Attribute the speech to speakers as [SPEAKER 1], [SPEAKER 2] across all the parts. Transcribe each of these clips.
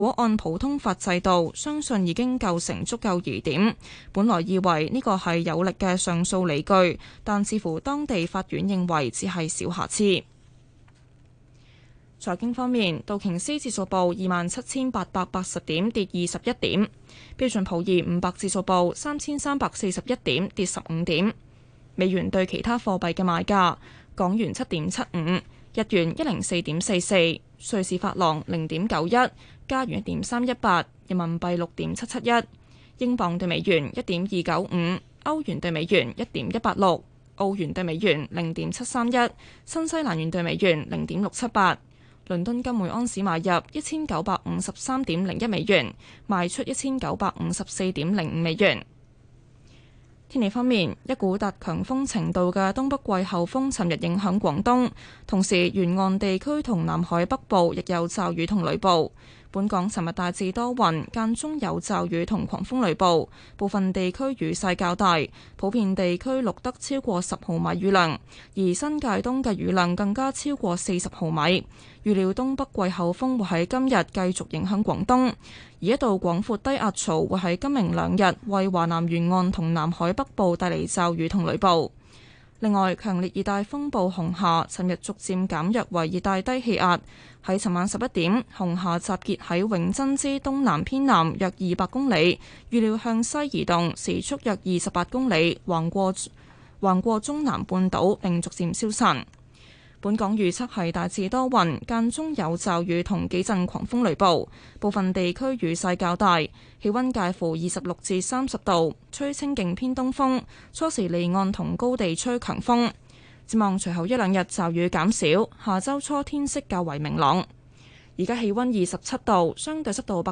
[SPEAKER 1] 如果按普通法制度，相信已經構成足夠疑點。本來以為呢個係有力嘅上訴理據，但似乎當地法院認為只係小瑕疵。財經方面，道瓊斯指數報27,880點，跌21點；標準普爾500指數報3,341點，跌15點。美元對其他貨幣嘅賣價：港元7.75，日元104.44，瑞士法郎0.91，加元1.318，人民幣6.771，英鎊對美元1.295，歐元對美元1.186，澳元對美元0.731，新西蘭元對美元0.678。倫敦金每安士買入1953.01美元，賣出1954.05美元。天氣方面，一股達強風程度嘅東北季候風尋日影響廣東，同時沿岸地區同南海北部亦有驟雨同雷暴。本港尋日大致多雲，間中有驟雨同狂風雷暴，部分地區雨勢較大，普遍地區錄得超過10毫米雨量，而新界東嘅雨量更加超過40毫米。預料東北季候風會喺今日繼續影響廣東，而一道廣闊低壓槽會喺今明兩日為華南沿岸同南海北部帶嚟驟雨同雷暴。另外，強烈熱帶風暴紅夏尋日逐漸減弱為熱帶低氣壓，喺尋晚11點，紅夏集結喺永珍之東南偏南約200公里，預料向西移動，時速約28公里，橫過中南半島並逐漸消散。本港預測係大致多雲，間中有驟雨同幾陣狂風雷暴，部分地區雨勢較大，氣溫介乎26至30度，吹清勁偏東風，初時離岸同高地吹強風。展望隨後一兩日驟雨減少，下周初天色較為明朗。而家氣溫27度，相對濕度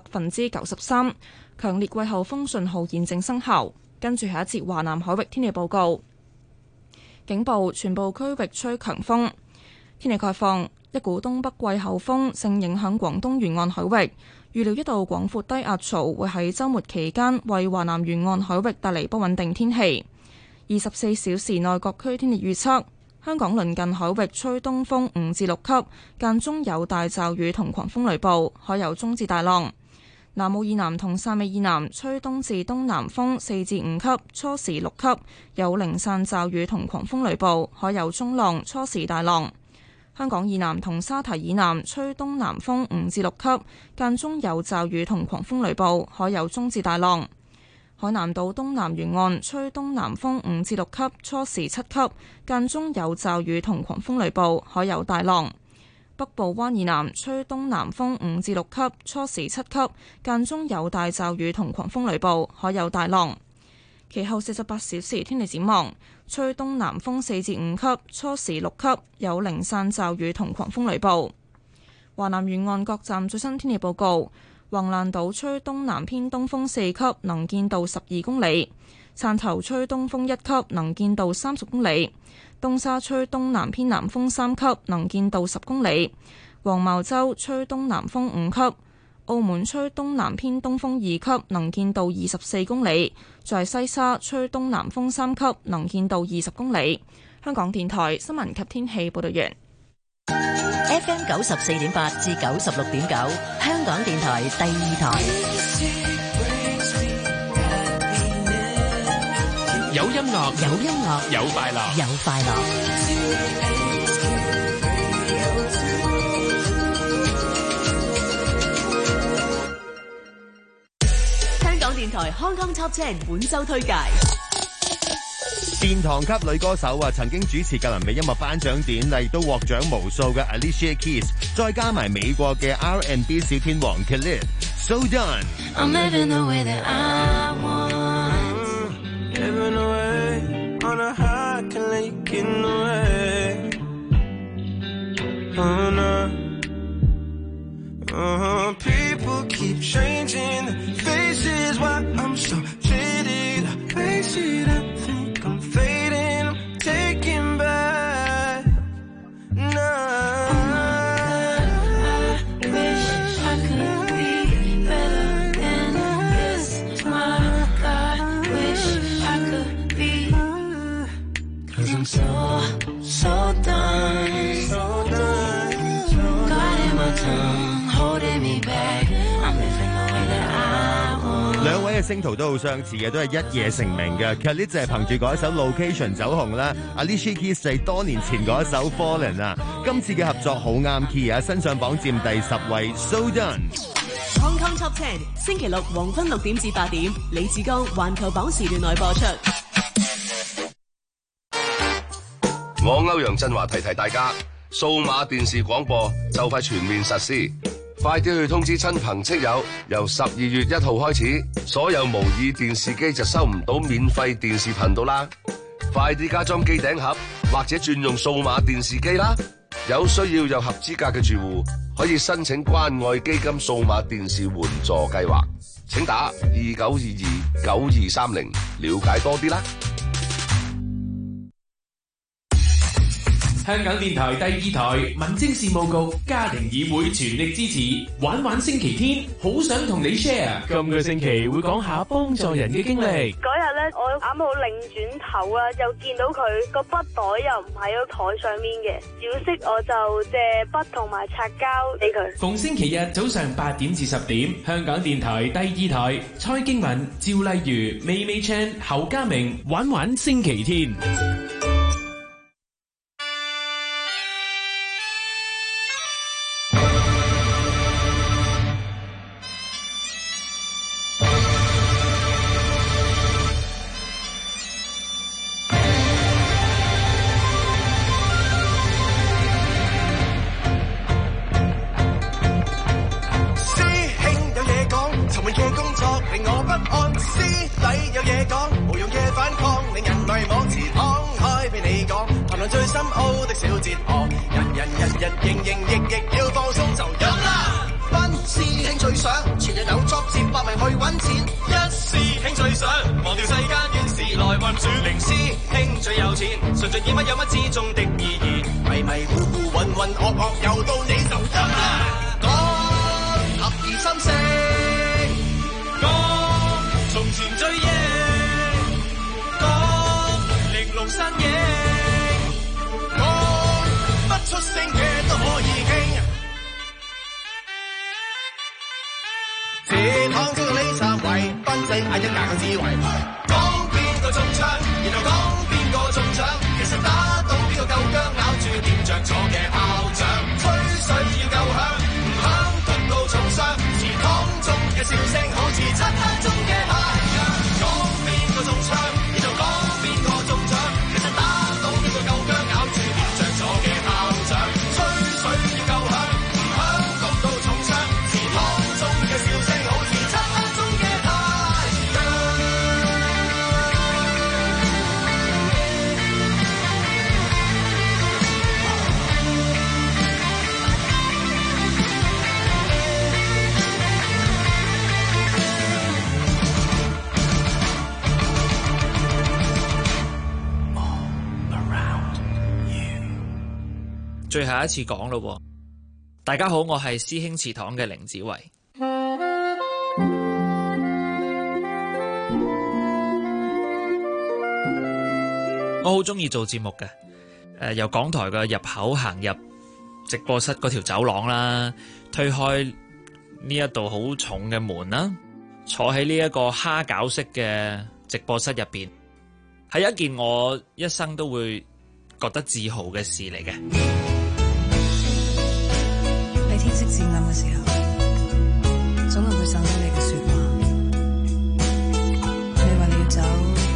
[SPEAKER 1] 93%，強烈季候風信號現正生效。跟住下一節華南海域天氣報告，警報全部區域吹強風。天氣概況，一股東北季候風正影響廣東沿岸海域，預料一道廣闊低壓槽會喺週末期間為華南沿岸海域帶嚟不穩定天氣。24小時內各區天氣預測：香港鄰近海域吹東風5至6級，間中有大驟雨同狂風雷暴，海有中至大浪。南澳以南同汕尾以南吹東至東南風4至5級，初時6級，有零散驟雨同狂風雷暴，海有中浪，初時大浪。香港以南同沙堤以南吹東南風5至6級，間中有驟雨同狂風雷暴，海有中至大浪。海南島東南沿岸吹東南風5至6級，初時7級，間中有驟雨同狂風雷暴，海有大浪。北部灣以南吹東南風5至6級，初時7級，間中有大驟雨同狂風雷暴，海有大浪。其後48小時天氣展望，吹東南風4至5級，初時6級，有零散驟雨同狂風雷暴。華南沿岸各站最新天氣報告：橫瀾島吹東南偏東風4級，能見度12公里；汕頭吹東風1級，能見度30公里；東沙吹東南偏南風3級，能見度10公里；黃茅洲吹東南風5級。澳門吹東南偏東風2級，能見度24公里；在西沙吹東南風3級，能見度20公里。香港電台新聞及天氣報道完。
[SPEAKER 2] FM 94.8至96.9，香港電台第2台。
[SPEAKER 3] 有音樂，
[SPEAKER 2] 有音樂，
[SPEAKER 3] 有快樂，
[SPEAKER 2] 有快樂。電台康康 Top 10本周推介，
[SPEAKER 4] 殿堂級女歌手啊，曾經主持格林美音樂頒獎典禮，亦都獲獎無數嘅 Alicia Keys， 再加埋美國嘅 R&B 小天王 Khalid，So Done。I'm living the way that I want, living away on a high lake in the way. Oh no, people keep changing faces while I'm so jaded. Face it, I think I'm fading, I'm taking back. No, I wish I could be better than this. My 嘅星途都好相似嘅，都係一夜成名嘅。Khalid 就係憑住嗰一首 Location 走紅啦，Alicia Keys 就係多年前嗰一首 Fallen 啊。今次嘅合作好啱 key 啊，新上榜佔第10位 So Done。Hong
[SPEAKER 3] Kong Top 10星期六黃昏6點至8點，李志剛環球榜時段內播出。
[SPEAKER 5] 我歐陽振華提大家，數碼電視廣播就快全面實施，快啲去通知親朋戚友。由12月1號開始，所有模擬電視機就收唔到免費電視頻道啦。快啲加裝機頂盒或者轉用數碼電視機啦。有需要有合資格嘅住戶可以申請關愛基金數碼電視援助計劃，請打29229230了解多啲啦。
[SPEAKER 6] 香港電台第2台民政事務局家庭議會全力支持玩玩星期天，好想同你 share。今個星期會講下幫助人嘅經歷。
[SPEAKER 7] 嗰日咧，我啱好擰轉頭啦，就見到佢個筆袋又唔喺個台上面嘅，小息我就借筆同埋擦膠俾佢。
[SPEAKER 6] 逢星期日早上8點至10點，香港電台第2台，蔡經文、趙麗如、美美 Chan、侯家明玩玩星期天。
[SPEAKER 8] 最後一次講咯，大家好，我係師兄祠堂嘅凌子維。我好中意做節目嘅，由港台嘅入口行入直播室嗰條走廊啦，推開呢一道好重嘅門啦，坐喺呢一個蝦餃式嘅直播室入邊，係一件我一生都會覺得自豪嘅事嚟嘅。
[SPEAKER 9] 天色漸暗嘅時候，總係會想起你嘅說話。你話你要走，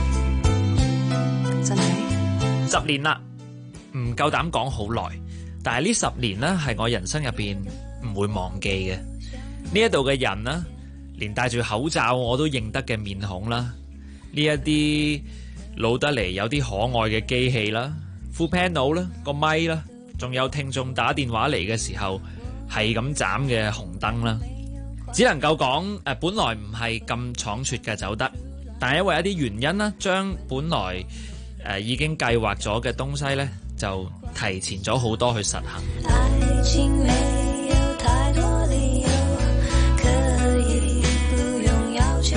[SPEAKER 9] 真係
[SPEAKER 8] 10年啦，唔夠膽講好耐，但係呢10年呢，係我人生入邊唔會忘記嘅。呢一度嘅人啦，連戴住口罩我都認得嘅面孔啦，呢一啲老得嚟有啲可愛嘅機器啦，副 panel 啦，個咪啦，仲有聽眾打電話嚟嘅時候係咁斬嘅紅燈啦，只能夠講本來唔係咁倉促嘅走得，但係因為一啲原因啦，將本來已經計劃咗嘅東西呢，就提前咗好多去實行。愛情沒有太多理由，可以不用要求，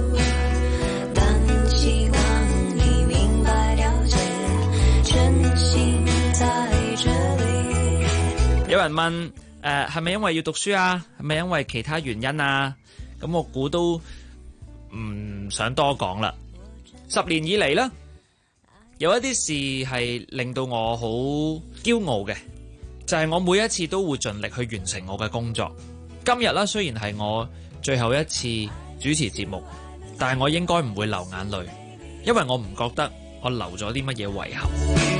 [SPEAKER 8] 但希望你明白了解，真心在這裡。有人問係咪因為要讀書啊？係咪因為其他原因啊？咁我估都唔想多講啦。10年以嚟呢，有一啲事係令到我好驕傲嘅，就係我每一次都會盡力去完成我嘅工作。今日啦，雖然係我最後一次主持節目，但係我應該唔會流眼淚，因為我唔覺得我留咗啲乜嘢遺憾。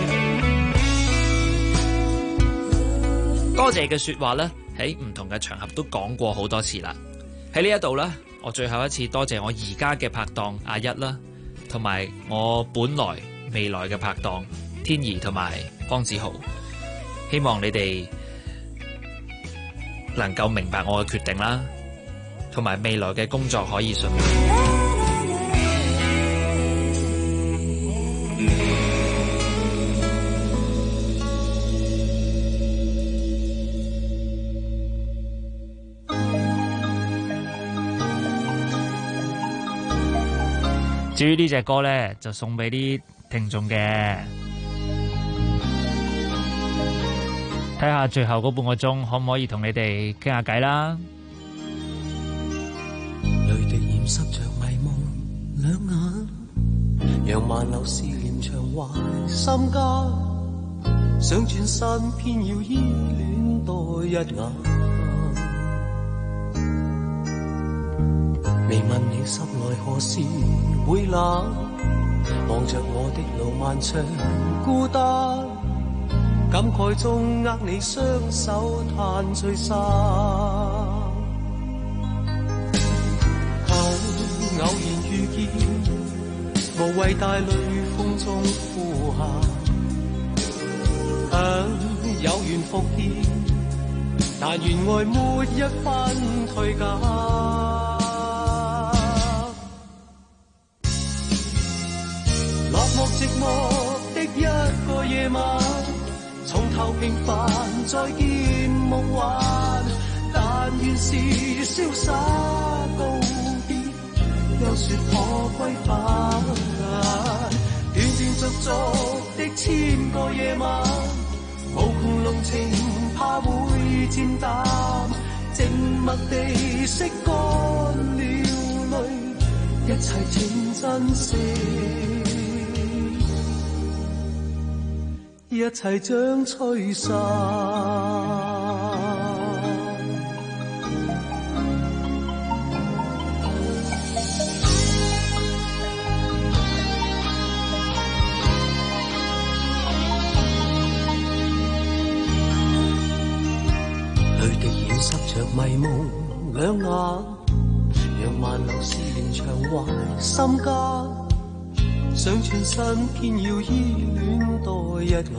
[SPEAKER 8] 多謝嘅說話呢，喺唔同嘅場合都講過好多次啦。喺呢一度呢，我最後一次多謝我而家嘅拍檔阿一啦，同埋我本來未來嘅拍檔天怡同埋方子豪。希望你哋能夠明白我嘅決定啦，同埋未來嘅工作可以順利。至於呢隻歌呢，就送俾啲聽眾嘅，睇下最後嗰半個鐘可唔可以同你哋傾下偈啦。
[SPEAKER 10] 淚滴染濕着迷夢兩眼，讓萬流思念長懷心間，想轉身偏要依戀多一眼。未問你心內何時會冷，望着我的路漫長孤單，感慨中握你雙手嘆聚散。偶然遇見，無謂帶淚風中呼喊，有緣復見，但願愛沒一分退減。落寞寂寞的一個夜晚，從頭平凡再見夢幻，但願是瀟灑告別，又說可歸返。斷斷續續的千個夜晚，無窮濃情怕會漸淡，靜默地拭乾了淚，一切請珍惜，一切將吹散。淚滴染濕着迷夢兩眼，讓萬流思念長懷心間，想轉身偏要依戀多一眼。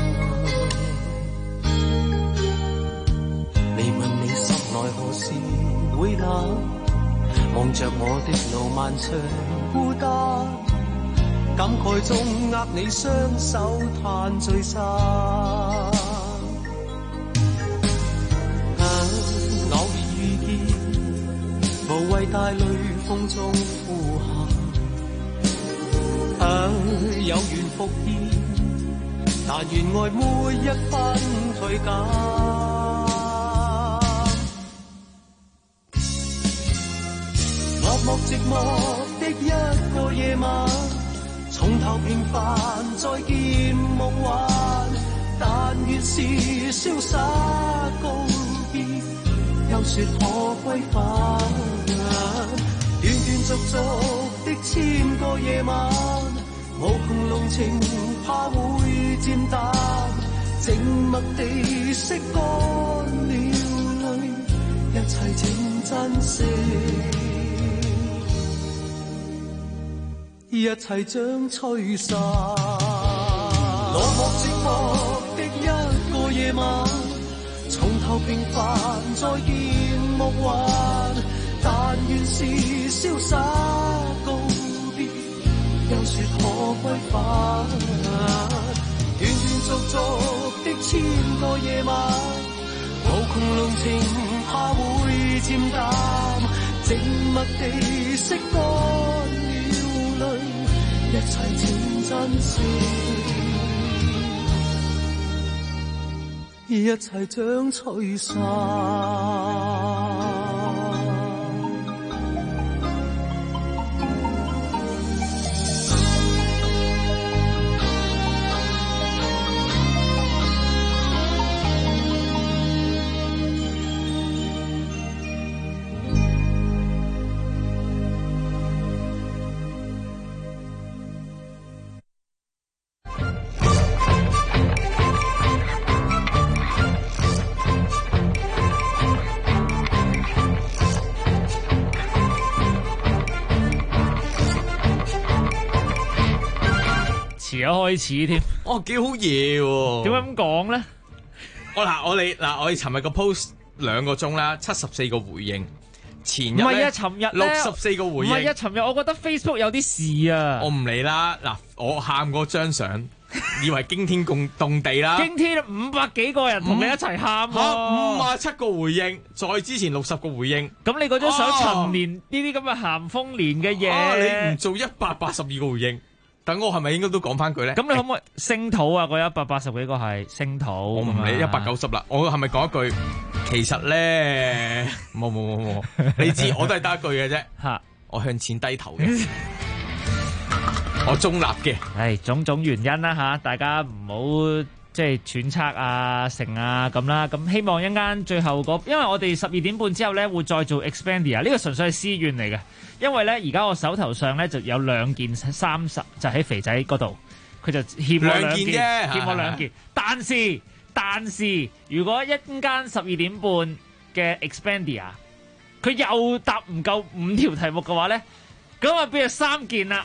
[SPEAKER 10] 未問你心內何時會冷，望着我的路漫長孤單，感慨中握你雙手嘆聚散。偶然遇見，無謂帶淚風中呼喊，有緣復見，但願愛沒一分退減。落寞寂寞的一個夜晚，從頭平凡再見夢幻，但願是瀟灑告別，又說可歸返。斷斷續續的千個夜晚，無窮濃情怕會漸淡，靜默地拭乾了淚，一切請珍惜，一切將吹散。落寞寂寞的一個夜晚，從頭平凡再見夢幻，但願是瀟灑告別，又說可歸返。斷斷續續的千個夜晚，無窮濃情怕會漸淡，靜默地拭乾了淚，一切請珍惜，一切將吹散。
[SPEAKER 11] 遲咗開始添。
[SPEAKER 12] 哦，幾好嘢喎！
[SPEAKER 11] 點解咁講咧？
[SPEAKER 12] 我哋尋日個 post 2個鐘啦，74個回應。前日
[SPEAKER 11] 唔係啊，尋日
[SPEAKER 12] 64個回應。
[SPEAKER 11] 唔係啊，尋日我覺得 Facebook 有啲事啊。
[SPEAKER 12] 我唔理啦，嗱，我喊嗰張相，以為驚天動地啦。
[SPEAKER 11] 驚天500幾個人同你一齊喊喎。
[SPEAKER 12] 57個回應，再之前60個回應。
[SPEAKER 11] 咁你嗰張相陳年呢啲咁嘅咸豐年嘅嘢，
[SPEAKER 12] 你唔做182個回應？等我係咪應該都講翻句咧？
[SPEAKER 11] 咁你可唔可以星土啊？嗰180幾個係星土，
[SPEAKER 12] 我唔理190啦。我係咪講一句？其實咧，冇，你知我都係得一句嘅啫。
[SPEAKER 11] 嚇，
[SPEAKER 12] 我向錢低頭嘅，我中立嘅。
[SPEAKER 11] 係種種原因啦嚇，大家唔好即係揣測啊、成啊咁啦。咁希望一間最後因為我哋12點半之後咧會再做 Expandia， 呢個純粹係私怨嚟嘅。因為咧，而家我手頭上咧就有2件30，就喺肥仔嗰度，佢就欠我2件，欠我2件。但是，如果一間12點半嘅 Expandia， 佢又答唔夠5條題目嘅話咧，咁啊變咗3件啦。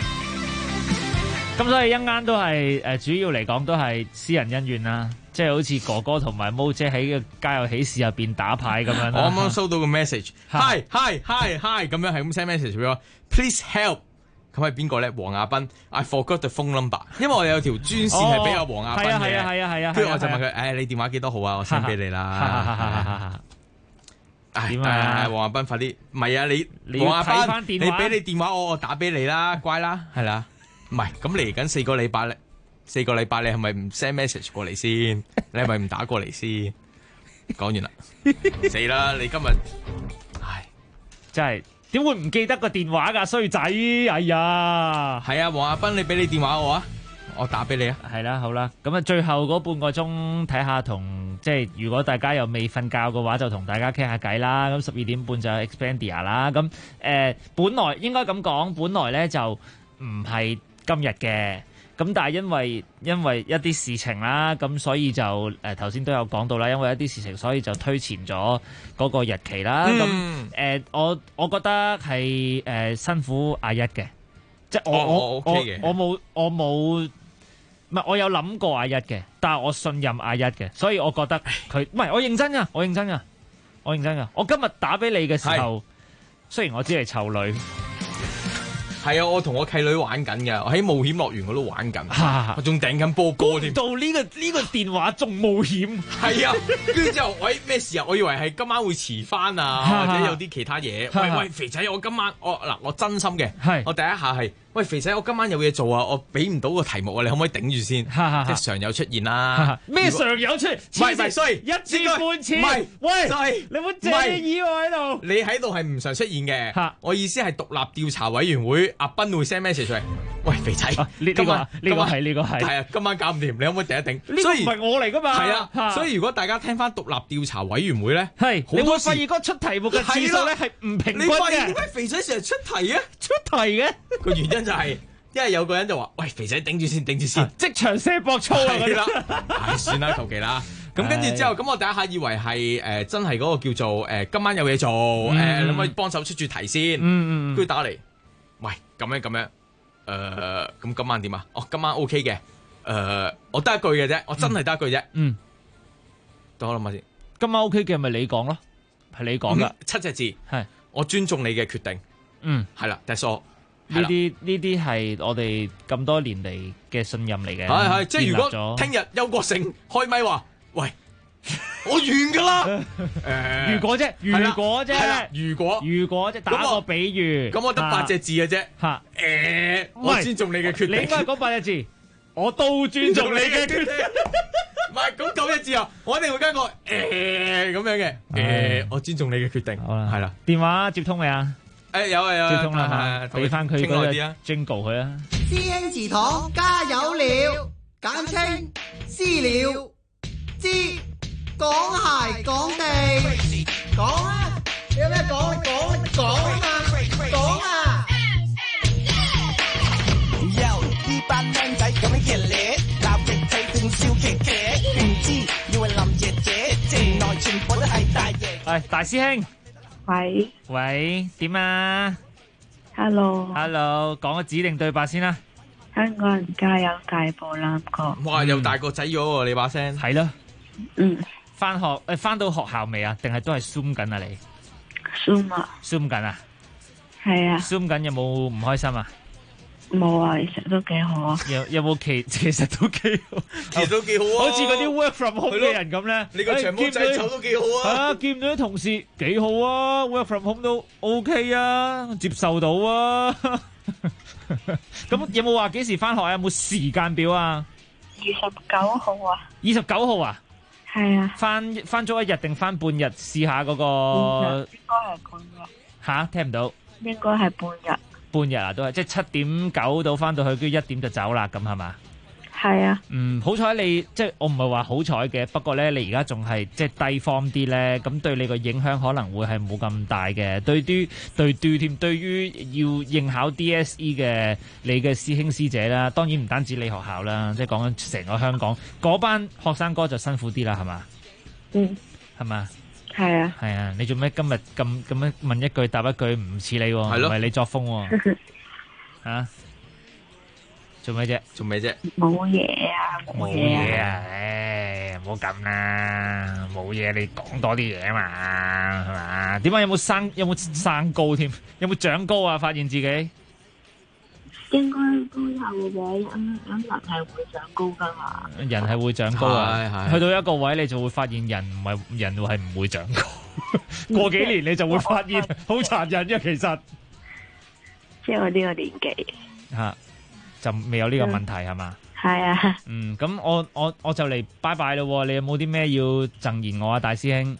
[SPEAKER 11] 咁所以一間都係主要嚟講都係私人恩怨啦。即係好似哥哥同埋毛姐喺個家有喜事入邊打牌咁樣。
[SPEAKER 12] 我啱啱收到個 message，hi 咁樣係咁 send message 俾我 ，please help。咁係邊個咧？黃亞斌 ，I forgot the phone number， 因為我哋有條專線係俾阿黃亞斌嘅。係啊。跟住我就問佢，你電話幾多號啊？我 send 俾你啦。點啊？黃亞斌快啲，唔係啊，你黃亞斌，你俾你電話我打俾你啦，乖啦，係啦。唔係，咁嚟緊4個禮拜咧。4個禮拜你係咪唔 send message 過嚟先？你係咪唔打過嚟先？講完啦，死啦！你今日，唉，
[SPEAKER 11] 真係點會唔記得個電話㗎衰仔？哎呀，
[SPEAKER 12] 係啊，黃亞斌，你俾你電話我啊，我打俾你啊。
[SPEAKER 11] 係啦，好啦，咁啊，最後嗰半個鐘睇下即係如果大家又未瞓覺嘅話，就同大家傾下偈啦。咁12點半就有 Expandia 啦。咁本來應該咁講，本來咧就唔係今日嘅。咁但係因為一啲事情啦，咁所以就頭先都有講到啦，因為一啲事情，所以就推前咗嗰個日期啦。咁我覺得係辛苦阿一嘅，即係我冇，唔係我有諗過阿一嘅，但係我信任阿一嘅，所以我覺得佢唔係我認真噶，我今日打俾你嘅時候，雖然我只係臭女。
[SPEAKER 12] 係啊，我同我契女玩緊嘅，我喺冒險樂園嗰度玩緊，我仲掟緊波波添。
[SPEAKER 11] 到呢個電話仲冒險。
[SPEAKER 12] 係啊，跟住之後，喂，咩事啊？我以為係今晚會遲翻啊，或者有啲其他嘢。喂，肥仔，我今晚我真心嘅，我第一下係。喂，肥仔，我今晚有嘢做啊，我俾唔到個題目啊，你可唔可以頂住先？即係常有出現啦。
[SPEAKER 11] 咩常有出現？
[SPEAKER 12] 唔係，所以
[SPEAKER 11] 1次半次。唔係，喂，你唔好借意我喺度。
[SPEAKER 12] 你喺度係唔常出現嘅。我意思係獨立調查委員會，阿斌會 send message 出嚟。喂，肥仔，呢個係。係啊，今晚搞唔掂，你可唔可以頂一頂？
[SPEAKER 11] 呢個唔係我嚟噶嘛。
[SPEAKER 12] 係啊，所以如果大家聽翻獨立調查委員會咧，
[SPEAKER 11] 你會發現嗰出題目嘅次數咧係唔平均嘅。
[SPEAKER 12] 你發現點解肥仔成日出題啊？
[SPEAKER 11] 出題嘅
[SPEAKER 12] 個原因就係，因為有個人就話：喂，肥仔頂住先，
[SPEAKER 11] 即場射博操啊！
[SPEAKER 12] 係啦，算啦，求其啦。咁跟住之後，咁我第一下以為係真係嗰個叫做今晚有嘢做，你可唔可以幫手出住題先？跟住打嚟，喂，咁樣，咁今晚點啊？哦，今晚 OK 嘅，我得一句嘅啫，我真係得一句啫。等我諗下先。
[SPEAKER 11] 今晚 OK 嘅咪你講咯，係你講噶
[SPEAKER 12] ，7隻字，
[SPEAKER 11] 係
[SPEAKER 12] 我尊重你嘅決定。係啦，that's all。
[SPEAKER 11] 呢啲係我哋咁多年嚟嘅信任嚟嘅。
[SPEAKER 12] 係，即係如果聽日邱國勝開咪話，喂，我完噶啦。
[SPEAKER 11] 如果啫，如果啫，打個比喻。
[SPEAKER 12] 咁我得8隻字嘅啫。我尊重你嘅決定。
[SPEAKER 11] 你應該講8隻字，我都尊重你嘅決定。
[SPEAKER 12] 唔係，咁9隻字啊，我一定會加個咁樣嘅。我尊重你嘅決定。係啦。
[SPEAKER 11] 電話接通未啊？
[SPEAKER 12] 有啊，
[SPEAKER 11] 接通啦，俾翻佢嗰個 jingle 佢啊！
[SPEAKER 13] 師兄祠堂加油了，簡稱私了，知講鞋講地，講啊！有咩講啊！講啊！呢班靚仔咁樣熱烈，鬧極睇定笑騎騎，唔知以為林爺姐，城內全部都係大爺。
[SPEAKER 11] 係大師兄。
[SPEAKER 14] 喂，
[SPEAKER 11] 點啊
[SPEAKER 14] ？Hello，
[SPEAKER 11] 講個指定對白先啦。
[SPEAKER 14] 香港人加油大步攬過。
[SPEAKER 12] 哇！又大個仔咗喎，你把聲。
[SPEAKER 11] 係咯。
[SPEAKER 14] 嗯。
[SPEAKER 11] 翻到學校未啊？定係都係 Zoom 緊啊？你
[SPEAKER 14] Zoom 啊
[SPEAKER 11] ？Zoom 緊啊？
[SPEAKER 14] 係啊。
[SPEAKER 11] Zoom 緊有冇唔開心啊？
[SPEAKER 14] 冇啊，其實都幾好啊。
[SPEAKER 11] 有冇其實都幾好，
[SPEAKER 12] 其實都幾好啊。
[SPEAKER 11] 好似嗰啲 work from home 嘅人咁咧，
[SPEAKER 12] 你個長毛仔醜都幾好啊。
[SPEAKER 11] 係啊，見到啲同事幾好啊 ，work from home 都 OK 啊，接受到啊。咁有冇話幾時翻學啊？有冇時間表啊
[SPEAKER 14] ？29號啊。
[SPEAKER 11] 29號啊？
[SPEAKER 14] 係啊。
[SPEAKER 11] 翻足一日定翻半日試下嗰個？
[SPEAKER 14] 應該係半日。
[SPEAKER 11] 吓，聽唔到？
[SPEAKER 14] 應該係半日。
[SPEAKER 11] 半日啊，都係即係7:9到翻到去，跟住1點就走啦，咁係嘛？
[SPEAKER 14] 係啊。
[SPEAKER 11] 好彩你即係我唔係話好彩嘅，不過咧你而家仲係即係低 form 啲咧，咁對你個影響可能會係冇咁大嘅。對於要應考 DSE 嘅你嘅師兄師姐啦，當然唔單止你學校啦，即係講緊成個香港嗰班學生哥就辛苦啲啦，係嘛？
[SPEAKER 14] 嗯。
[SPEAKER 11] 係嘛？
[SPEAKER 14] 係啊，
[SPEAKER 11] 係啊，你做咩今日咁樣問一句答一句唔似你喎？係咯，唔係你作風喎。啊？做咩啫？
[SPEAKER 14] 冇嘢啊，
[SPEAKER 11] 冇嘢啊！唔好咁啦，冇嘢你講多啲嘢嘛，係嘛？點解有冇生高添？有冇長高啊？發現自己？
[SPEAKER 14] 應該都有嘅，人係會長高噶嘛。
[SPEAKER 11] 人係會長高啊！去到一個位，你就會發現人係唔會長高。過幾年你就會發現好殘忍嘅，其實。
[SPEAKER 14] 即係我呢個年紀。
[SPEAKER 11] 嚇，就未有呢個問題係嘛？
[SPEAKER 14] 係啊。
[SPEAKER 11] 咁我就嚟拜拜咯。你有冇啲咩要贈言我啊，大師兄？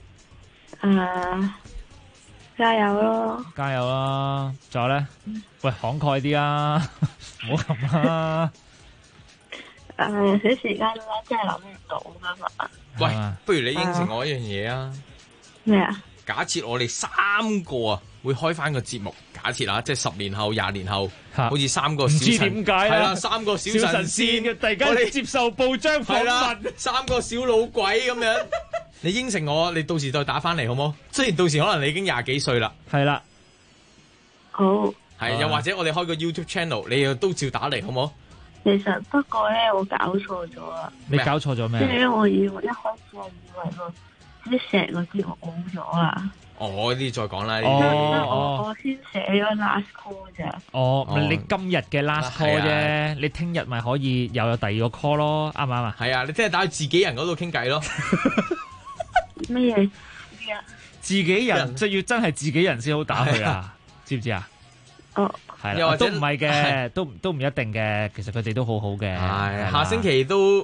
[SPEAKER 14] 加油咯！
[SPEAKER 11] 加油啦！仲有咧？喂，慷慨啲啊！唔好咁啊！
[SPEAKER 14] 小時間咧真係諗唔到噶嘛。
[SPEAKER 12] 喂，不如你應承我一樣嘢啊！
[SPEAKER 14] 咩啊？
[SPEAKER 12] 假設我哋3個啊會開翻個節目，假設啊，即係10年後、20年後，好似3個小神，唔知點解係啦，3個小神仙嘅，突然間接受報章訪問，3個小老鬼咁樣。你應承我，你到時再打翻嚟好冇？雖然到時可能你已經20幾歲啦，
[SPEAKER 11] 係啦，
[SPEAKER 14] 好
[SPEAKER 12] 係，又或者我哋開個 YouTube channel，你又都照打嚟好冇？
[SPEAKER 14] 其實不過咧，我搞錯咗啊！
[SPEAKER 11] 你搞錯咗咩？
[SPEAKER 14] 即係我一開始係以為個啲成個節目冇咗啊！
[SPEAKER 12] 呢啲再講啦。
[SPEAKER 14] 我先寫咗 last call 咋。
[SPEAKER 11] 你今日嘅 last call 啫，你聽日咪可以又有第二個 call 咯，啱唔啱啊？
[SPEAKER 12] 係啊，你聽日打去自己人嗰度傾偈咯。
[SPEAKER 14] 咩嘢？
[SPEAKER 11] 自己人就要真係自己人先好打去啊，知唔知啊？係啦，都唔係嘅，都唔一定嘅。其實佢哋都好好嘅。
[SPEAKER 12] 係下星期都，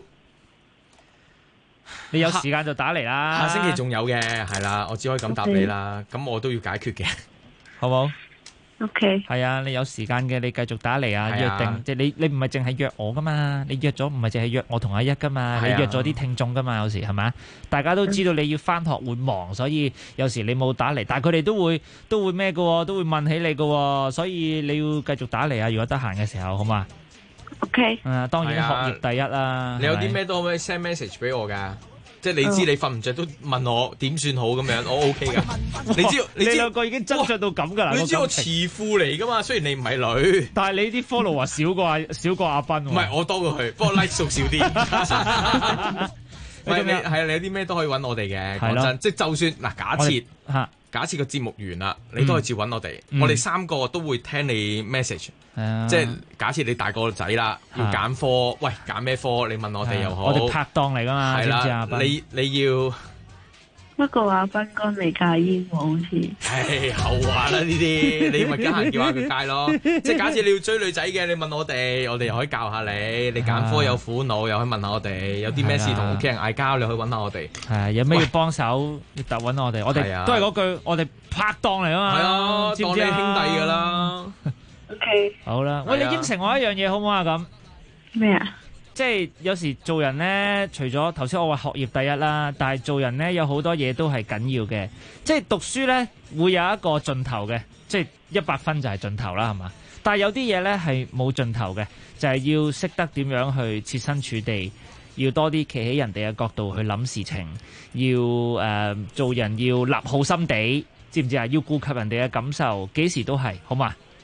[SPEAKER 11] 你有時間就打嚟啦。
[SPEAKER 12] 下星期仲有嘅，係啦，我只可以咁答你啦。咁我都要解決嘅，
[SPEAKER 11] 好冇？
[SPEAKER 14] OK，
[SPEAKER 11] 係啊，你有時間嘅，你繼續打嚟啊，約定即係你唔係淨係約我噶嘛，你約咗唔係淨係約我同阿一噶嘛，你約咗啲聽眾噶嘛，有時係咪？大家都知道你要翻學會忙，所以有時你冇打嚟，但係佢哋都會咩嘅，都會問起你嘅，所以你要繼續打嚟啊！如果得閒嘅時候，好嘛
[SPEAKER 14] ？OK，
[SPEAKER 11] 當然學業第一啦。
[SPEAKER 12] 你有啲咩都可以 send message 俾我噶。即係你知你瞓唔着都問我點算好咁樣，我 OK 噶。你知
[SPEAKER 11] 兩個已經增進到咁噶啦。
[SPEAKER 12] 你知我慈父嚟噶嘛？雖然你唔係女，
[SPEAKER 11] 但係你啲 follow 話少過阿斌。
[SPEAKER 12] 唔係我多過佢，不過 like 數少啲。喂，你有啲咩都可以揾我哋嘅。講真，即係就算嗱，假設個節目完啦，你都可以照揾我哋。我哋3個都會聽你 message。即係假設你大個仔啦，要揀科，喂，揀咩科？你問我哋又好。
[SPEAKER 11] 我哋拍檔嚟噶嘛？係啦，
[SPEAKER 12] 你要。
[SPEAKER 14] 不過阿斌哥未戒煙喎，好似。
[SPEAKER 12] 唉，後話啦呢啲，你咪得閒叫下佢戒咯。即係假設你要追女仔嘅，你問我哋又可以教下你。你揀科有苦惱，又可以問下我哋。有啲咩事同屋企人嗌交，你可以揾下我哋。
[SPEAKER 11] 係有咩要幫手，要揾我哋。我哋都係嗰句，我哋拍檔嚟啊嘛。
[SPEAKER 12] 係啊，當你兄弟噶啦。
[SPEAKER 14] OK，
[SPEAKER 11] 好啦，喂，你應承我一樣嘢好唔好啊？咁
[SPEAKER 14] 咩啊？
[SPEAKER 11] 即係有時做人呢，除咗頭先我話學業第一啦，但係做人呢，有好多嘢都係緊要嘅。即係讀書呢，會有一個盡頭嘅，即係100分就係盡頭啦，係嘛？但係有啲嘢呢係冇盡頭嘅，就係要識得點樣去設身處地，要多啲企喺人哋嘅角度去諗事情，要做人要立好心地，知唔知啊？要顧及人哋嘅感受，幾時都係，好嘛？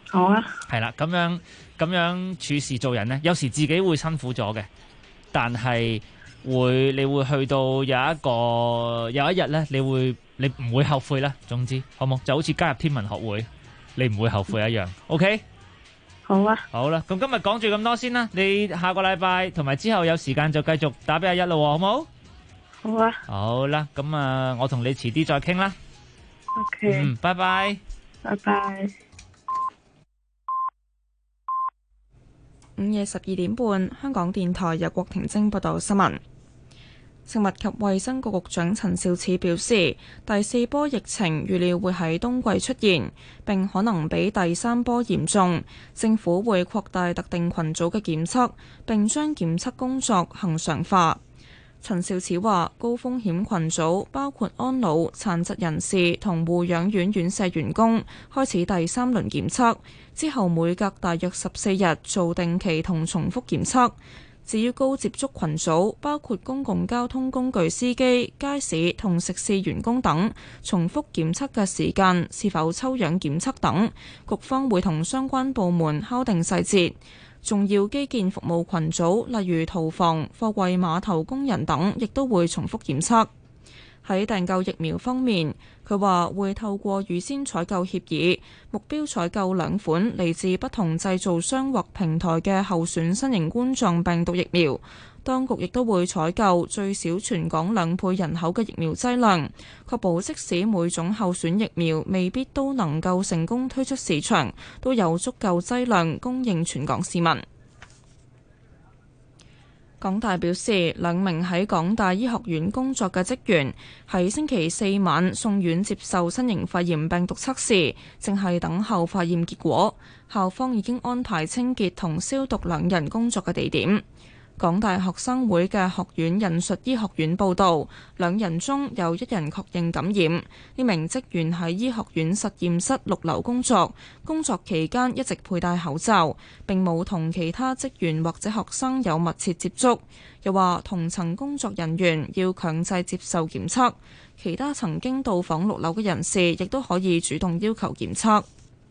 [SPEAKER 14] 好啊。
[SPEAKER 11] 係啦，咁樣處事做人呢，有時自己會辛苦咗嘅，但係你會去到有一日呢，你唔會後悔啦。總之，好冇？就好似加入天文學會，你唔會後悔一樣。OK？
[SPEAKER 14] 好啊。
[SPEAKER 11] 好啦，咁今日講住咁多先啦。你下個禮拜同埋之後有時間就繼續打俾阿一咯，好冇？
[SPEAKER 14] 好啊。
[SPEAKER 11] 好啦，咁我同你遲啲再傾啦。
[SPEAKER 14] OK。
[SPEAKER 11] 拜拜。
[SPEAKER 14] 拜拜。
[SPEAKER 1] 午夜12點半，香港電台由郭婷晶報道新聞。食物及衛生局局長陳肇始表示，第4波疫情預料會喺冬季出現，並可能比第3波嚴重。政府會擴大特定群組嘅檢測，並將檢測工作恆常化。陳肇始話：高風險群組包括安老、殘疾人士同護養院院舍員工，開始第3輪檢測，之後每隔大約14日做定期同重複檢測。至於高接觸群組，包括公共交通工具司機、街市同食肆員工等，重複檢測嘅時間是否抽樣檢測等，局方會同相關部門敲定細節。重要基建服務群組，例如屠房、貨櫃碼頭工人等，亦都會重複檢測。喺訂購疫苗方面，佢話會透過預先採購協議，目標採購2款嚟自不同製造商或平台嘅候選新型冠狀病毒疫苗。當局亦都會採購最少全港2倍人口嘅疫苗劑量，確保即使每種候選疫苗未必都能夠成功推出市場，都有足夠劑量供應全港市民。港大表示，2名喺港大醫學院工作嘅職員喺星期4晚送院接受新型肺炎病毒測試，正係等候化驗結果。校方已經安排清潔同消毒2人工作嘅地點。港大學生會嘅學院引述醫學院報導，2人中有1人確認感染。呢名職員喺醫學院實驗室6樓工作，工作期間一直佩戴口罩，並冇同其他職員或者學生有密切接觸。又話同層工作人員要強制接受檢測，其他曾經到訪6樓嘅人士亦都可以主動要求檢測。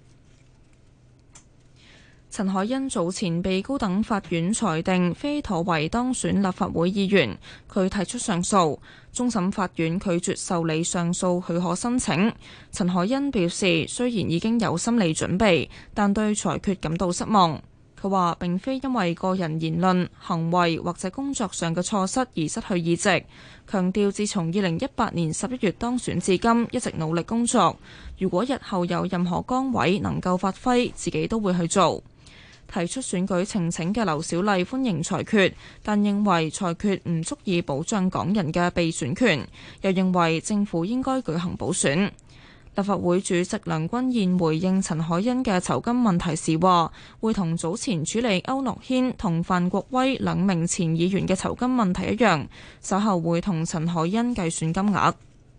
[SPEAKER 1] 陳凱欣早前被高等法院裁定非妥為當選立法會議員，佢提出上訴，終審法院拒絕受理上訴許可申請。陳凱欣表示，雖然已經有心理準備，但對裁決感到失望。佢話並非因為個人言論、行為或者工作上嘅錯失而失去議席，強調自從2018年11月當選至今，一直努力工作。如果日後有任何崗位能夠發揮，自己都會去做。提出選舉呈請嘅劉小麗歡迎裁決，但認為裁決唔足以保障港人嘅被選權，又認為政府應該舉行補選。立法會主席梁君彥回應陳凱欣嘅酬金問題時話，會同早前處理區諾軒同范國威2名前議員嘅酬金問題一樣，稍後會同陳凱欣計算金額。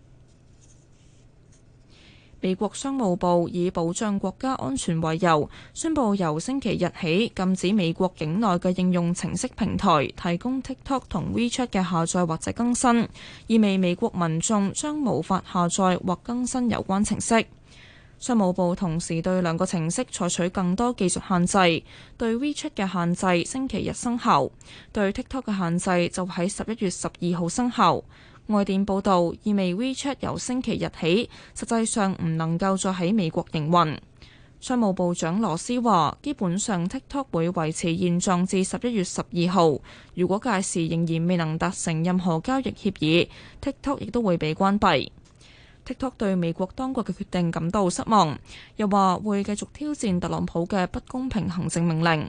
[SPEAKER 1] 美國商務部以保障國家安全為由，宣布由星期日起禁止美國境內嘅應用程式平台提供 TikTok 同 WeChat 嘅下載或者更新，意味美國民眾將無法下載或更新有關程式。商務部同時對2個程式採取更多技術限制，對 WeChat 嘅限制星期日生效，對 TikTok 嘅限制就喺11月12號生效。外電報導，意味 WeChat 由星期日起，實際上唔能夠再喺美國營運。商務部長羅斯話，基本上 TikTok 會維持現狀至11月12號。如果屆時仍然未能達成任何交易協議，TikTok 亦都會被關閉。TikTok 對美國當局嘅決定感到失望，又話會繼續挑戰特朗普嘅不公平行政命令。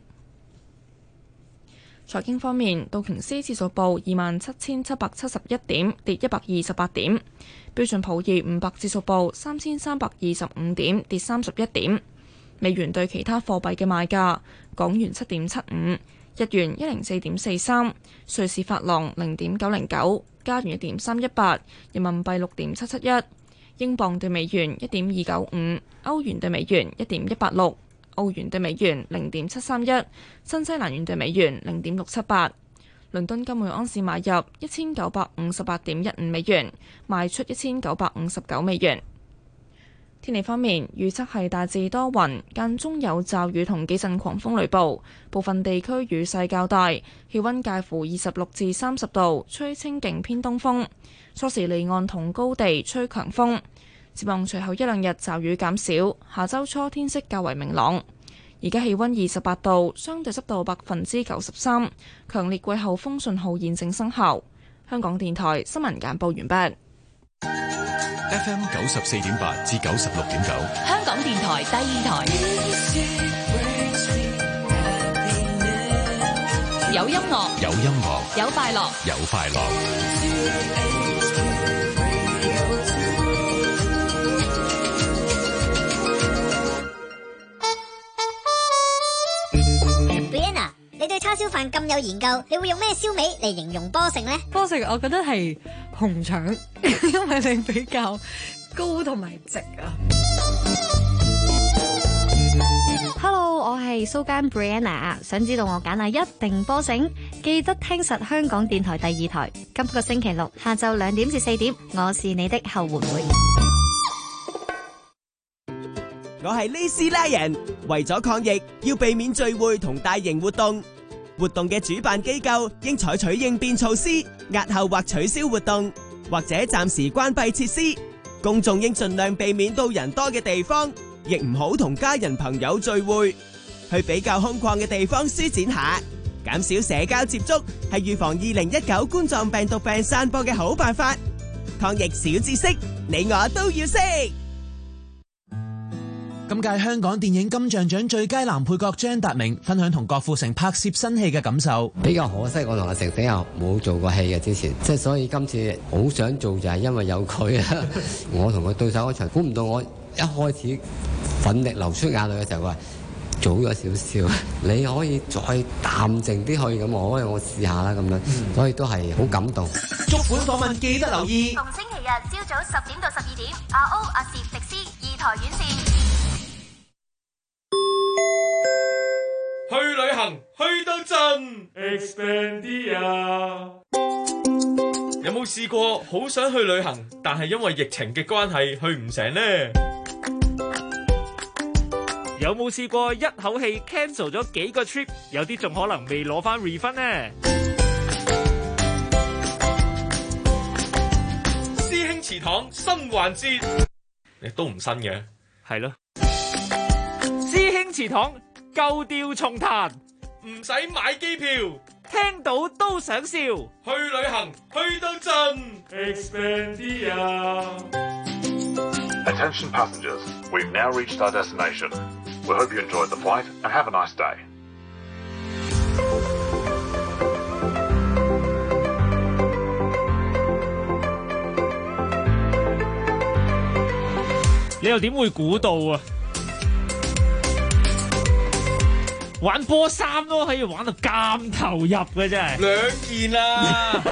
[SPEAKER 1] 財經方面，道瓊斯指數報27,771點，跌128點；標準普爾500指數報3,325點，跌31點。美元對其他貨幣嘅賣價：港元7.75，日元104.43，瑞士法郎0.909，加元1.318，人民幣6.771，英鎊對美元1.295，歐元對美元1.186。澳元對美元0.731，新西蘭元對美元0.678。倫敦金每盎司買入1958.15美元，賣出1959美元。 天氣方面，預測係大致多雲，間中有驟雨同幾陣狂風雷暴，部分地區雨勢較大，氣温介乎26至30度，吹清勁偏東風。初時離岸同高地吹強風。展望隨後一兩日驟雨減少，下周初天色較為明朗。而家氣温28度，相對濕度93%，強烈季候風信號現正生效。香港電台新聞簡報完畢。
[SPEAKER 15] FM 94.8至96.9，
[SPEAKER 2] 香港電台第二台，有音樂，
[SPEAKER 15] 有音樂，
[SPEAKER 2] 有快樂，
[SPEAKER 15] 有快樂。
[SPEAKER 16] Brianna，你對叉燒飯咁有研究，你會用咩燒味嚟形容波城呢？
[SPEAKER 17] 波城我覺得係紅腸，因為你比較高同埋直啊。
[SPEAKER 18] Hello， 我係蘇間 Brianna， 想知道我揀啊一定波城，記得聽實香港電台第二台。今個星期六下晝2點至4點，我是你的後援會。
[SPEAKER 19] 我係呢斯拉人，為咗抗疫，要避免聚會同大型活動。活動嘅主辦機構應採取應變措施，押後或取消活動，或者暫時關閉設施。公眾應盡量避免到人多嘅地方，亦唔好同家人朋友聚會。去比較空曠嘅地方舒展下，減少社交接觸，係預防2019冠狀病毒病散播嘅好辦法。抗疫小知識，你我都要識。
[SPEAKER 20] 今屆香港電影金像獎最佳男配角張達明分享同郭富城拍攝新戲嘅感受。
[SPEAKER 21] 比較可惜，我同阿成成又冇做過戲嘅之前，即係所以今次好想做就係因為有佢啊！我同佢對手嗰場，估唔到我一開始奮力流出眼淚嘅時候，佢話早咗少少，你可以再淡靜啲去咁，我試下啦咁樣，所以都係好感動。
[SPEAKER 20] 足本訪問記得留意，
[SPEAKER 16] 逢星期日朝早10點到12點，阿歐、阿攝、迪斯2台院線。
[SPEAKER 6] 去旅行去到盡 Expandia， 有冇試過好想去旅行，但係因為疫情嘅關係去唔成呢？
[SPEAKER 11] 有冇試過一口氣 cancel 咗幾個 trip， 有啲仲可能未攞翻 refund 呢？
[SPEAKER 6] 師兄祠堂新環節，你都唔新嘅，
[SPEAKER 11] 係咯。師兄祠堂舊調重彈，
[SPEAKER 6] 唔使買機票，
[SPEAKER 11] 聽到都想笑。去
[SPEAKER 6] 旅行去到盡 Expandia。
[SPEAKER 22] Attention passengers, we've now reached our destination. We hope you enjoyed the flight and have a nice day.
[SPEAKER 11] 你又點會估到啊？玩波衫都可以玩到咁投入嘅，真係
[SPEAKER 6] 2件啦，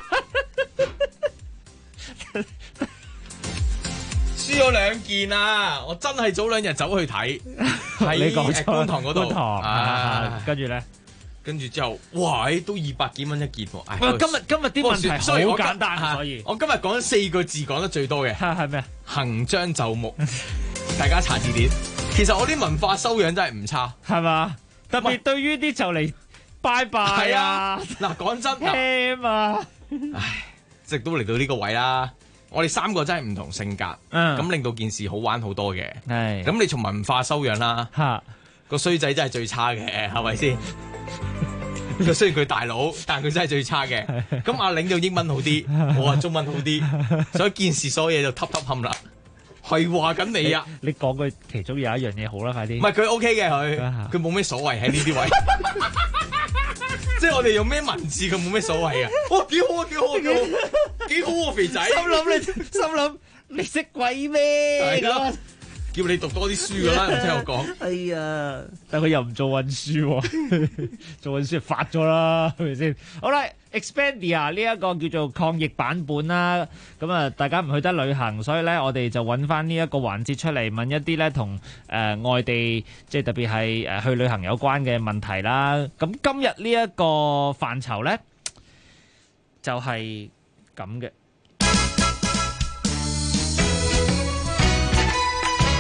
[SPEAKER 6] 輸咗2件啦！我真係早2日走去睇，喺觀塘嗰度。
[SPEAKER 11] 跟住咧，
[SPEAKER 6] 跟住之後，哇！都200幾蚊一件喎。
[SPEAKER 11] 今日啲問題好簡單，所以
[SPEAKER 6] 我今日講4個字講得最多嘅
[SPEAKER 11] 係咩？
[SPEAKER 6] 行將就木。大家查字典。其實我啲文化修養真係唔差，
[SPEAKER 11] 係嘛？特別對於啲就嚟拜拜啊！
[SPEAKER 6] 嗱，講真
[SPEAKER 11] ，ham 啊，
[SPEAKER 6] 唉，直都嚟到呢個位啦。我哋3個真係唔同性格，咁令到件事好玩好多嘅。係，咁你從文化修養啦，個衰仔真係最差嘅，係咪先？佢雖然佢大佬，但係佢真係最差嘅。咁阿領就英文好啲，我話中文好啲，所以件事所有嘢就揼揼冚啦。係話緊你啊！
[SPEAKER 11] 你講句其中有一樣嘢好啦，快啲。
[SPEAKER 6] 唔係佢 OK 嘅，佢冇咩所謂喺呢啲位。即係我哋用咩文字，佢冇咩所謂啊！哇，幾好啊，幾好啊，幾好，幾好啊，肥仔！
[SPEAKER 11] 心諗你識鬼咩？
[SPEAKER 6] 係咯，叫你讀多啲書噶啦，唔聽我講。
[SPEAKER 11] 係啊，但佢又唔做運輸，做運輸就發咗啦，係咪先？好啦。Expandia 呢一個叫做抗疫版本啦，咁啊大家唔去得旅行，所以咧我哋就揾翻呢一個環節出嚟問一啲咧同外地即係特別係去旅行有關嘅問題啦。咁今日呢一個範疇咧就係咁嘅。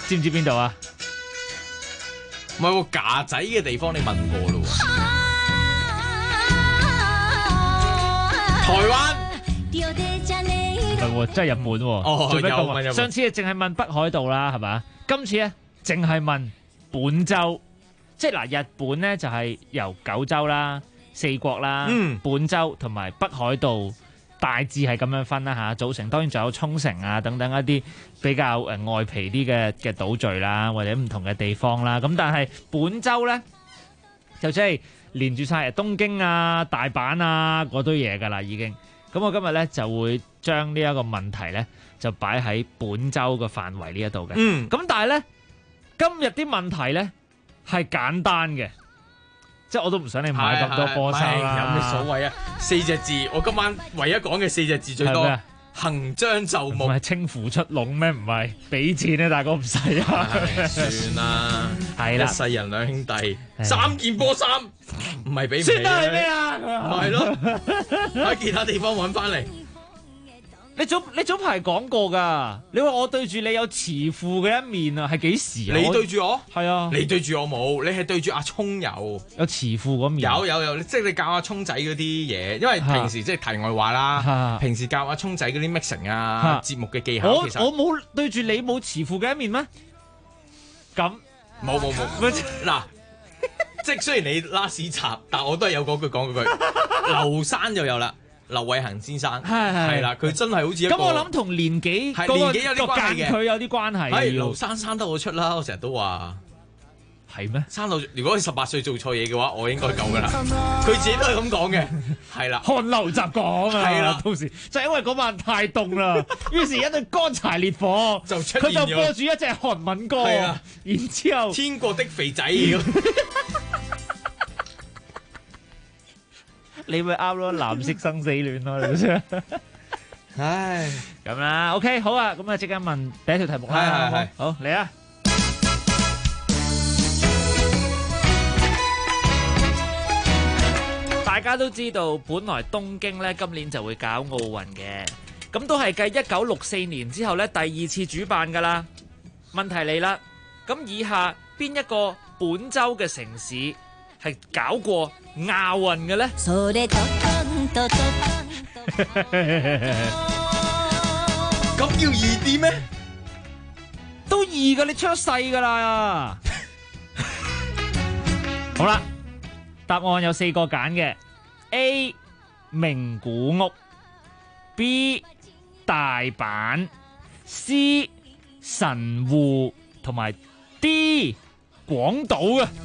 [SPEAKER 11] 知唔知邊度啊？
[SPEAKER 12] 唔係喎，架仔嘅地方你問過咯喎。台灣
[SPEAKER 11] 唔係喎，真係日本喎。
[SPEAKER 12] 哦，
[SPEAKER 11] 做咩咁
[SPEAKER 12] 有問
[SPEAKER 11] 上次淨係問北海道啦，係嘛？今次咧淨係問本州，即係嗱，日本咧就係由九州啦、四國啦、本州同埋北海道大致係咁樣分啦嚇，組成。當然仲有沖繩啊等等一啲比較外皮啲嘅島嶼啦，或者唔同嘅地方啦。咁但係本州咧就即係連住晒東京啊、大阪啊嗰堆嘢㗎啦已經。咁我今日咧就會將呢一個問題咧就擺喺本州嘅範圍呢一度嘅。咁但係咧今日啲問題咧係簡單嘅，即係我都唔想你買咁多波衫啦。
[SPEAKER 12] 有咩所謂啊？4隻字，我今晚唯一講嘅4隻字最多。行將就木，
[SPEAKER 11] 唔係稱呼出籠咩？唔係俾錢咧，大哥唔使啊！
[SPEAKER 12] 算啦，
[SPEAKER 11] 係啦，
[SPEAKER 12] 一世人兩兄弟，3件波衫，唔係俾唔起。
[SPEAKER 11] 算得係咩啊？
[SPEAKER 12] 唔係咯，喺其他地方揾翻嚟。
[SPEAKER 11] 你早排講過㗎，你話我對住你有慈父嘅一面啊，係幾時啊？
[SPEAKER 12] 你對住我？
[SPEAKER 11] 係啊，
[SPEAKER 12] 你對住我冇，你係對住阿聰有
[SPEAKER 11] 慈父嗰面。
[SPEAKER 12] 有，即係你教阿聰仔嗰啲嘢，因為平時即係題外話啦。平時教阿聰仔嗰啲 mixing 啊節目嘅技巧，其實
[SPEAKER 11] 我冇對住你冇慈父嘅一面咩？咁
[SPEAKER 12] 冇嗱，即係雖然你 last 集，但我都係有嗰句講嗰句。劉山就有啦。劉偉恒先生係啦，佢真係好似一個。咁我諗同年紀有啲關係嘅，佢有啲關係。係劉生得我出啦，我成日都話
[SPEAKER 11] 係咩？
[SPEAKER 12] 生到如果佢18歲做錯嘢嘅話，我應該夠噶啦。佢自己都係咁講嘅，係啦。
[SPEAKER 11] 汗流習講啊，
[SPEAKER 12] 係啦，
[SPEAKER 11] 到時就因為嗰晚太凍啦，於是一對乾柴烈火
[SPEAKER 12] 就出現咗，
[SPEAKER 11] 佢就播住一隻韓文歌，然之後
[SPEAKER 12] 天國的肥仔。
[SPEAKER 11] 你咪啱咯，藍色生死戀咯，你知唉，咁啦 ，OK， 好啊，咁啊，即刻問第一條題目啦，
[SPEAKER 12] 係，
[SPEAKER 11] 好嚟啊！大家都知道，本來東京咧今年就會搞奧運嘅，咁都係繼1964年之後咧第2次主辦噶啦。問題嚟啦，咁以下邊一個本州嘅城市係搞過亞運嘅咧？
[SPEAKER 12] 咁要易啲咩？
[SPEAKER 11] 都易噶，你出世噶啦。好啦，答案有4個揀嘅 ：A 名古屋、B 大阪、C 神戶同埋 D 廣島啊！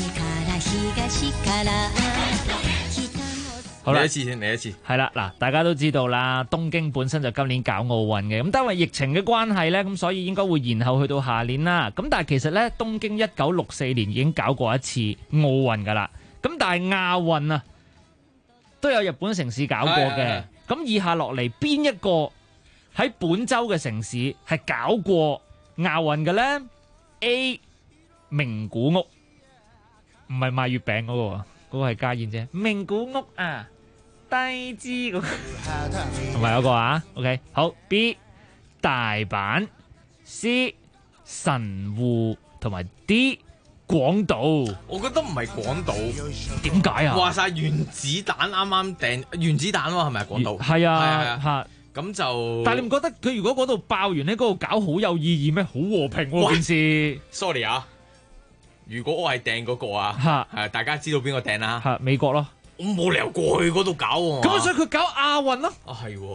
[SPEAKER 11] 好啦，
[SPEAKER 12] 嚟一次，
[SPEAKER 11] 係啦，嗱，大家都知道啦，東京本身就今年搞奧運嘅，咁因為疫情嘅關係呢，咁所以應該會延後去到下年啦。咁但係其實呢，東京1964年已經搞過一次奧運噶啦，咁但係亞運啊都有日本城市搞過嘅。咁以下落嚟邊一個喺本州嘅城市係搞過亞運嘅呢？ A 名古屋，唔係賣月餅嗰個啊，嗰個係家燕啫。名古屋啊，低脂嗰個，同埋有個啊 ，OK， 好。B 大阪、C 神戶同埋 D 廣島。
[SPEAKER 12] 我覺得唔係廣島，
[SPEAKER 11] 點解啊？
[SPEAKER 12] 話晒原子彈啱啱掟原子彈喎，係咪廣島？
[SPEAKER 11] 係啊，嚇。
[SPEAKER 12] 咁就，
[SPEAKER 11] 但係你唔覺得佢如果嗰度爆完喺嗰度搞好有意義咩？好和平喎件事。
[SPEAKER 12] Sorry 啊，如果我係掟嗰個啊，係大家知道邊個掟啦？
[SPEAKER 11] 係美國咯。
[SPEAKER 12] 我冇理由過去嗰度搞喎。
[SPEAKER 11] 咁所以佢搞亞運咯。
[SPEAKER 12] 啊係喎，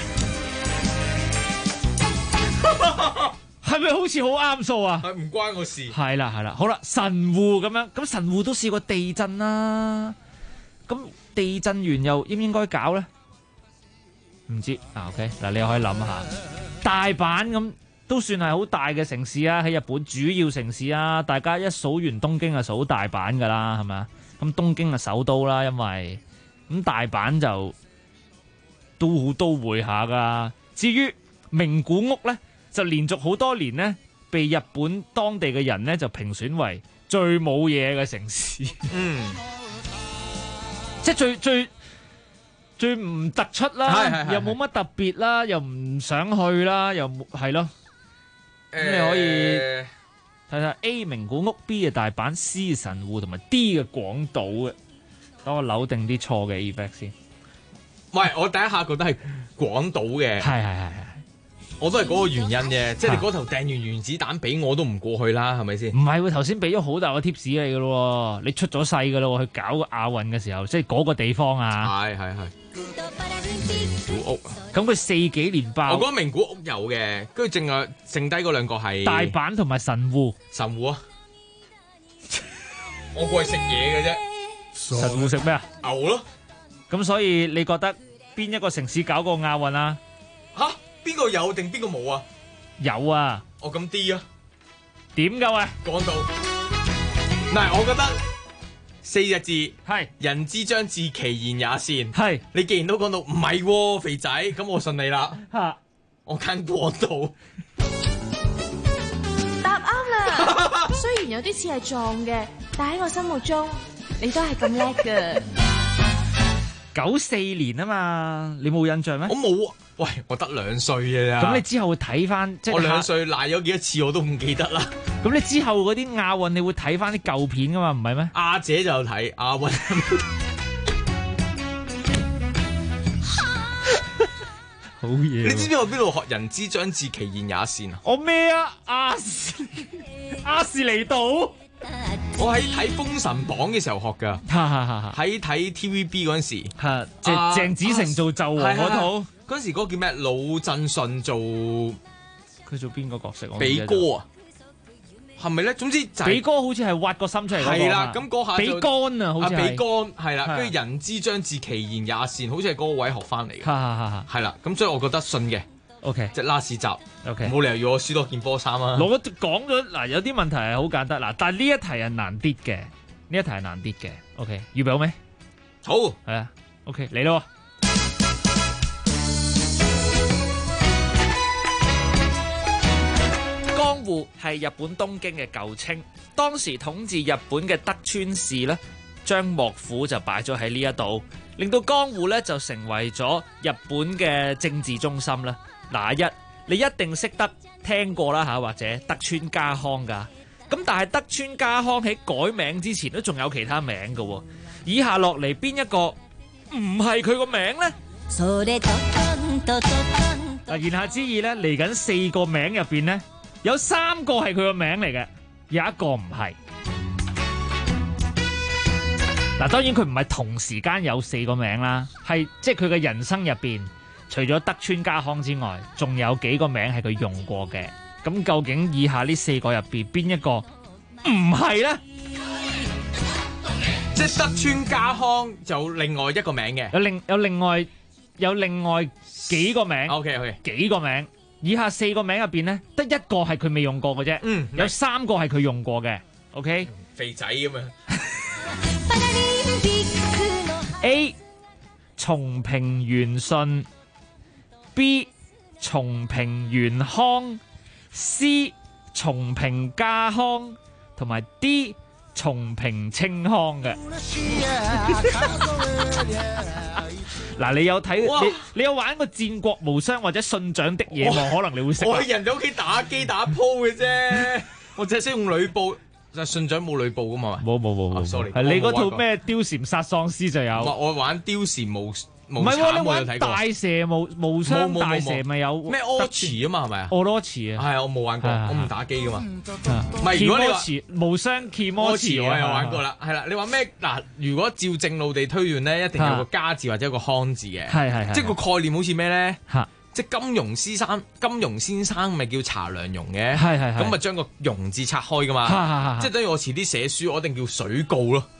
[SPEAKER 11] 係咪好似好啱數啊？
[SPEAKER 12] 係唔關我事。
[SPEAKER 11] 係啦係啦，好啦，神戶咁樣，咁神戶都試過地震啦。咁地震完又應唔應該搞咧？唔知啊 ，OK 嗱，你又可以諗下，大阪咁都算係好大嘅城市啊，喺日本主要城市啊，大家一數完東京就數大阪噶啦，係咪啊？咁東京係首都啦，因為咁大阪就都好都會下噶。至於名古屋咧，就連續好多年咧，被日本當地嘅人咧就評選為最冇嘢嘅城市。即係最唔突出啦，又冇乜特別啦，又唔想去啦，又係咯。 咁你可以睇睇 A 名古屋、B 嘅大阪、C 神戶同埋 D 嘅廣島嘅。等我扭定啲錯嘅 effect 先。
[SPEAKER 12] 喂，我第一下覺得係廣島嘅。
[SPEAKER 11] 係。
[SPEAKER 12] 我都係嗰個原因嘅，即係你嗰頭掟完原子彈俾我都唔過去啦，係咪先？
[SPEAKER 11] 唔係喎，頭先俾咗好大個 tips 你嘅咯，你出咗世嘅咯，去搞亞運嘅時候，即係嗰個地方啊。
[SPEAKER 12] 係。名古屋，
[SPEAKER 11] 咁佢4幾年爆。
[SPEAKER 12] 我覺得名古屋有嘅，跟住剩低嗰兩個係
[SPEAKER 11] 大阪同埋神戶。
[SPEAKER 12] 神戶啊！我過去食嘢嘅啫。
[SPEAKER 11] 神戶食咩啊？
[SPEAKER 12] 牛咯。
[SPEAKER 11] 咁所以你覺得邊一個城市搞過亞運啊？
[SPEAKER 12] 吓？邊個有定邊個冇啊？
[SPEAKER 11] 有啊！
[SPEAKER 12] 哦，咁 D 啊？
[SPEAKER 11] 點㗎喂？
[SPEAKER 12] 講到嗱，我覺得4隻字
[SPEAKER 11] 係
[SPEAKER 12] 人之將至，其言也善。
[SPEAKER 11] 係
[SPEAKER 12] 你既然都講到唔係喎，肥仔，咁我信你啦。
[SPEAKER 11] 嚇！
[SPEAKER 12] 我揀廣島。
[SPEAKER 3] 答啱啦！雖然有啲似係撞嘅，但喺我心目中你都係咁叻㗎。
[SPEAKER 11] 94年啊嘛，你冇印象咩？
[SPEAKER 12] 我冇啊。喂，我得2歲嘅咋。
[SPEAKER 11] 咁你之後會睇翻，即係
[SPEAKER 12] 我2歲賴咗幾多次我都唔記得啦。
[SPEAKER 11] 咁你之後嗰啲亞運你會睇翻啲舊片噶嘛？唔係咩？
[SPEAKER 12] 亞姐就有睇亞運。
[SPEAKER 11] 好嘢！
[SPEAKER 12] 你知唔知我邊度學人之將至，其言也善啊？
[SPEAKER 11] 我咩啊？亞視嚟到。
[SPEAKER 12] 我喺睇《封神榜》嘅時候學噶，喺睇 TVB 嗰陣時，
[SPEAKER 11] 鄭子誠做紂王嗰套，
[SPEAKER 12] 嗰陣時嗰個叫咩？魯振順做，
[SPEAKER 11] 佢做邊個角色？
[SPEAKER 12] 比哥啊，係咪咧？總之就
[SPEAKER 11] 比哥好似係挖個心出嚟，
[SPEAKER 12] 係啦。咁嗰下
[SPEAKER 11] 比干啊，好似
[SPEAKER 12] 比干係啦。跟住人之將至，其言也善，好似係嗰個位學翻嚟嘅，係啦。咁所以我覺得信嘅。
[SPEAKER 11] OK，
[SPEAKER 12] 即係拉屎集。
[SPEAKER 11] OK，
[SPEAKER 12] 冇理由要我輸多件波衫啊！
[SPEAKER 11] 我講咗嗱，有啲問題係好簡單嗱，但係呢一題係難啲嘅，呢一題係難啲嘅。OK，預備好未？
[SPEAKER 12] 好，
[SPEAKER 11] 係啊。OK，嚟咯。江戶係日本東京嘅舊稱，當時統治日本嘅德川氏咧，將幕府就擺咗喺呢一度，令到江戶咧就成為咗日本嘅政治中心啦。嗱，你一定識得聽過啦嚇，或者德川家康噶。咁但係德川家康喺改名之前都仲有其他名嘅喎。以下落嚟邊一個唔係佢個名呢？嗱，言下之意咧，嚟緊4個名入邊呢，有3個係佢個名嚟嘅，有一個唔係。嗱，當然佢唔係同時間有4個名啦，係即係佢嘅人生入邊。除咗德川家康之外，仲有幾個名係佢用過嘅。咁究竟以下呢4個入邊邊一個唔係呢？
[SPEAKER 12] 即係德川家康就另外一個名嘅，
[SPEAKER 11] 有另外幾個名。
[SPEAKER 12] OK，
[SPEAKER 11] 幾個名？以下4個名入邊呢，得一個係佢未用過嘅啫。有3個係佢用過嘅。OK，
[SPEAKER 12] 肥仔咁樣。
[SPEAKER 11] A 松平元信。B 松平元康 ，C 松平家康，同埋 D 松平清康嘅。嗱，你有睇你有玩過戰國無雙或者信長的野望，可能你會識。
[SPEAKER 12] 我喺人哋屋企打機打鋪嘅啫，我淨係識用呂布，就信長冇呂布噶嘛。
[SPEAKER 11] 冇
[SPEAKER 12] sorry，
[SPEAKER 11] 係你嗰套咩貂蟬殺喪屍就有。
[SPEAKER 12] 我玩貂蟬無。
[SPEAKER 11] 唔係喎，你玩大蛇無雙大蛇咪有
[SPEAKER 12] 咩柯池啊嘛，係咪啊？
[SPEAKER 11] 柯羅池啊，
[SPEAKER 12] 係啊，我冇玩過，我唔打機噶嘛。
[SPEAKER 11] 唔係，如果你話無雙 Kimochi
[SPEAKER 12] 我有玩過啦，係啦。你話咩嗱？如果照正路地推斷咧，一定有個家字或者一個康字嘅，
[SPEAKER 11] 係，
[SPEAKER 12] 即係個概念好似咩咧？即係金庸先生咪叫查良鏞嘅，
[SPEAKER 11] 係，
[SPEAKER 12] 咁咪將個鏞字拆開噶嘛，即係等於我遲啲寫書，我一定叫水告咯，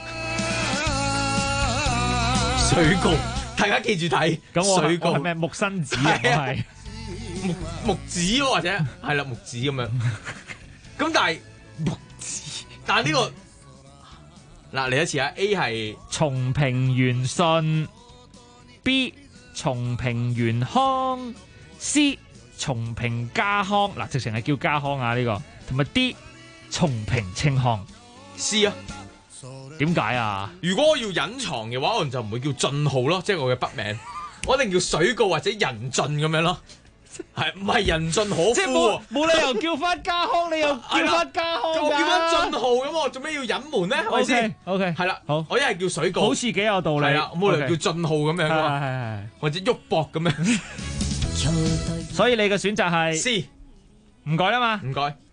[SPEAKER 12] 水告。大家記住睇，
[SPEAKER 11] 咁我
[SPEAKER 12] 水告
[SPEAKER 11] 係咩木生子啊？係
[SPEAKER 12] 木子咯，或者係啦木子咁樣。咁但係木子，但係呢個嗱嚟一次啊 ，A 係
[SPEAKER 11] 松平元信 ，B 松平元康 ，C 松平家康，嗱直情係叫家康啊呢個，同埋 D 松平清康
[SPEAKER 12] ，C 啊。
[SPEAKER 11] 點解啊？
[SPEAKER 12] 如果我要隱藏嘅話，我就唔會叫俊浩咯，即係我嘅筆名，我一定叫水告或者仁俊咁樣咯。
[SPEAKER 6] 係唔係人盡可夫？
[SPEAKER 11] 即係冇理由叫翻家康，你又叫翻家康㗎？
[SPEAKER 6] 我叫翻俊浩咁，我做咩要隱瞞咧？係咪先
[SPEAKER 11] ？OK，
[SPEAKER 6] 係啦，
[SPEAKER 11] 好，
[SPEAKER 6] 我一係叫水稿，
[SPEAKER 11] 好似幾有道理。
[SPEAKER 6] 係啦，冇理由叫俊浩咁樣㗎嘛，
[SPEAKER 11] 係，
[SPEAKER 6] 或者喐博咁樣。
[SPEAKER 11] 所以你嘅選擇係
[SPEAKER 6] C，
[SPEAKER 11] 唔改啦嘛？
[SPEAKER 6] 唔改。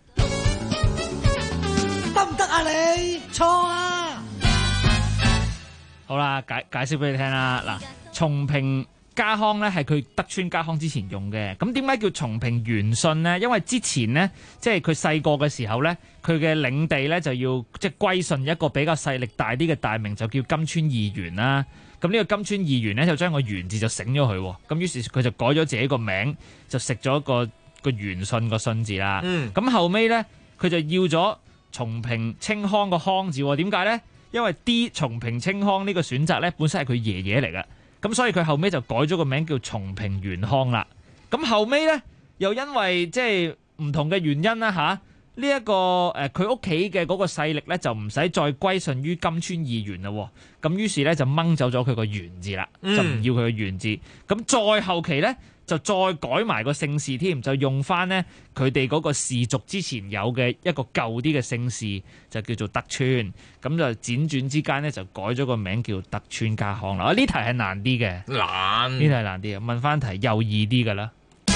[SPEAKER 13] 得唔得啊你？錯啊！
[SPEAKER 11] 好啦，解釋俾你聽啦。嗱，松平家康咧係佢德川家康之前用嘅。咁點解叫松平元信呢？因為之前呢，即係佢細個嘅時候咧，佢嘅領地咧就要即係歸順一個比較勢力大啲嘅大名，就叫金川義元啦。咁呢個金川義元咧就將個元字就醒咗佢，咁於是佢就改咗自己個名，就食咗個元信個信字啦。咁後尾咧佢就要咗松平清康個康字，點解咧？因為 D 松平清康呢個選擇咧，本身係佢爺爺嚟嘅，咁所以佢後尾就改咗個名叫松平元康啦。咁後尾咧又因為即係唔同嘅原因啦嚇，呢一個佢屋企嘅嗰個勢力咧就唔使再歸順於金川義元啦，咁於是咧就掹走咗佢個元字啦，就唔要佢個元字。咁再後期咧就再改埋個姓氏添，就用翻咧佢哋嗰個氏族之前有嘅一個舊啲嘅姓氏，就叫做德川。咁就輾轉之間咧就改咗個名叫德川家康啦。呢題係難啲嘅，呢題係難啲嘅。問翻題又易啲㗎啦。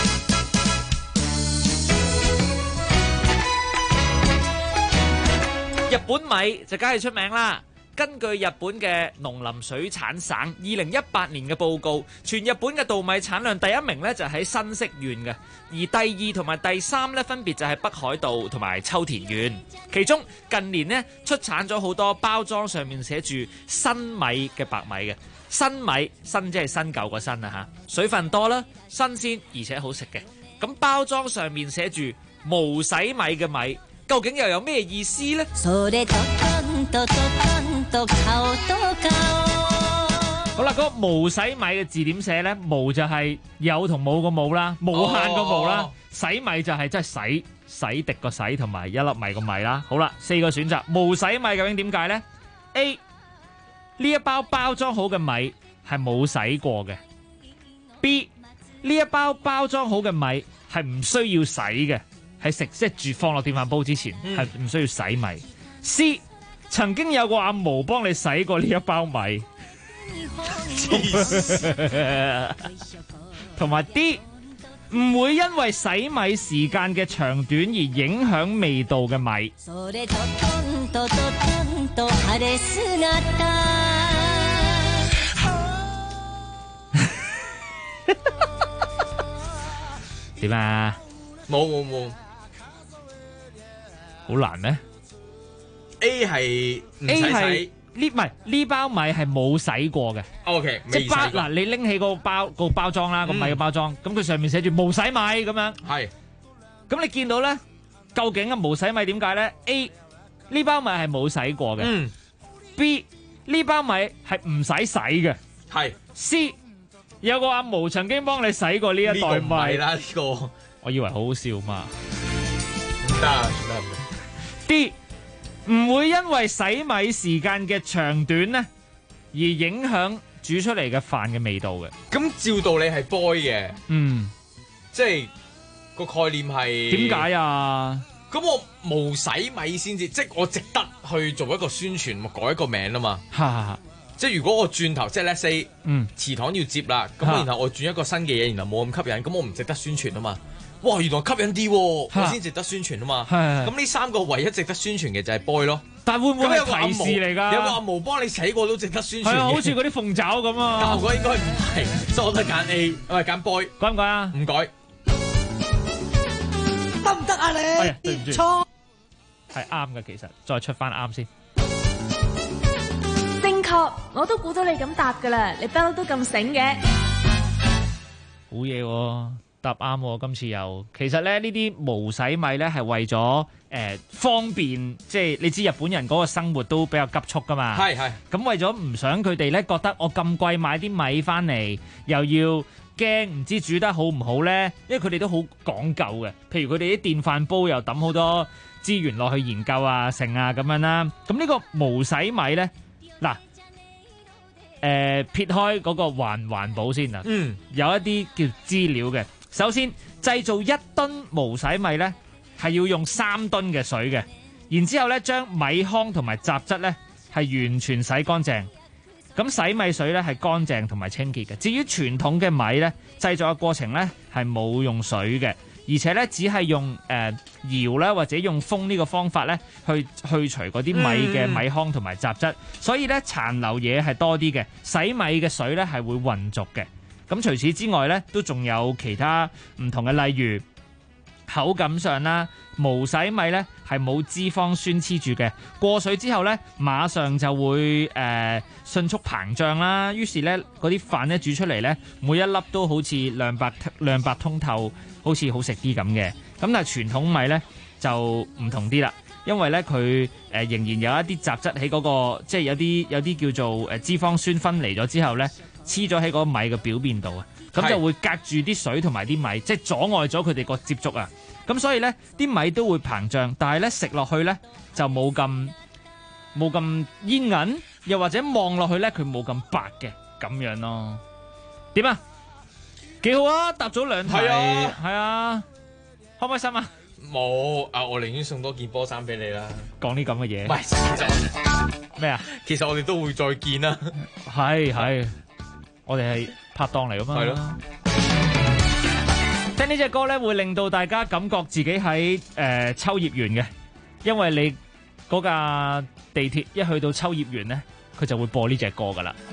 [SPEAKER 11] 日本米就梗係出名啦。根據日本嘅農林水產省2018年嘅報告，全日本嘅稻米產量第一名呢就喺新潟縣嘅，而第二同埋第三呢分別就係北海道同埋秋田縣。其中近年呢出產咗好多包裝上面寫住新米嘅白米嘅，新米新即係新舊個新啊嚇，水分多啦，新鮮而且好食嘅。咁包裝上面寫住無洗米嘅米，究竟又有咩意思呢？好啦，嗰個無洗米嘅字點寫呢？無就係有同冇個冇啦，無限個無啦。洗米就係即係洗滌個洗同埋一粒米個米啦。好啦，4個選擇，無洗米究竟點解呢？ A 呢一包包裝好嘅米係冇洗過嘅。 B 呢一包包裝好嘅米係唔需要洗嘅，係食即係煮放落電飯煲之前係唔需要洗米。C 曾經有個阿毛幫你洗過呢一包米，同埋 D 唔會因為洗米時間嘅長短而影響味道嘅米。點啊？
[SPEAKER 6] 冇，
[SPEAKER 11] 好難咩？
[SPEAKER 6] A 係唔使洗，
[SPEAKER 11] 呢包米係冇洗過嘅。
[SPEAKER 6] OK，
[SPEAKER 11] 即係嗱，你拎起個包裝啦，個米嘅包裝，咁佢上面寫住無洗米咁樣。
[SPEAKER 6] 係，
[SPEAKER 11] 咁你見到咧，究竟啊無洗米點解咧 ？A 呢包米係冇洗過嘅。B 呢包米係唔使洗嘅。
[SPEAKER 6] 係。
[SPEAKER 11] C 有個阿毛曾經幫你洗過呢一袋米。
[SPEAKER 6] 係啦，呢個
[SPEAKER 11] 我以為好好笑嘛。
[SPEAKER 6] 唔得。
[SPEAKER 11] D 唔會因為洗米時間嘅長短咧，而影響煮出嚟嘅飯嘅味道嘅。
[SPEAKER 6] 咁照道理係 boy 嘅，即係個概念係
[SPEAKER 11] 點解啊？
[SPEAKER 6] 咁我無洗米先至，即係我值得去做一個宣傳，咪改一個名啊嘛。即係如果我轉頭，即係 let's say，祠堂要接啦，咁然後我轉一個新嘅嘢，然後冇咁吸引，咁我唔值得宣傳啊嘛。哇，原來吸引啲，我先值得宣傳啊嘛。咁呢3個唯一值得宣傳嘅就係 boy 咯。
[SPEAKER 11] 但會唔會係提示嚟㗎？
[SPEAKER 6] 有個阿毛幫你洗過都值得宣傳。係
[SPEAKER 11] 啊，好似嗰啲鳳爪咁啊。
[SPEAKER 6] 效果應該唔係，所以我都係揀 A，唔係揀 boy。
[SPEAKER 11] 改唔改啊？
[SPEAKER 6] 唔改。
[SPEAKER 13] 得唔得啊你？
[SPEAKER 11] 對唔住。
[SPEAKER 13] 錯。
[SPEAKER 11] 係啱嘅，其實再出翻啱先。
[SPEAKER 3] 正確，我都估到你咁答㗎啦，你不嬲都咁醒嘅。
[SPEAKER 11] 好嘢喎！答啱喎，今次又其實咧呢啲無洗米咧係為咗方便，即係你知日本人嗰個生活都比較急促噶嘛。係。咁為咗唔想佢哋咧覺得我咁貴買啲米翻嚟，又要驚唔知煮得好唔好咧，因為佢哋都好講究嘅。譬如佢哋啲電飯煲又抌好多資源落去研究啊、成啊咁樣啦。咁呢個無洗米咧，嗱。撇開嗰個環保先啊，有一啲叫資料嘅首先製造1噸無洗米呢，係要用3噸嘅水嘅，然之後呢，將米糠同埋雜質呢係完全洗乾淨。咁洗米水呢係乾淨同埋清潔嘅。至於傳統嘅米呢，製作嘅過程呢係冇用水嘅，而且呢只係用搖啦或者用風呢個方法呢去除嗰啲米嘅米糠同埋雜質，所以呢殘留嘢係多啲嘅。洗米嘅水呢係會混濁嘅。咁除此之外呢，都仲有其他唔同嘅，例如口感上啦，無洗米呢係冇脂肪酸黐住嘅，過水之後呢，馬上就會迅速膨脹啦，於是呢，嗰啲飯呢煮出嚟呢，每一粒都好似亮白通透，好似好食啲咁嘅。咁但係傳統米呢就唔同啲啦，因為呢，佢仍然有一啲雜質喺嗰個，即係有啲叫做脂肪酸分離咗之後呢，黐咗喺嗰個米嘅表面度啊，咁就會隔住啲水同埋啲米，即係阻礙咗佢哋個接觸啊。咁所以呢啲米都會膨脹，但係呢食落去呢就冇咁煙韌，又或者望落去呢佢冇咁白嘅咁樣咯。點啊？幾好啊！答咗2題，係啊，開唔開心啊？
[SPEAKER 6] 冇啊！我寧願送多件波衫俾你啦。
[SPEAKER 11] 講啲咁嘅嘢，
[SPEAKER 6] 唔係
[SPEAKER 11] 咩啊？
[SPEAKER 6] 其實我哋都會再見啦。
[SPEAKER 11] 係，我哋係拍檔嚟噶嘛。係咯。聽呢隻歌咧，會令到大家感覺自己喺秋葉原嘅，因為你嗰架地鐵一去到秋葉原咧，佢就會播呢隻歌噶啦。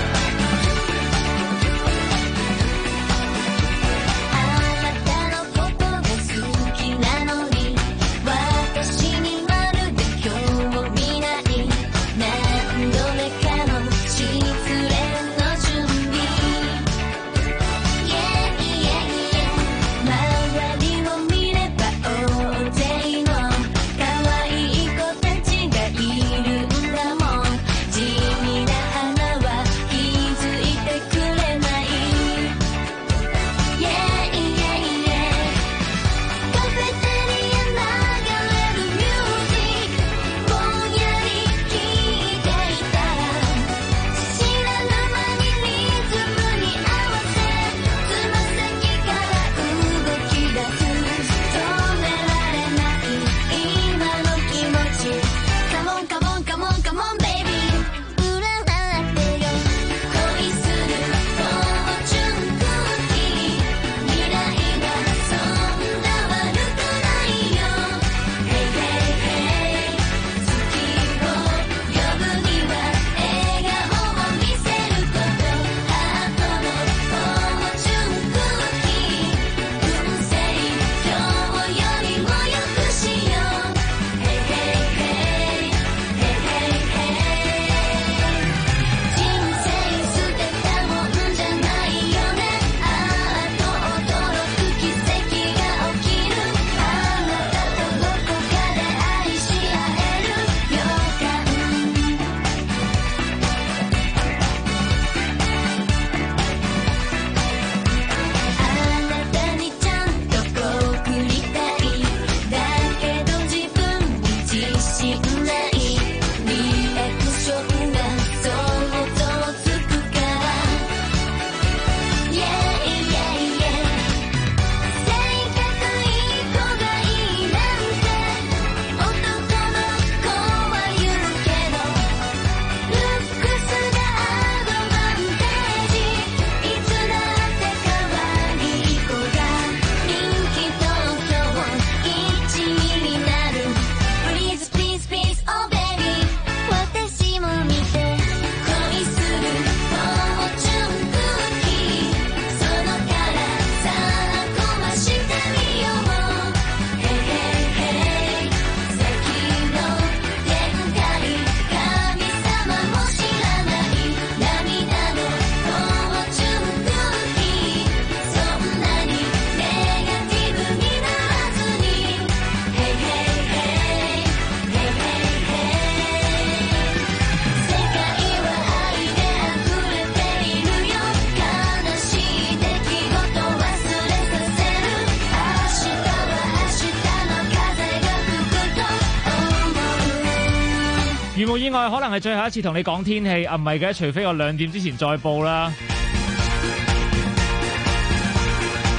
[SPEAKER 11] 如無意外，可能係最後一次同你講天氣，唔係嘅，除非我2點之前再報啦。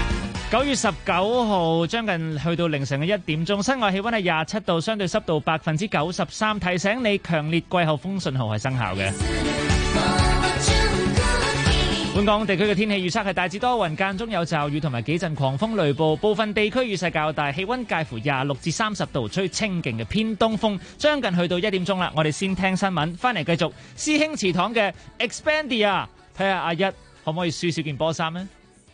[SPEAKER 11] 9月19號將近去到凌晨嘅1點鐘，室外氣溫係27度，相對濕度93%。提醒你，強烈季候風信號係生效嘅。本港地區嘅天氣預測係大致多雲，間中有驟雨同埋幾陣狂風雷暴，部分地區雨勢較大，氣溫介乎26至30度，吹清勁嘅偏東風。將近去到1點鐘啦，我哋先聽新聞，翻嚟繼續師兄祠堂嘅 Expandia， 睇下阿一可唔可以輸少件波衫呢？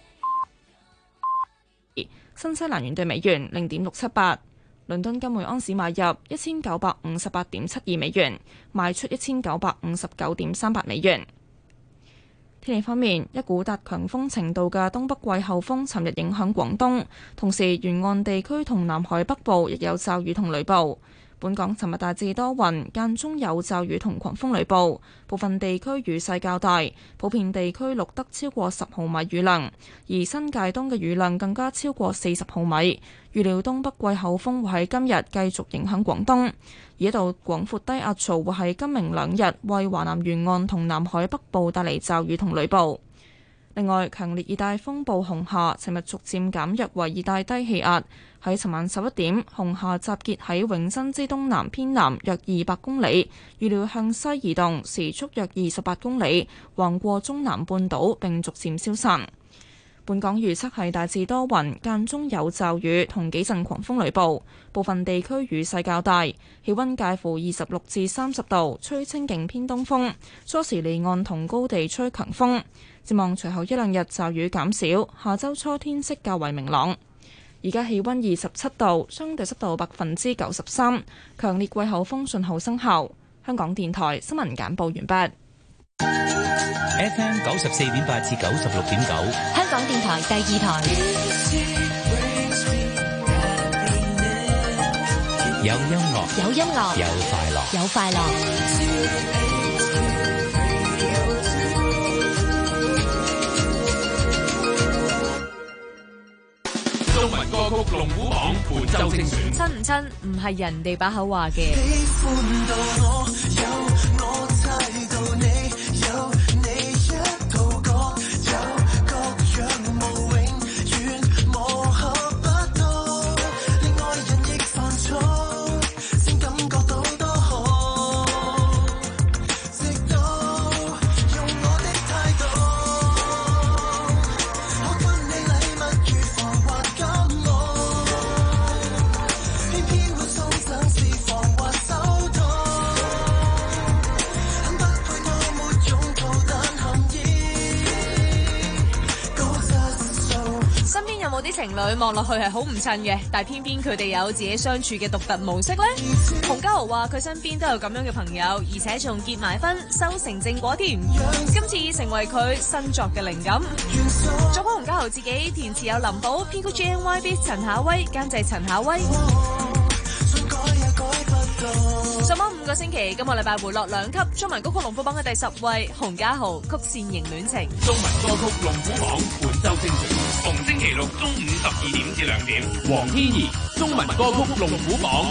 [SPEAKER 1] 新西蘭元對美元0.678，倫敦金每盎司買入1958.72美元，賣出1959.38美元。天氣方面，一股達強風程度嘅東北季候風尋日影響廣東，同時沿岸地區同南海北部亦有驟雨同雷暴。本港尋日大致多雲，間中有驟雨同狂風雷暴，部分地區雨勢較大，普遍地區錄得超過10毫米雨量，而新界東嘅雨量更加超過40毫米。預料東北季候風會喺今日繼續影響廣東，而一道廣闊低壓槽會喺今明兩日為華南沿岸同南海北部帶嚟驟雨同雷暴。另外，強烈熱帶風暴紅夏尋日逐漸減弱為熱帶低氣壓，喺尋晚11點，紅夏集結喺永珍之東南偏南約200公里，預料向西移動，時速約28公里，橫過中南半島並逐漸消散。本港預測係大致多雲，間中有驟雨同幾陣狂風雷暴，部分地區雨勢較大，氣溫介乎26至30度，吹清勁偏東風，初時離岸同高地吹強風。展望隨後一兩日驟雨減少，下周初天色較為明朗。而家氣溫27度，相對濕度93%，強烈季候風信號生效。香港電台新聞簡報完畢。
[SPEAKER 4] FM 94.8至96.9，
[SPEAKER 2] 香港電台第二台。
[SPEAKER 4] 有音樂，
[SPEAKER 2] 有音樂，
[SPEAKER 4] 有快樂，
[SPEAKER 2] 有快樂。
[SPEAKER 5] 中文歌曲龍虎榜本周精選，
[SPEAKER 3] 親唔親唔係人哋把口話嘅。情侶望落去係好唔襯嘅，但係偏偏佢哋有自己相處嘅獨特模式呢。洪家豪話佢身邊都有咁樣嘅朋友，而且仲結埋婚，收成正果添。今次成為佢新作嘅靈感。作曲洪家豪自己，填詞有林寶，編曲 JNYB 陳夏威，監製陳夏威。上網5個星期，今個禮拜回落2級，中文歌曲龍虎榜嘅第10位，洪家豪曲線型戀情。
[SPEAKER 5] 中文歌曲龍虎榜本周精選，逢星期六中午12點至2點，黃天怡中文歌曲龍虎榜。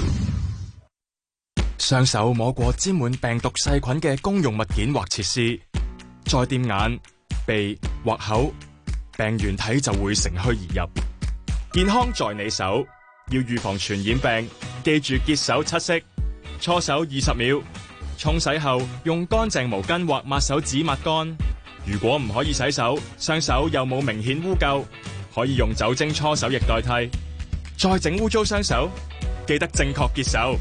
[SPEAKER 23] 雙手摸過沾滿病毒細菌嘅公用物件或設施，再掂眼、鼻或口，病原體就會乘虛而入。健康在你手，要預防傳染病，記住潔手7式，搓手20秒，沖洗後用乾淨毛巾或抹手紙抹乾。如果唔可以洗手，雙手又冇明顯污垢，可以用酒精搓手液代替。再整污糟雙手，記得正確潔手。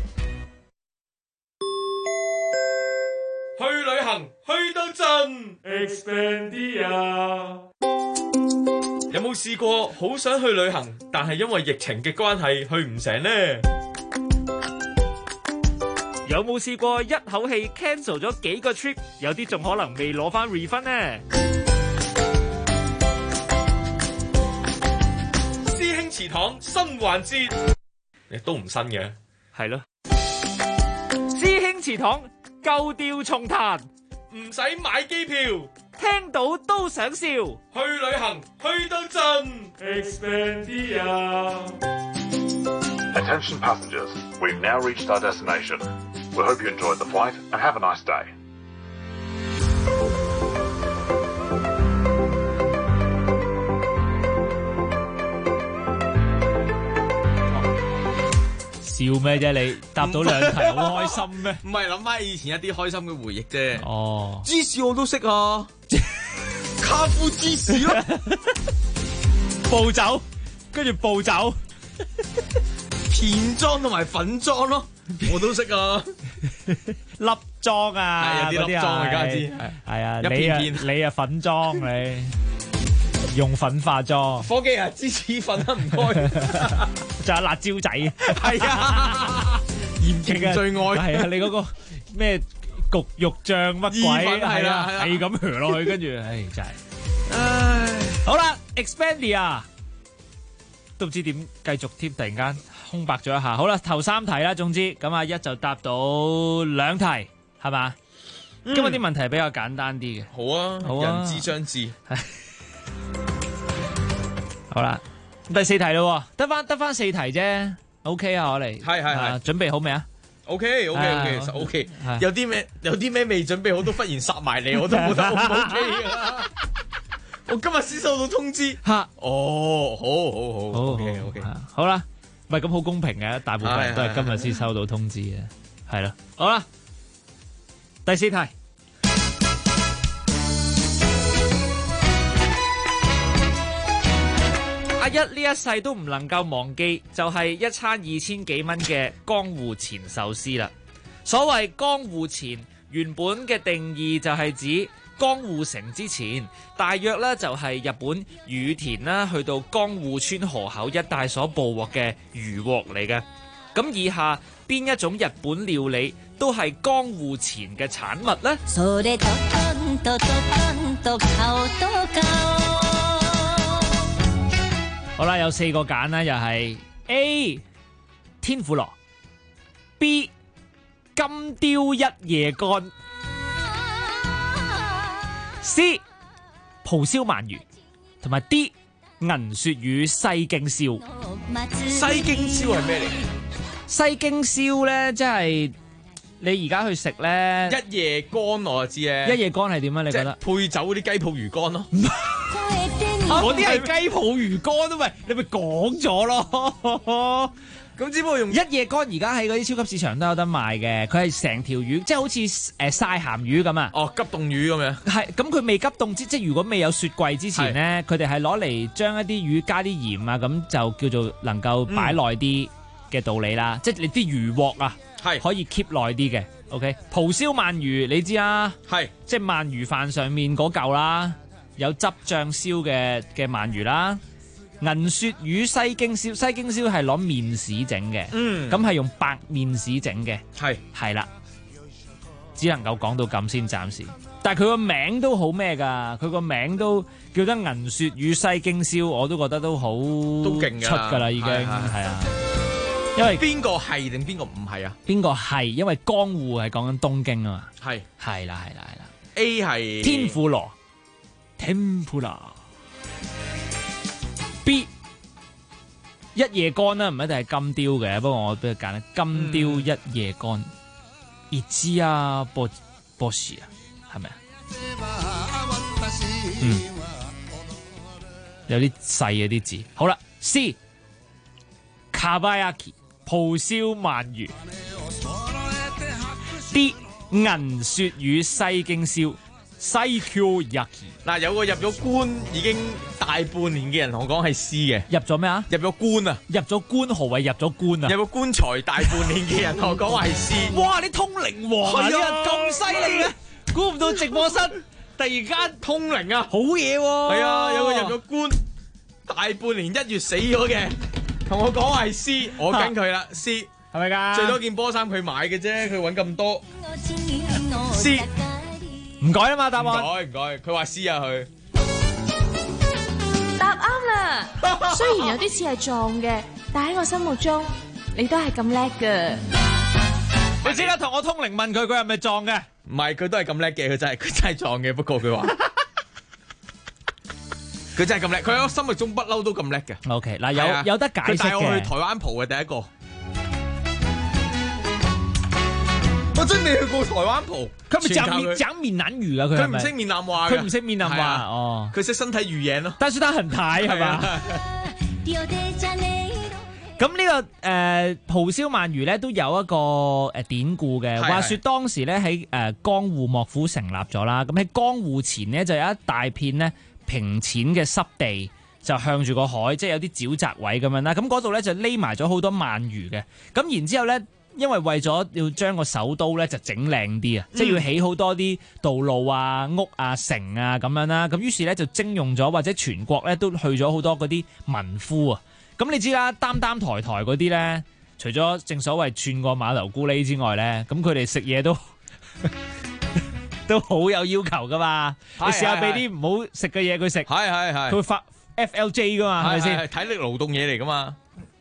[SPEAKER 5] 去旅行去到盡 Expandia。有冇試過好想去旅行，但係因為疫情嘅關係去唔成呢？
[SPEAKER 11] 有冇試過一口氣 cancel 咗幾個 trip， 有啲仲可能未攞翻 refund 呢？
[SPEAKER 5] 師兄祠堂新環節，亦都唔新嘅，
[SPEAKER 11] 係咯。師兄祠堂舊調重彈，
[SPEAKER 5] 唔使買機票，
[SPEAKER 11] 聽到都想笑。
[SPEAKER 5] 去旅行去到盡 Expandia。
[SPEAKER 22] Attention passengers, we've now reached our destination. We hope you enjoyed the flight and have a nice day.
[SPEAKER 11] 笑咩啫？你答到兩題好開心咩？
[SPEAKER 12] 唔係諗翻以前一啲開心嘅回憶啫。
[SPEAKER 11] 哦，
[SPEAKER 12] 芝士我都識啊，卡夫芝士咯，
[SPEAKER 11] 暴走，跟住暴走，
[SPEAKER 12] 片裝同埋粉裝咯，我都識啊。
[SPEAKER 11] 粒裝啊，
[SPEAKER 12] 有啲粒裝啊，家知
[SPEAKER 11] 係啊，
[SPEAKER 12] 一片片
[SPEAKER 11] 你啊粉裝你。用粉化妝，
[SPEAKER 12] 伙計啊，芝士粉啊，唔該，
[SPEAKER 11] 仲有辣椒仔，
[SPEAKER 12] 係啊，
[SPEAKER 11] 嚴極啊，
[SPEAKER 12] 最愛，
[SPEAKER 11] 係啊，你嗰個咩焗肉醬乜鬼，
[SPEAKER 12] 係啦，
[SPEAKER 11] 係咁馭落去，跟住，唉，真係，唉，好啦 ，Expandia 都唔知點繼續添，突然間空白咗一下，好啦，頭3題啦，總之咁啊，一就答到2題，係嘛？今日啲問題比較簡單啲嘅，
[SPEAKER 12] 好啊，
[SPEAKER 11] 好啊，
[SPEAKER 12] 人之將至。
[SPEAKER 11] 好啦，第4題咯，得翻4題啫 ，OK 啊，我哋
[SPEAKER 12] 係，
[SPEAKER 11] 準備好未啊
[SPEAKER 12] ？OK，其實 OK，有啲咩未準備好都忽然殺埋嚟，我都冇得 OK 噶。我今日先收到通知，哦，好 ，OK，
[SPEAKER 11] 好啦，唔係咁好公平嘅，大部分人都係今日先收到通知嘅，係啦，好啦，第4題。阿一呢一世都唔能夠忘記，就係一餐2000幾蚊嘅江戶前壽司啦。所謂江戶前，原本嘅定義就係指江戶城之前，大約咧就係日本羽田啦，去到江戶川河口一帶所捕獲嘅漁獲嚟嘅。咁以下邊一種日本料理都係江戶前嘅產物呢？好啦，有4個揀啦，又係 A 天婦羅 ，B 金雕一夜乾 ，C 蒲燒鰻魚，同埋 D 銀鱈魚西京燒。
[SPEAKER 12] 西京燒係咩嚟？
[SPEAKER 11] 西京燒咧，即係你而家去食咧，
[SPEAKER 12] 一夜乾我就知咧。
[SPEAKER 11] 一夜乾係點啊？你覺得
[SPEAKER 12] 配酒嗰啲雞泡魚乾咯。
[SPEAKER 11] 嗰啲係雞泡魚乾都咪，你咪講咗咯。
[SPEAKER 12] 咁只不過用
[SPEAKER 11] 一夜乾而家喺嗰啲超級市場都有得賣嘅，佢係成條魚，即係好似曬鹹魚咁啊。
[SPEAKER 12] 哦，急凍魚咁樣。係，
[SPEAKER 11] 咁佢未急凍即係如果未有雪櫃之前咧，佢哋係攞嚟將一啲魚加啲鹽啊，咁就叫做能夠擺耐啲嘅道理啦。即係你啲魚鑊啊，係可以 keep 耐啲嘅。OK，蒲燒鰻魚你知啊，係即係鰻魚飯上面嗰嚿啦。有汁醬燒嘅鰻魚啦，銀鱈魚西京燒，西京燒係攞麵豉整嘅，咁係用白麵豉整嘅，係啦，只能夠講到咁先暫時。但係佢個名都好咩㗎？佢個名都叫得銀鱈魚西京燒，我都覺得都好都勁出㗎啦，已經係啊。因為
[SPEAKER 12] 邊個係定邊個唔係啊？
[SPEAKER 11] 邊個係？因為江戶係講緊東京啊嘛，係啦
[SPEAKER 12] A 係
[SPEAKER 11] 天婦羅。Tempura B 一夜乾啦，唔一定係金雕嘅，不過我俾佢揀啦，金雕一夜乾。一啊波士啊，係咪啊？有啲細嗰啲字。好啦 ，C 卡巴亞基蒲燒鰻魚。D 銀鱈魚西京燒。西 Q 日
[SPEAKER 12] 嗱，有個入咗官已經大半年嘅人同我講係 C 嘅，
[SPEAKER 11] 入咗咩啊？
[SPEAKER 12] 入咗官啊！
[SPEAKER 11] 入咗官何謂入咗官啊？
[SPEAKER 12] 入咗棺材大半年嘅人同我講話係 C。
[SPEAKER 11] 哇！你通靈王啊！呢人咁犀利嘅，估唔到直播室突然間
[SPEAKER 12] 通靈啊！
[SPEAKER 11] 好嘢喎！
[SPEAKER 12] 係啊，有個入咗官大半年1月死咗嘅，同我講話係 C， 我跟佢啦 C，
[SPEAKER 11] 係咪㗎？
[SPEAKER 12] 最多件波衫佢買嘅啫，佢揾咁多 C。
[SPEAKER 11] 唔改啦嘛，答案。
[SPEAKER 12] 唔改，佢話 C 啊佢。
[SPEAKER 3] 答啱啦，雖然有啲似係撞嘅，但喺我心目中，你都係咁叻㗎。
[SPEAKER 11] 你即刻同我通靈問佢係咪撞嘅？
[SPEAKER 12] 唔係，佢都係咁叻嘅，佢真係撞嘅。不過佢話佢真係咁叻，佢喺我心目中不嬲都咁叻嘅。
[SPEAKER 11] OK， 嗱有得解釋嘅。佢帶
[SPEAKER 12] 我去台灣蒲嘅第一個。我真未去過台灣蒲，
[SPEAKER 11] 佢咪講閩南語啊？佢
[SPEAKER 12] 唔識閩南話，
[SPEAKER 11] 佢唔識閩南話哦，
[SPEAKER 12] 佢識身體語言咯。
[SPEAKER 11] 但是他很台係嘛？ 咁呢個蒲燒鰻魚咧都有一個典故嘅，話說當時咧喺江戶幕府成立咗啦，咁喺江戶前呢，就有一大片咧平淺嘅濕地，就向住個海，即係有啲沼澤位咁樣啦。咁嗰度咧就匿埋咗好多鰻魚嘅。咁然之後咧，因為為咗要將個首都咧就整靚啲啊，即係要起好多啲道路啊、屋啊、城啊咁樣啦。咁於是咧就徵用咗，或者全國咧都去咗好多嗰啲民夫啊。咁你知啦，擔抬嗰啲咧，除咗正所謂串個馬騮咕喱之外咧，咁佢哋食嘢都都好有要求噶嘛。你試下俾啲唔好食嘅嘢佢食，佢會發 FLJ 噶嘛，係咪先？
[SPEAKER 6] 體力勞動嘢嚟噶嘛。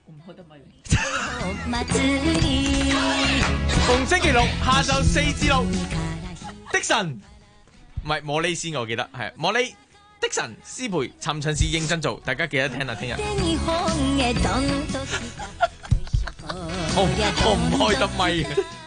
[SPEAKER 6] 逢星期六下晝4至6，的神唔係莫里斯，我記得係莫里。的神師培尋秦時認真做，大家記得聽下聽日。我唔開得咪。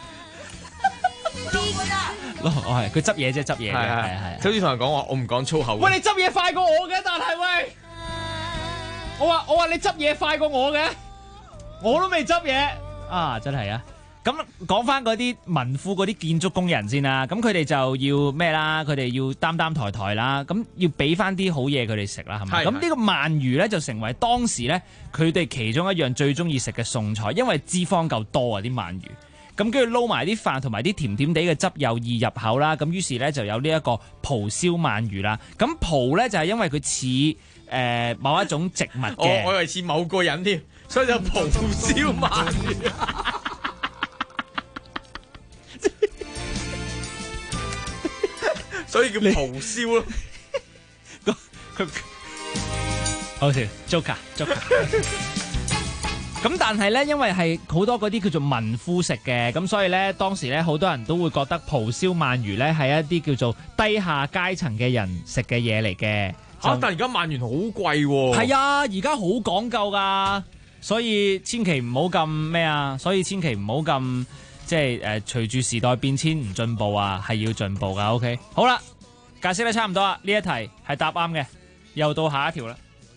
[SPEAKER 11] 我係佢執嘢啫，執嘢嘅係。
[SPEAKER 6] 好似同人講話，我唔講粗口。
[SPEAKER 11] 喂，你執嘢快過我嘅，但係喂，我話你執嘢快過我嘅，我都未執嘢啊！真係啊！咁講翻嗰啲民夫嗰啲建築工人先啦，咁佢哋就要咩啦？佢哋要擔抬啦，咁要俾翻啲好嘢佢哋食啦，係咪？咁呢個鰻魚咧就成為當時咧佢哋其中一樣最中意食嘅餸菜，因為脂肪夠多啊啲鰻魚。咁跟住撈埋啲飯同埋啲甜甜地嘅汁又易入口啦，咁於是咧就有呢一個蒲燒鰻魚啦。咁蒲咧就係因為佢似某一種植物嘅，
[SPEAKER 6] 我以為似某個人添，所以就蒲燒鰻魚。所以叫蒲燒咯，
[SPEAKER 11] 佢好笑 Joker。咁但係咧，因為係好多嗰啲叫做民夫食嘅，咁所以咧當時咧好多人都會覺得蒲燒鰻魚咧係一啲叫做低下階層嘅人食嘅嘢嚟嘅。
[SPEAKER 6] 但係而家鰻魚好貴喎。
[SPEAKER 11] 係啊，而家好講究㗎，所以千祈唔好咁咩啊，即係隨住時代變遷唔進步啊，係要進步噶。OK， 好啦，解釋得差唔多啦。呢一題係答啱嘅，又到下一條啦。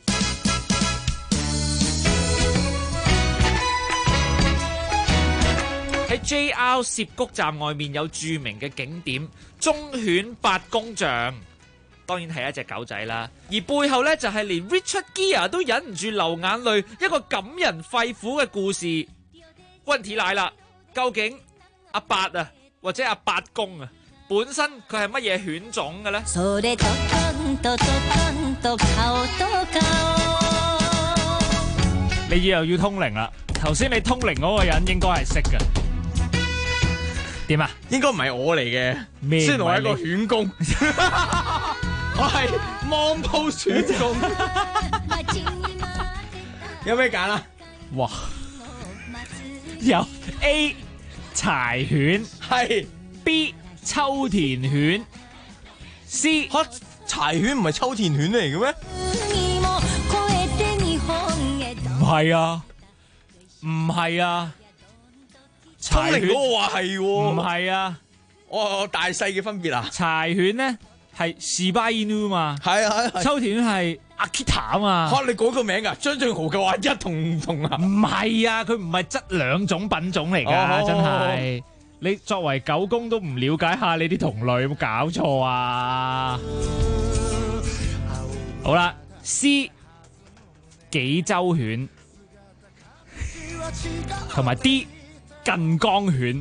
[SPEAKER 11] 喺 JR 涉谷站外面有著名嘅景點忠犬八公像，當然係一隻狗仔啦。而背後呢，就係連 Richard Gere 都忍唔住流眼淚，一個感人肺腑嘅故事。溫提奶啦。究竟阿八啊，或者阿八公啊，本身佢係乜嘢犬種嘅咧？你又要通靈啦！頭先你通靈嗰個人應該係識嘅。點啊？
[SPEAKER 6] 應該唔係我嚟嘅。
[SPEAKER 11] 咩？
[SPEAKER 6] 雖然我係一個犬公，我係望鋪犬公。有咩揀啊？
[SPEAKER 11] 哇！有 A 柴犬，
[SPEAKER 6] 係
[SPEAKER 11] B 秋田犬，C
[SPEAKER 6] 柴犬唔係秋田犬嚟嘅咩？
[SPEAKER 11] 唔係啊，唔係啊，
[SPEAKER 6] 柴犬嗰個話係喎，
[SPEAKER 11] 唔係啊，
[SPEAKER 6] 我大細嘅分別啊？
[SPEAKER 11] 柴犬咧係士巴伊努嘛，
[SPEAKER 6] 係啊，
[SPEAKER 11] 秋田犬係阿基塔啊嘛。
[SPEAKER 6] 嚇你嗰個名啊？張俊豪嘅話一同唔同啊？
[SPEAKER 11] 唔係啊，佢唔係質兩種品種嚟㗎，真係。你作為狗公都唔了解下你啲同類，有冇搞錯啊？好啦 ，C 紀州犬，同埋 D 近江犬。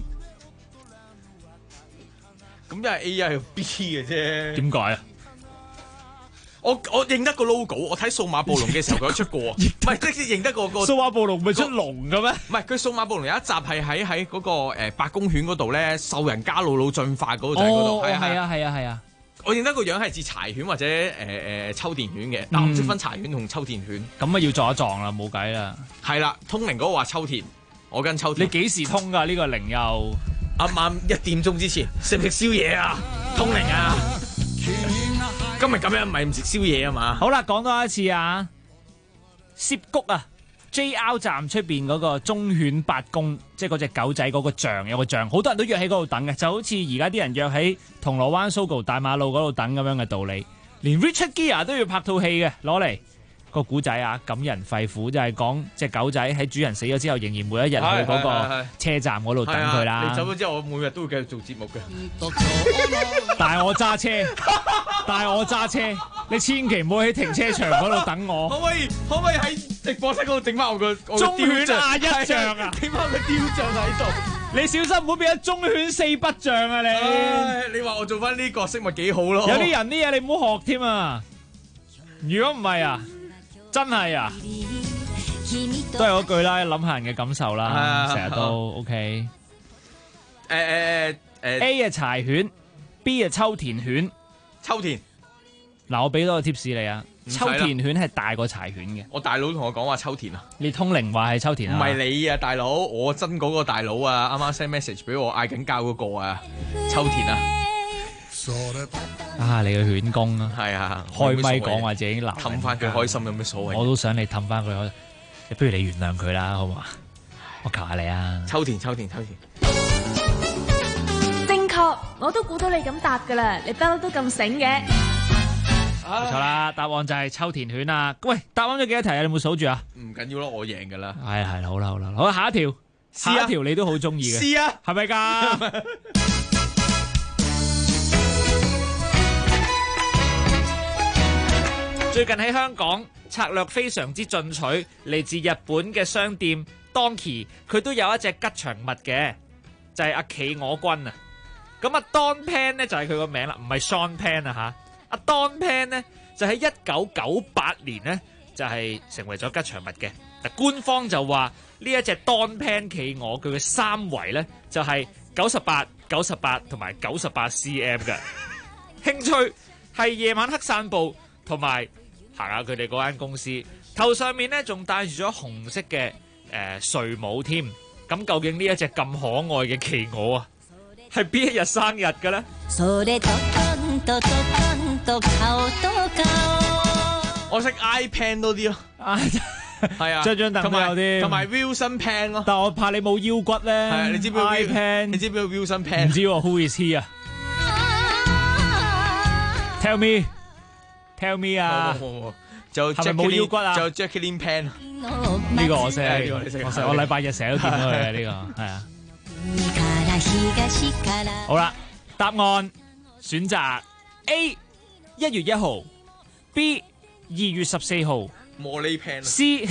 [SPEAKER 6] 咁一係 A 一係 B 嘅啫。
[SPEAKER 11] 點解啊？
[SPEAKER 6] 我認得個 logo， 我睇數碼暴龍嘅時候佢有出過，唔係即係認得個
[SPEAKER 11] 數碼暴龍唔係出龍嘅咩？
[SPEAKER 6] 唔係佢數碼暴龍有一集係喺嗰個八公犬嗰度咧，獸人加魯魯進化嗰個就喺嗰度，
[SPEAKER 11] 係啊！
[SPEAKER 6] 我認得個樣係似柴犬或者秋田犬嘅，但我唔識分柴犬同秋田犬。
[SPEAKER 11] 咁啊要撞一撞啦，冇計啦。
[SPEAKER 6] 係啦，通靈嗰個話秋田，我跟秋田。
[SPEAKER 11] 你幾時通㗎？呢個靈又
[SPEAKER 6] 啱啱1點鐘之前食唔食宵夜啊？通靈啊！今日咁樣唔係唔食宵夜啊嘛？
[SPEAKER 11] 好啦，講多一次啊！涉谷啊 ，JR 站出邊嗰個忠犬八公，即係嗰隻狗仔嗰個像，有個像，好多人都約喺嗰度等嘅，就好似而家啲人約喺銅鑼灣 Sogo 大馬路嗰度等咁樣嘅道理。連 Richard Gere 都要拍套戲嘅，攞嚟個古仔啊，感人肺腑，就係講隻狗仔喺主人死咗之後，仍然每一日去嗰個車站嗰度等佢啦。
[SPEAKER 6] 你走咗之後，我每日都會繼續做節目嘅。
[SPEAKER 11] 但係我揸車，你千祈唔好喺停車場嗰度等我。
[SPEAKER 6] 可唔可以喺直播室嗰度整翻我個
[SPEAKER 11] 忠犬亞一像啊？
[SPEAKER 6] 整翻個雕像喺度。
[SPEAKER 11] 你小心唔好變咗忠犬四不像啊！
[SPEAKER 6] 你話我做翻呢角色咪幾好咯？
[SPEAKER 11] 有啲人啲嘢你唔好學添啊！如果唔係啊，真係啊，都係嗰句啦，諗下人嘅感受啦，成日都 OK。A 係柴犬 ，B 係秋田犬。
[SPEAKER 6] 秋田
[SPEAKER 11] 嗱，我俾多個 tips 你啊，秋田犬係大過柴犬嘅。
[SPEAKER 6] 我大佬同我講話秋田啊，
[SPEAKER 11] 你通靈話係秋田啊？
[SPEAKER 6] 唔係你啊，大佬，我真嗰個大佬啊，啱啱 send message 俾我嗌緊交嗰個啊，秋田啊。
[SPEAKER 11] 啊！你嘅犬公啊，
[SPEAKER 6] 係啊，
[SPEAKER 11] 開咪講話自己鬧，
[SPEAKER 6] 氹翻佢開心有咩所謂？
[SPEAKER 11] 我都想你氹翻佢開心，不如你原諒佢啦，好嘛？我求下你啊！
[SPEAKER 6] 秋田，
[SPEAKER 3] 正確，我都估到你咁答噶啦，你不嬲都咁醒嘅。
[SPEAKER 11] 冇錯啦，答案就係秋田犬啊！喂，答啱咗幾多題啊？你有冇數住啊？
[SPEAKER 6] 唔緊要咯，我贏噶啦。
[SPEAKER 11] 係好啦，好，下一條你都好中意嘅，
[SPEAKER 6] 試啊，
[SPEAKER 11] 係咪噶？最近喺香港策略非常之進取，嚟自日本嘅商店 Donkey， 佢都有一隻吉祥物嘅，就係阿企鵝君啊。咁啊 Don Pan 咧就係佢個名啦，唔係 Sean Pan 啊嚇。阿 Don Pan 咧就喺1998年咧就係成為咗吉祥物嘅。嗱，官方就話呢一隻 Don Pan 企鵝佢嘅三圍咧就係98、98同埋98 cm 嘅。興趣係夜晚黑散步同埋行下佢哋嗰間公司，頭上面咧仲戴住咗紅色嘅睡帽添。咁究竟呢一隻咁可愛嘅企鵝啊，係邊一日生日嘅咧？
[SPEAKER 6] 我識 iPan 多啲咯，係啊，
[SPEAKER 11] 張凳都有啲，
[SPEAKER 6] 同埋 Wilson Pan 咯。
[SPEAKER 11] 但我怕你冇腰骨咧。係
[SPEAKER 6] 啊，你知唔知
[SPEAKER 11] iPan？
[SPEAKER 6] 你知唔知 Wilson Pan？
[SPEAKER 11] 唔知喎 ，Who is he 啊 ？Tell me 啊！
[SPEAKER 6] 就
[SPEAKER 11] 係咪冇腰骨啊？
[SPEAKER 6] 就 Jacqueline Pan。
[SPEAKER 11] 呢個我識，我禮拜日成日都見到佢嘅呢個，係啊。好啦，答案選擇 A 1月1號 ，B 2月14號。
[SPEAKER 6] 茉莉 Pan。
[SPEAKER 11] C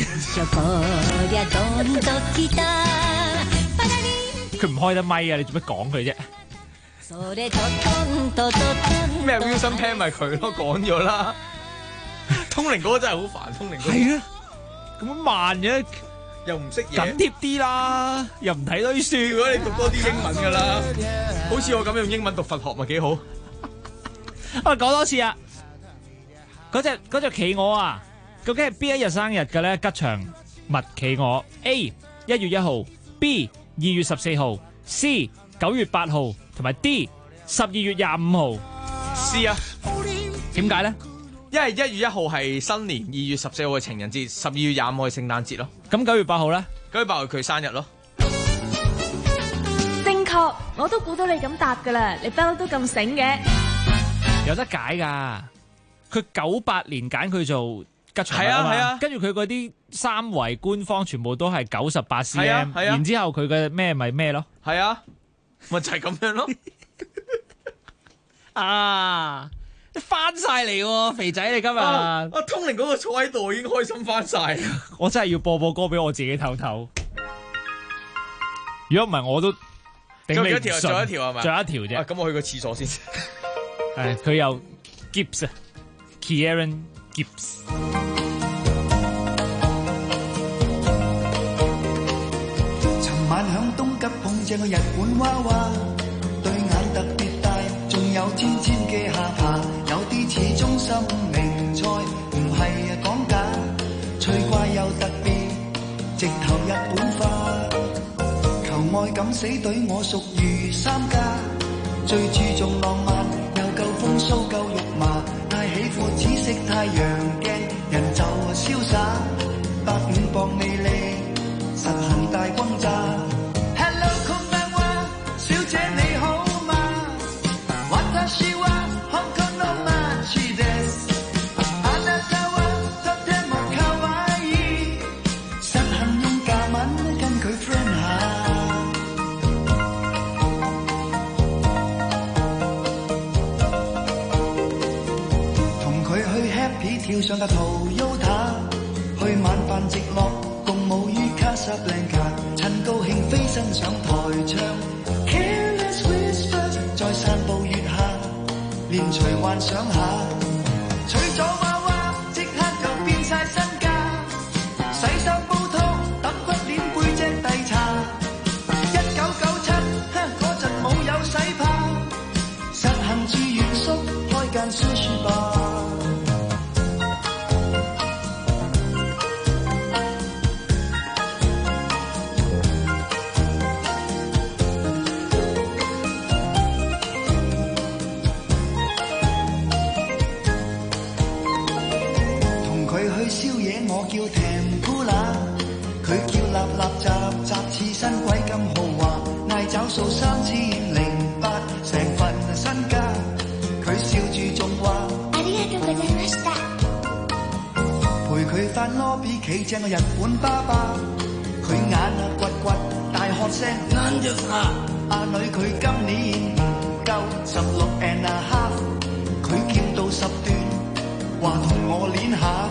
[SPEAKER 11] 佢唔開得咪啊！你做咩講佢啫？
[SPEAKER 6] 咩 Wilson Pan 咪佢咯，講咗啦。通靈嗰個真係好煩，通靈嗰個
[SPEAKER 11] 係啊，咁慢嘅，
[SPEAKER 6] 又唔識嘢，
[SPEAKER 11] 緊貼啲啦，又唔睇多啲書。
[SPEAKER 6] 如果你讀多啲英文噶啦，好似我咁用英文讀佛學咪幾好。
[SPEAKER 11] 我講多次啊，嗰隻企鵝啊，究竟係邊一日生日嘅咧？吉祥物企鵝 A 1月1號 ，B 2月14號 ，C 9月8號，同埋 D 12月25號。
[SPEAKER 6] C 啊？
[SPEAKER 11] 點解咧？
[SPEAKER 6] 因為1月1號係新年，2月14號係情人節，12月25號係聖誕節咯。
[SPEAKER 11] 咁9月8號咧
[SPEAKER 6] ？9月8號佢生日咯。
[SPEAKER 3] 正確，我都估到你咁答噶啦，你不嬲都咁醒嘅。
[SPEAKER 11] 有得解噶，佢98年揀佢做吉祥物啊嘛，跟住佢嗰啲三圍官方全部都係98 cm，然之後佢嘅咩咪咩咯，
[SPEAKER 6] 係啊，咪就係咁樣咯。
[SPEAKER 11] 啊！你翻晒嚟喎，肥仔你今日
[SPEAKER 6] 通靈嗰個坐喺度已經開心翻晒。
[SPEAKER 11] 我真係要播歌俾我自己唞唞。如果唔係我都頂你唔順。仲有一條係咪？仲有一條啫。
[SPEAKER 6] 咁我去個廁所先。
[SPEAKER 11] 係佢有 Gibbs 啊 ，Kieran Gibbs。
[SPEAKER 10] 尋晚響東急碰正個日本娃娃，對眼特別大，仲有尖尖嘅下巴。有啲似中心名菜，唔係講假，趣怪又特別，直頭日本化。求愛敢死隊我屬於三家，最注重浪漫，又夠風騷夠肉麻，太喜歡紫色太陽鏡，人就瀟灑，150磅魅力，實行大轟炸。Hello， こんばんは，小姐你好嗎？私は香港の街です。あなたはとても可跳上架屠優塔，去晚飯直落，共舞於卡薩布蘭卡，趁高興飛身上台唱 Careless Whisper， 在散步月下，連隨幻想下，娶咗娃娃即刻就變晒身家，洗手煲湯揼骨鏈背脊遞茶，1997嗰陣冇有洗怕，實行住原宿開間 sushi bar。叫甜姑啦，佢叫立立雜雜刺身鬼咁豪華，嗌找數3008，成份身家，佢笑住仲話陪佢返 lobby 企正個日本爸爸，佢眼啊掘掘大喝聲阿女佢今年唔夠16.5，佢叫到10段，話同我練下。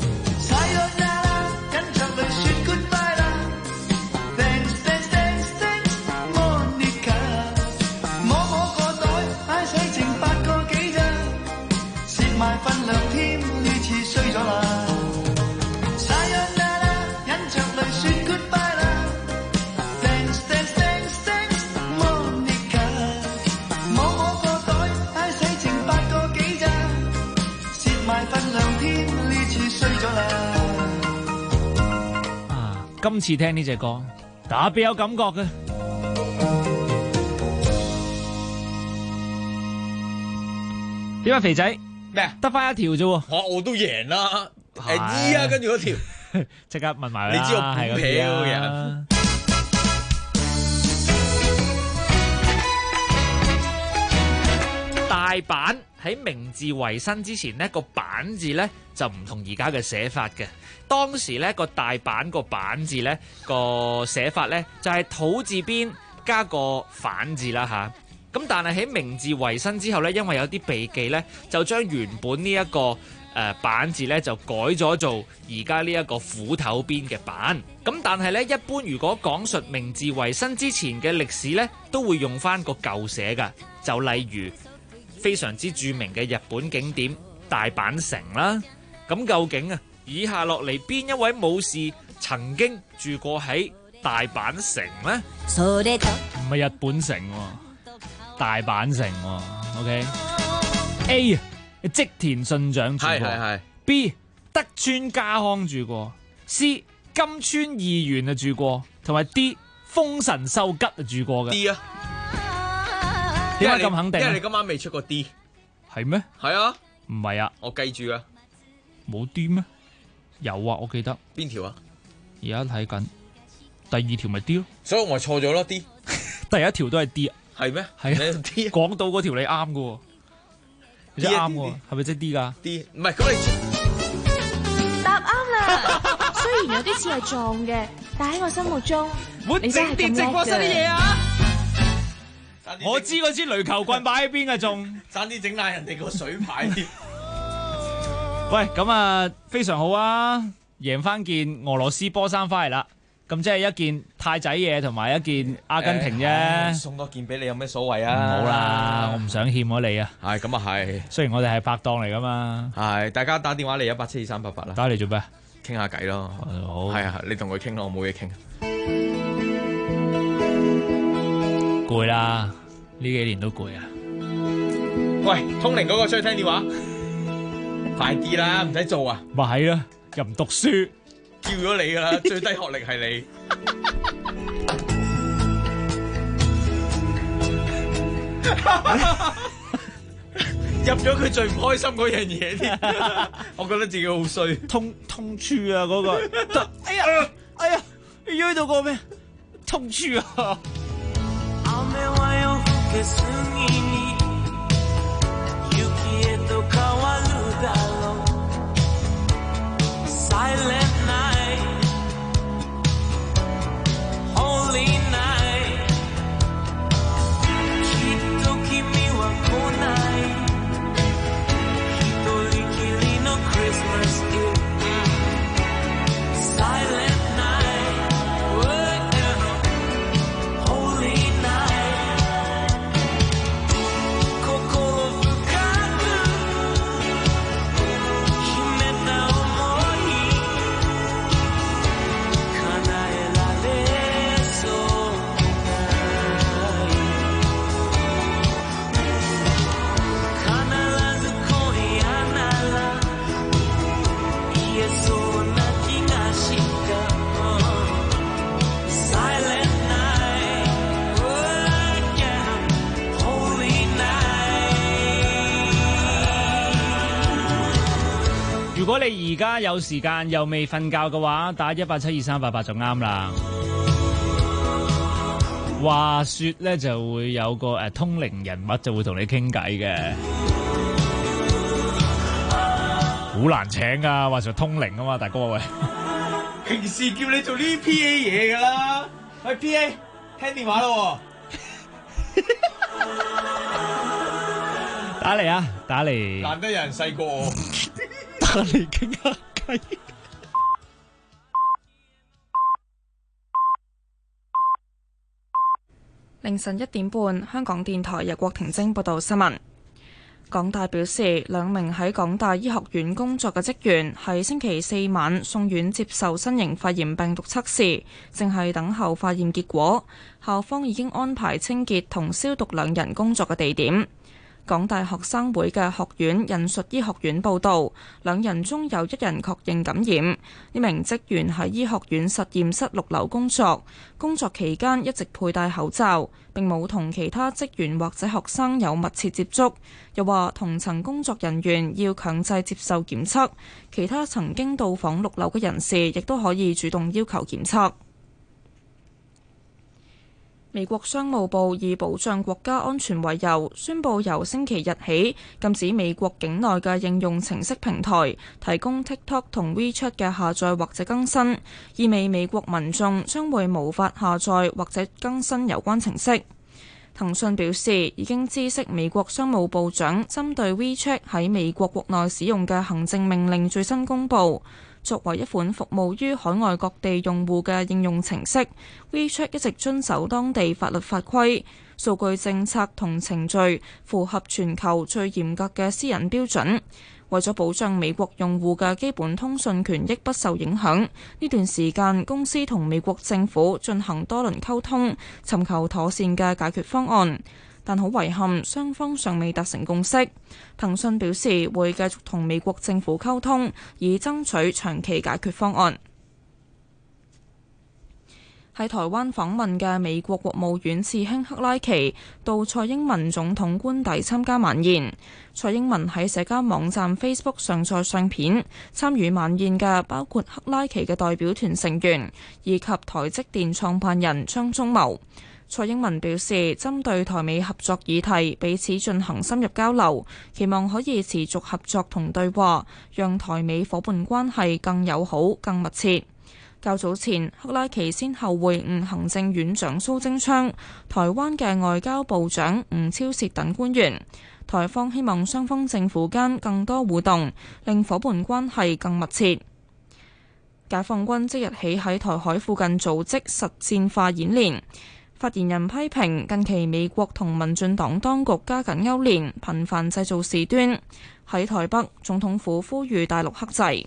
[SPEAKER 11] 今次聽呢隻歌特別有感覺嘅。點解肥仔
[SPEAKER 6] 咩
[SPEAKER 11] 得返一條啫喎？
[SPEAKER 6] 我都贏啦！E 啊，跟住嗰條
[SPEAKER 11] 即刻問埋啦。
[SPEAKER 6] 你知我係個人。
[SPEAKER 11] 大阪喺明治維新之前呢個阪字呢就唔同而家嘅寫法嘅。當時呢個大阪個阪字呢個寫法呢就係土字邊加個反字啦吓。咁但係喺明治維新之後呢，因為有啲避忌呢，就將原本呢一個阪字呢就改咗做而家呢一個斧頭邊嘅阪。咁但係呢，一般如果講述明治維新之前嘅歷史呢，都會用翻個舊寫噶。就例如非常之著名嘅日本景點大阪城啦。咁究竟啊，以下落嚟邊一位武士曾經住過喺大阪城呢？唔係日本城喎，大阪城喎。OK A 織田信長住過，B 德川家康住過，C 金川義元啊住過，同埋 D 豐臣秀吉啊住過嘅。
[SPEAKER 6] D 啊，
[SPEAKER 11] 點解咁肯定？
[SPEAKER 6] 因為你今晚未出過 D，
[SPEAKER 11] 係咩？
[SPEAKER 6] 係啊，
[SPEAKER 11] 唔係啊，
[SPEAKER 6] 我記住啊，
[SPEAKER 11] 冇 D 咩？有啊，我記得。
[SPEAKER 6] 邊條啊？
[SPEAKER 11] 而家睇緊第二條咪 D 咯，
[SPEAKER 6] 所以我錯咗咯 D，
[SPEAKER 11] 第一條都係 D 啊。
[SPEAKER 6] 係咩？
[SPEAKER 11] 係啊
[SPEAKER 6] ，D
[SPEAKER 11] 廣島嗰條你啱㗎喎，你啱喎，係咪即係 D 㗎
[SPEAKER 6] ？D 唔係咁你
[SPEAKER 3] 答啱啦。雖然有啲似係撞嘅，但喺我心目中，你真係咁
[SPEAKER 11] 直播室啲嘢
[SPEAKER 3] 叻
[SPEAKER 11] 啊！我知嗰支壘球棍擺喺邊啊，仲
[SPEAKER 6] 爭啲整爛人哋個水牌添。
[SPEAKER 11] 喂，咁啊非常好啊，贏翻件俄羅斯波衫翻嚟啦。咁即係一件太仔嘢同埋一件阿根廷啫。
[SPEAKER 6] 送多件俾你有咩所謂啊？
[SPEAKER 11] 唔好啦，我唔想欠咗你啊。
[SPEAKER 6] 係咁啊係。雖
[SPEAKER 11] 然我哋係拍檔嚟噶嘛。
[SPEAKER 6] 係，大家打電話嚟1872388啦。
[SPEAKER 11] 打嚟做咩？
[SPEAKER 6] 傾下偈咯。好。係啊，你同佢傾咯，我冇嘢傾。
[SPEAKER 11] 攰啦，呢幾年都攰啊。
[SPEAKER 6] 喂，通靈嗰個出去聽電話，快啲啦，唔使做啊。
[SPEAKER 11] 咪係啦，又唔讀書。
[SPEAKER 6] 叫咗你噶啦，最低學歷係你。入咗佢最唔開心嗰樣嘢添，我覺得自己好衰。
[SPEAKER 11] 痛處啊嗰個，哎呀，你約到個咩？痛處啊！
[SPEAKER 10] Christmas
[SPEAKER 11] 你而家有時間又未瞓覺嘅話，打1872388就啱啦。話說咧就會有個通靈人物就會同你傾偈嘅，好難請噶。話說通靈啊嘛，大哥喂，
[SPEAKER 12] 平時叫你做呢 PA 嘢噶啦，喂 PA 聽電話咯，
[SPEAKER 11] 打嚟啊，打嚟，
[SPEAKER 12] 難得有人細過我，
[SPEAKER 11] 打嚟傾下偈。
[SPEAKER 1] 凌晨1點半，香港電台由郭婷晶報道新聞。港大表示，2名喺港大醫學院工作嘅職員喺星期4晚送院接受新型肺炎病毒測試，正係等候化驗結果。校方已經安排清潔同消毒2人工作嘅地點。港大學生會嘅學院引述醫學院報導，2人中有1人確認感染。呢名職員喺醫學院實驗室6樓工作，工作期間一直佩戴口罩，並冇同其他職員或者學生有密切接觸。又話同層工作人員要強制接受檢測，其他曾經到訪6樓嘅人士亦都可以主動要求檢測。美國商務部以保障國家安全為由，宣布由星期日起禁止美國境內嘅應用程式平台提供 TikTok 同 WeChat 嘅下載或者更新，意味美國民眾將會無法下載或者更新有關程式。騰訊表示已經知悉美國商務部長針對 WeChat 喺美國國內使用嘅行政命令最新公佈。作為一款服務於海外各地用戶嘅應用程式， WeChat 一直遵守當地法律法規、數據政策同程序，符合全球最嚴格嘅私隱標準。為咗保障美國用戶嘅基本通訊權益不受影響，呢段時間公司同美國政府進行多輪溝通，尋求妥善嘅解決方案。但好遺憾，雙方尚未達成共識。騰訊表示會繼續同美國政府溝通，以爭取長期解決方案。喺台灣訪問嘅美國國務院次卿克拉奇到蔡英文總統官邸參加晚宴。蔡英文喺社交網站 Facebook 上載相片，參與晚宴嘅包括克拉奇嘅代表團成員以及台積電創辦人張忠謀。蔡英文表示，針對台美合作議題，彼此進行深入交流，期望可以持續合作同對話，讓台美夥伴關係更友好、更密切。較早前，克拉奇先後會晤行政院長蘇貞昌、台灣嘅外交部長吳釗燮等官員。台方希望雙方政府間更多互動，令夥伴關係更密切。解放軍即日起喺台海附近組織實戰化演練。發言人批評近期美國同民進黨當局加緊勾連，頻繁製造事端。喺台北，總統府呼籲大陸克制。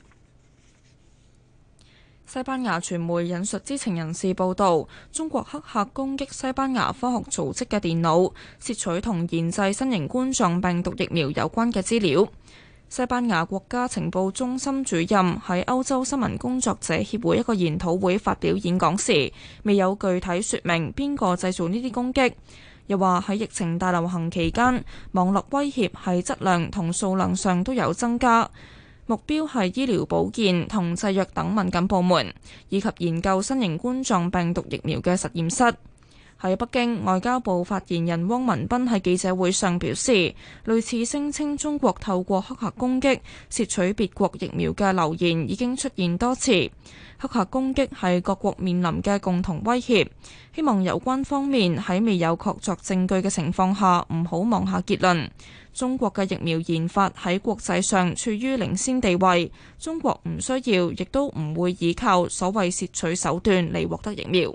[SPEAKER 1] 西班牙傳媒引述知情人士報道，中國黑客攻擊西班牙科學組織嘅電腦，竊取同研製新型冠狀病毒疫苗有關嘅資料。西班牙國家情報中心主任喺歐洲新聞工作者協會一個研討會發表演講時，未有具體說明邊個製造呢啲攻擊。又話喺疫情大流行期間，網絡威脅喺質量同數量上都有增加，目標係醫療保健同製藥等敏感部門，以及研究新型冠狀病毒疫苗嘅實驗室。喺北京，外交部發言人汪文斌喺記者會上表示，類似聲稱中國透過黑客攻擊竊取別國疫苗嘅流言已經出現多次。黑客攻擊係各國面臨嘅共同威脅，希望有關方面喺未有確鑿證據嘅情況下唔好妄下結論。中國嘅疫苗研發喺國際上處於領先地位，中國唔需要亦都唔會依靠所謂竊取手段嚟獲得疫苗。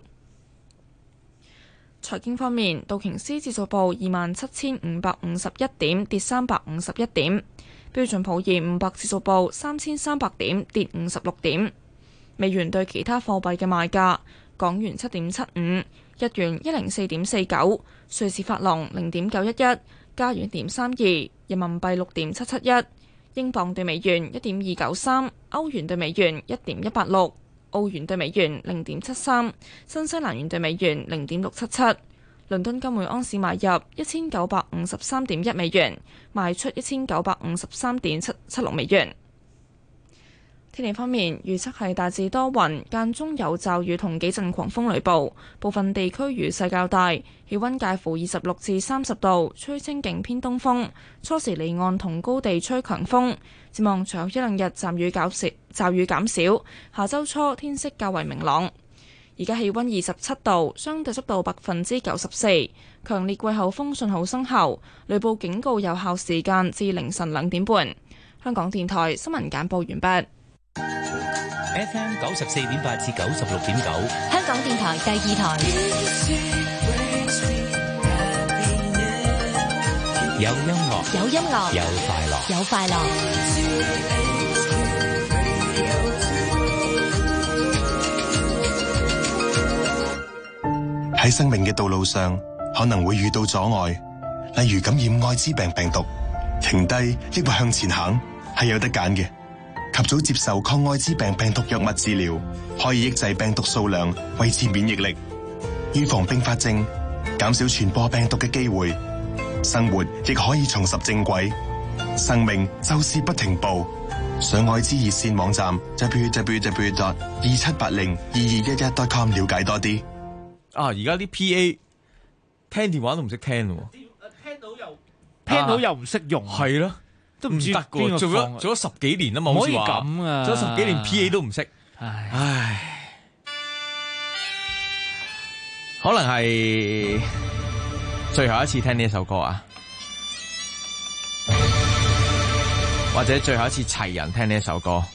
[SPEAKER 1] 財經方面，道瓊斯指數報27,551點，跌351點；標準普爾500指數報3,300點，跌56點。美元對其他貨幣嘅賣價：港元7.75，日元104.49，瑞士法郎0.911，加元1.32，人民幣6.771，英鎊對美元1.293，歐元對美元1.186。澳元對美元0.73，新西蘭元對美元0.677。倫敦金每盎司買入1953.1美元，賣出1953.76美元。 天氣方面，預測係大致多雲，間中有驟雨同幾陣狂風雷暴，部分地區雨勢較大，氣溫介乎26至30度，吹清勁偏東風，初時離岸同高地吹強風。展望隨後一兩日驟雨減少，下周初天色較為明朗。而家氣溫27度，相對濕度94%，強烈季候風信號生效，雷暴警告有效時間至凌晨2點半。香港電台新聞簡報完畢。
[SPEAKER 4] FM 94.8至96.9，
[SPEAKER 2] 香港電台第2台。
[SPEAKER 4] 有音樂，
[SPEAKER 2] 有音樂，
[SPEAKER 4] 有快樂，
[SPEAKER 2] 有快樂。
[SPEAKER 7] 喺生命嘅道路上，可能會遇到阻礙，例如感染艾滋病病毒。停低抑或向前行，係有得揀嘅。及早接受抗艾滋病病毒藥物治療，可以抑制病毒數量，維持免疫力，預防併發症，減少傳播病毒嘅機會。生活亦可以重拾正軌，生命就是不停步。上愛滋熱線網站 www.27802211.com 了解多啲。
[SPEAKER 6] 而家啲 PA 聽電話都唔識聽喎，
[SPEAKER 11] 聽到又唔識用，
[SPEAKER 6] 係咯，
[SPEAKER 11] 都唔知
[SPEAKER 6] 得㗎。做咗10幾年啦嘛，好似話
[SPEAKER 11] 咁啊，
[SPEAKER 6] 做咗10幾年 PA 都唔識，唉，可能係最後一次聽呢一首歌啊，或者最後一次齊人聽呢一首歌，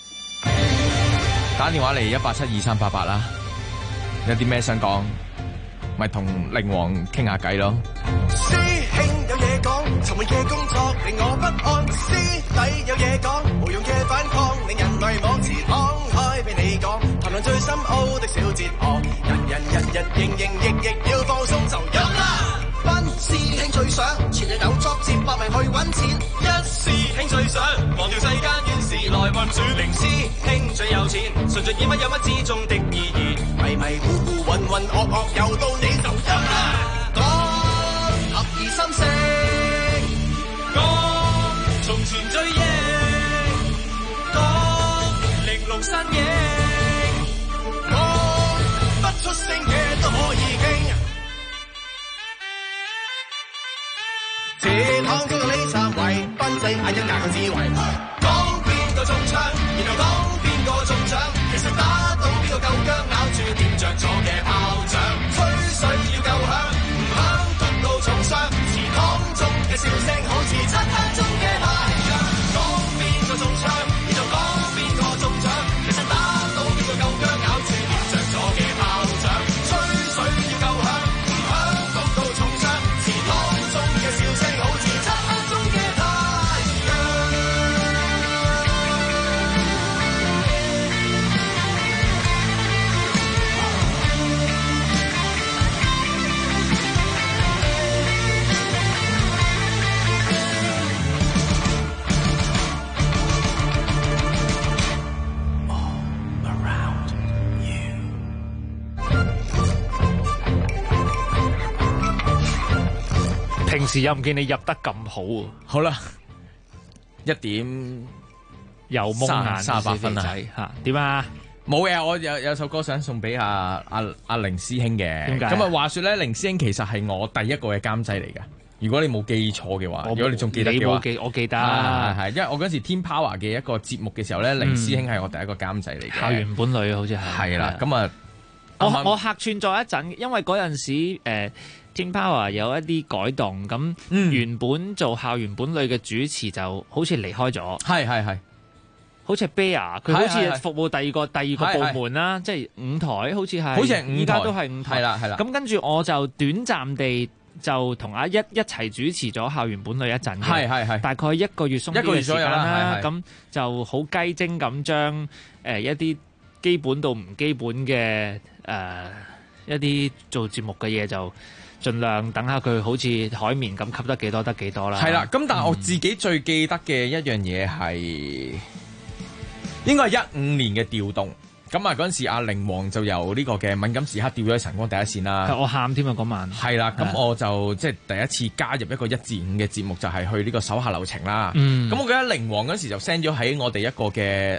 [SPEAKER 6] 打電話嚟1872388啦，有啲咩想講，咪同靈王傾下偈咯。
[SPEAKER 10] 師兄有嘢講，尋日嘅工作令我不安。師弟有嘢講，無用嘅反抗令人迷惘。似敞開俾你講，談論最深奧的小哲學。人日營營役役要放鬆就有啦。班師兄最想前日有作接百名去揾錢。一師兄最想忘掉世間怨事來運轉。零師兄最有錢，純盡以乜有乜之中的意義。迷迷糊糊渾渾噩噩又到你就有啦。合而心聲，講從前追憶，講玲瓏身影，講不出聲嘅都可以傾。前行經過呢站位，賓仔眼一眼嘅智慧，講邊個中槍，然後講邊個中獎，其實打到邊個夠薑，咬住點着咗嘅炮仗，吹水要夠響。重傷，池塘中嘅笑聲好似漆黑中嘅太陽。講邊個中槍，然後講邊個中獎，其實打到邊個夠薑，咬住點着咗嘅炮仗，吹水要夠響，唔響焗到重傷。池塘中嘅笑聲好似漆黑中嘅太陽。
[SPEAKER 11] 平時又唔見你入得咁好喎。
[SPEAKER 6] 好啦，1點
[SPEAKER 11] 又蒙眼
[SPEAKER 6] 38分啊！
[SPEAKER 11] 嚇點啊？
[SPEAKER 6] 冇嘅，我有首歌想送俾阿凌師兄嘅。
[SPEAKER 11] 點解？
[SPEAKER 6] 咁啊，話說咧，凌師兄其實係我第一個嘅監製嚟㗎。如果你冇記錯嘅話，如果你仲記得嘅話，
[SPEAKER 11] 我記得
[SPEAKER 6] 係因為我嗰時 Team Power 嘅一個節目嘅時候咧，凌師兄係我第一個監製嚟嘅。
[SPEAKER 11] 校園本侶好似係。係啦，
[SPEAKER 6] 咁啊，
[SPEAKER 11] 我客串咗一陣，因為嗰陣時Team Power 有一啲改動，咁原本做校園本侶嘅主持就好似離開咗，
[SPEAKER 6] 係，
[SPEAKER 11] 好似係 Bear， 佢好似服務第二個部門啦，即係5台，好似係，依家都係5台，
[SPEAKER 6] 係啦。
[SPEAKER 11] 咁跟住我就短暫地就同阿一齊主持咗校園本侶一陣嘅，係，大概1個月鬆啲嘅時間啦，咁就好雞精咁將一啲基本到唔基本嘅一啲做節目嘅嘢就盡量等下佢好似海綿咁吸得幾多得幾多啦。
[SPEAKER 6] 係啦，咁但係我自己最記得嘅一樣嘢係應該係15年嘅調動。
[SPEAKER 12] 咁啊嗰陣時阿靈王就由呢個嘅敏感時刻掉咗喺晨光第一線啦。
[SPEAKER 11] 我喊添啊嗰晚。係
[SPEAKER 12] 啦，咁我就即係第一次加入一個1至5嘅節目，就係去呢個手下留情啦。咁我記得靈王嗰時就 send 咗喺我哋一個嘅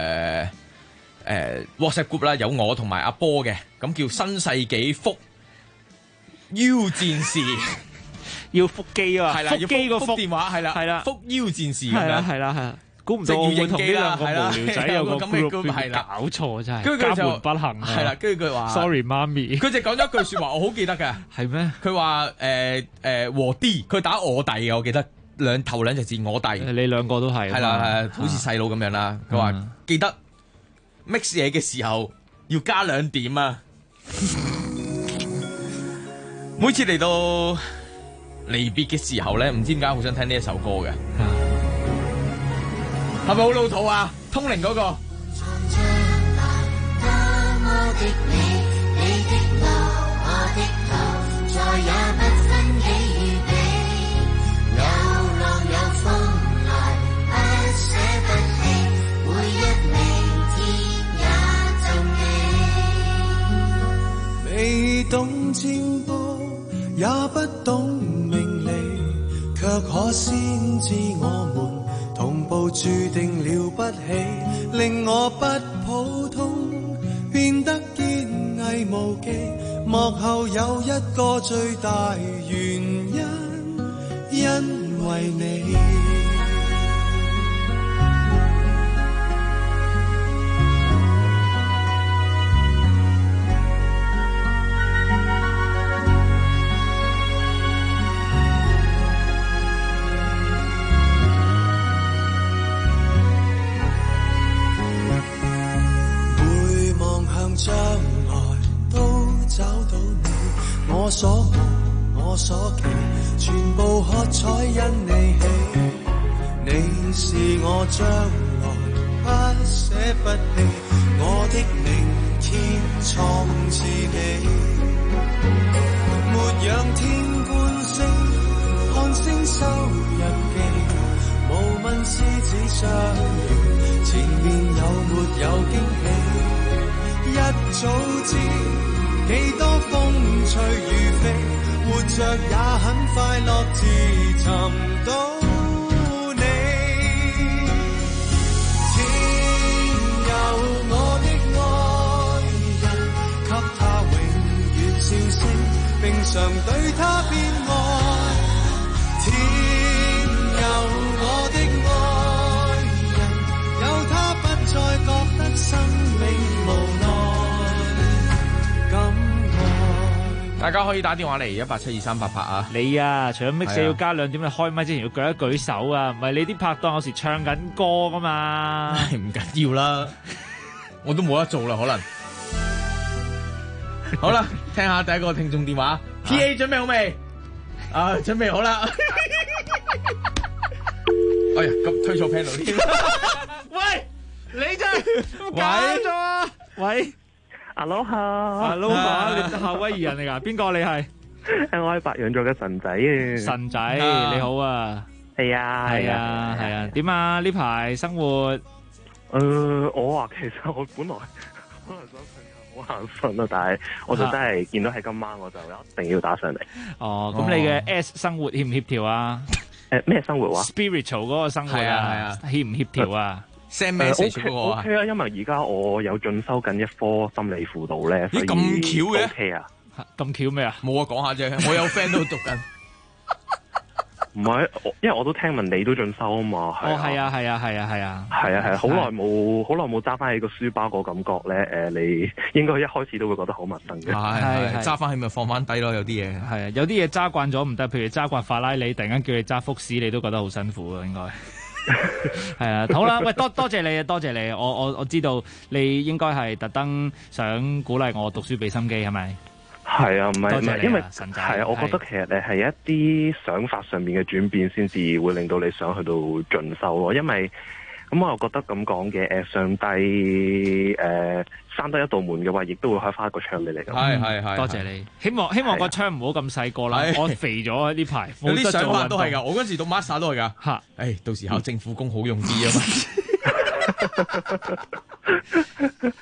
[SPEAKER 12] WhatsApp group 啦，有我同埋阿波嘅，咁叫新世紀福 U 戰士，
[SPEAKER 11] 要腹肌啊，
[SPEAKER 12] 係啦，要
[SPEAKER 11] 腹
[SPEAKER 12] 腹電話，係啦，福 U 戰士咁樣，
[SPEAKER 11] 係啦，估唔到我會同呢兩個無聊仔有個 group 係啦，搞錯真係，
[SPEAKER 12] 跟住佢就
[SPEAKER 11] 不幸
[SPEAKER 12] 係啦，跟住佢話
[SPEAKER 11] sorry 媽咪，
[SPEAKER 12] 佢就講咗一句説話，我好記得嘅，
[SPEAKER 11] 係咩？
[SPEAKER 12] 佢話和 D， 佢打我弟嘅，我記得頭兩隻字我弟，
[SPEAKER 11] 你兩個都係，
[SPEAKER 12] 係啦，好似細佬咁樣啦。佢話記得 mix 嘢嘅時候要加2點啊！每次嚟到離別嘅時候咧，唔知點解好想聽呢一首歌嘅，係咪好老土啊？通靈嗰個。
[SPEAKER 10] 未懂占卜，也不懂命理，卻可先知我們同步注定了不起，令我不普通，變得堅毅無忌。幕後有一個最大原因，因為你。將來都找到你，我所夢我所期，全部喝彩因你起。你是我將來不捨不棄，我的明天創自己。沒仰天觀星，看星收日記，無問獅子相遇，前面有沒有驚喜。一早知幾多風吹雨飛，活着也很快樂，自尋到你。天佑我的愛人，給他永遠笑聲，並常對他變愛。天佑我的愛人，有他不再覺得生命無奈。
[SPEAKER 12] 大家可以打電話嚟1872388啊！
[SPEAKER 11] 你啊，除咗 mix 要加2點，你開麥之前要舉一舉手啊！唔係你啲拍檔有時唱緊歌噶嘛？
[SPEAKER 12] 唔緊要啦，我都冇得做啦，可能。好啦，聽下第一個聽眾電話。PA 準備好未？啊，準備好啦！哎呀，咁推錯 panel 添。
[SPEAKER 11] 喂，你真係搞錯啊！喂。Aloha，你夏威夷人嚟㗎？邊個你係？
[SPEAKER 8] 我係白羊座嘅神仔啊！
[SPEAKER 11] 神仔，你好啊！
[SPEAKER 8] 係啊，
[SPEAKER 11] 係啊！點啊？呢排生活？
[SPEAKER 8] 我啊，其實我本來想瞓好眼瞓啊，但係我就真係見到係今晚，我就一定要打上嚟。
[SPEAKER 11] 哦，咁你嘅 S 生活協唔協調啊？
[SPEAKER 8] 咩生活話
[SPEAKER 11] ？Spiritual 嗰個生活啊，協唔協調啊？send
[SPEAKER 8] message 嗰個啊？OK 啊，因為而家我有進修緊一科心理輔導咧，所以咁巧嘅 OK 啊？
[SPEAKER 11] 咁巧咩啊？
[SPEAKER 12] 冇啊，講下啫，我有 friend 都讀緊。
[SPEAKER 8] 唔係，因為我都聽聞你都進修啊嘛。
[SPEAKER 11] 哦，係啊，
[SPEAKER 8] 好耐冇揸翻起個書包個感覺咧。你應該一開始都會覺得好陌生嘅。
[SPEAKER 12] 係揸翻起咪放翻低咯，有啲嘢
[SPEAKER 11] 係啊，有啲嘢揸慣咗唔得，譬如揸慣法拉利，突然間叫你揸福士，你都覺得好辛苦啊，應該。係啊，好啦，喂，多謝你啊，多謝你，我知道你應該係特登想鼓勵我讀書俾心機，係咪？
[SPEAKER 8] 係啊，唔係，因為
[SPEAKER 11] 係
[SPEAKER 8] 啊，我覺得其實你係一啲想法上面嘅轉變，先至會令到你想去到進修咯。因為咁，我又覺得咁講嘅，上帝閂得一道門嘅話，亦都會開翻一個窗俾你。
[SPEAKER 12] 係，
[SPEAKER 11] 多謝你。希望個窗唔好咁細個啦。我肥咗呢排，
[SPEAKER 12] 有啲想法都係㗎。我嗰陣時讀 master 都係㗎。嚇，到時考政府工好用啲啊嘛。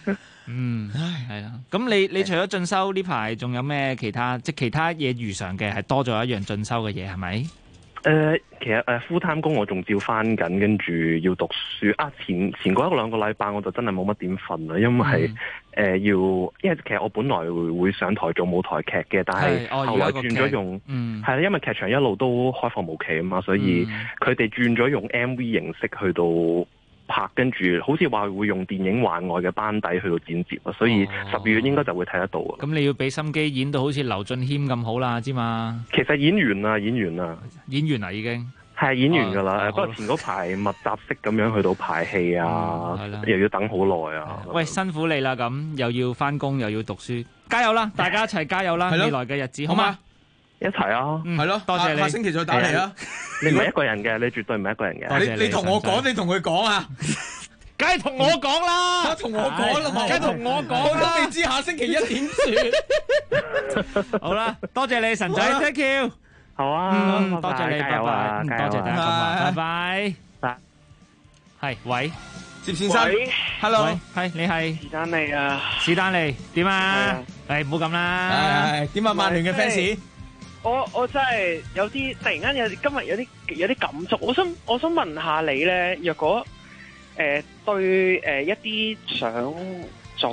[SPEAKER 11] 係啦。咁你除咗進修呢排，仲有咩其他嘢如常嘅，係多咗一樣進修嘅嘢係咪？
[SPEAKER 8] 其實full time 工我仲照翻緊，跟住要讀書啊。前嗰1-2個禮拜我就真係冇乜點瞓啦，因為因為其實我本來會上台做舞台劇嘅，但係後來轉咗用係啦，因為劇場一路都開放無期啊嘛，所以佢哋轉咗用 MV 形式去到拍，跟住好似話會用電影幻愛嘅班底去到剪接啊，所以12月應該就會睇得到啊。
[SPEAKER 11] 咁你要俾心機演到好似劉俊謙咁好啦，知嘛？
[SPEAKER 8] 其實演完啦已經係演完噶啦，不過前嗰排密集式咁樣去到排戲啊，又要等好耐啊。
[SPEAKER 11] 喂，辛苦你啦，咁又要翻工又要讀書，加油啦！大家一齊加油啦！未來嘅日子好嗎？
[SPEAKER 8] 一齊啊！
[SPEAKER 12] 係咯，
[SPEAKER 11] 多謝你。
[SPEAKER 12] 下星期再打嚟啊！
[SPEAKER 8] 你唔係一個人嘅，你絕對唔係一個人嘅。
[SPEAKER 12] 你同我講，你同佢講啊！
[SPEAKER 11] 梗係同我講啦，
[SPEAKER 12] 同我講啦嘛，
[SPEAKER 11] 梗係同我講啦。
[SPEAKER 12] 我都未知下星期一點算。
[SPEAKER 11] 好啦，多謝你神仔 ，thank you。
[SPEAKER 8] 好啊，
[SPEAKER 11] 多謝你，拜拜。多謝大家，拜拜。係，喂，
[SPEAKER 12] 接先生 ，hello，
[SPEAKER 11] 係你係
[SPEAKER 9] 史丹利啊？
[SPEAKER 11] 史丹利點啊？誒，唔好咁啦。
[SPEAKER 12] 係點啊？曼聯嘅 fans。
[SPEAKER 9] 我真係有啲突然間今日有啲感觸，我想問下你咧，若果對一啲想做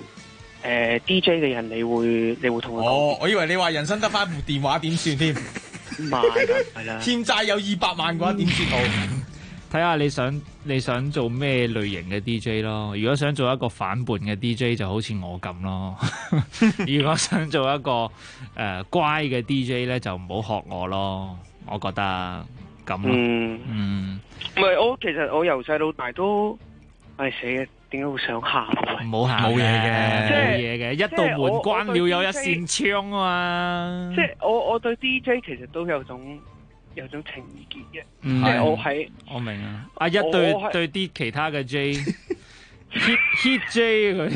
[SPEAKER 9] DJ 嘅人，你會同佢講？
[SPEAKER 12] 我以為你話人生得翻部電話點算添？
[SPEAKER 9] 唔係啦，
[SPEAKER 12] 欠債有200萬嘅話點算好？
[SPEAKER 11] 睇下你想做咩類型嘅 DJ 咯。如果想做一個反叛嘅 DJ， 就好似我咁咯。如果想做一個乖嘅 DJ 咧，就唔好學我咯。我覺得咁咯。
[SPEAKER 9] 唔係其實我由細到大都死嘅，點解會想喊？
[SPEAKER 11] 唔好喊，冇嘢嘅，冇嘢嘅。一道門關了有一扇窗啊嘛。
[SPEAKER 9] 即係我對 DJ 其實都有種情意結嘅，
[SPEAKER 11] 即係我明啊。阿一對啲其他嘅 J，hit J 佢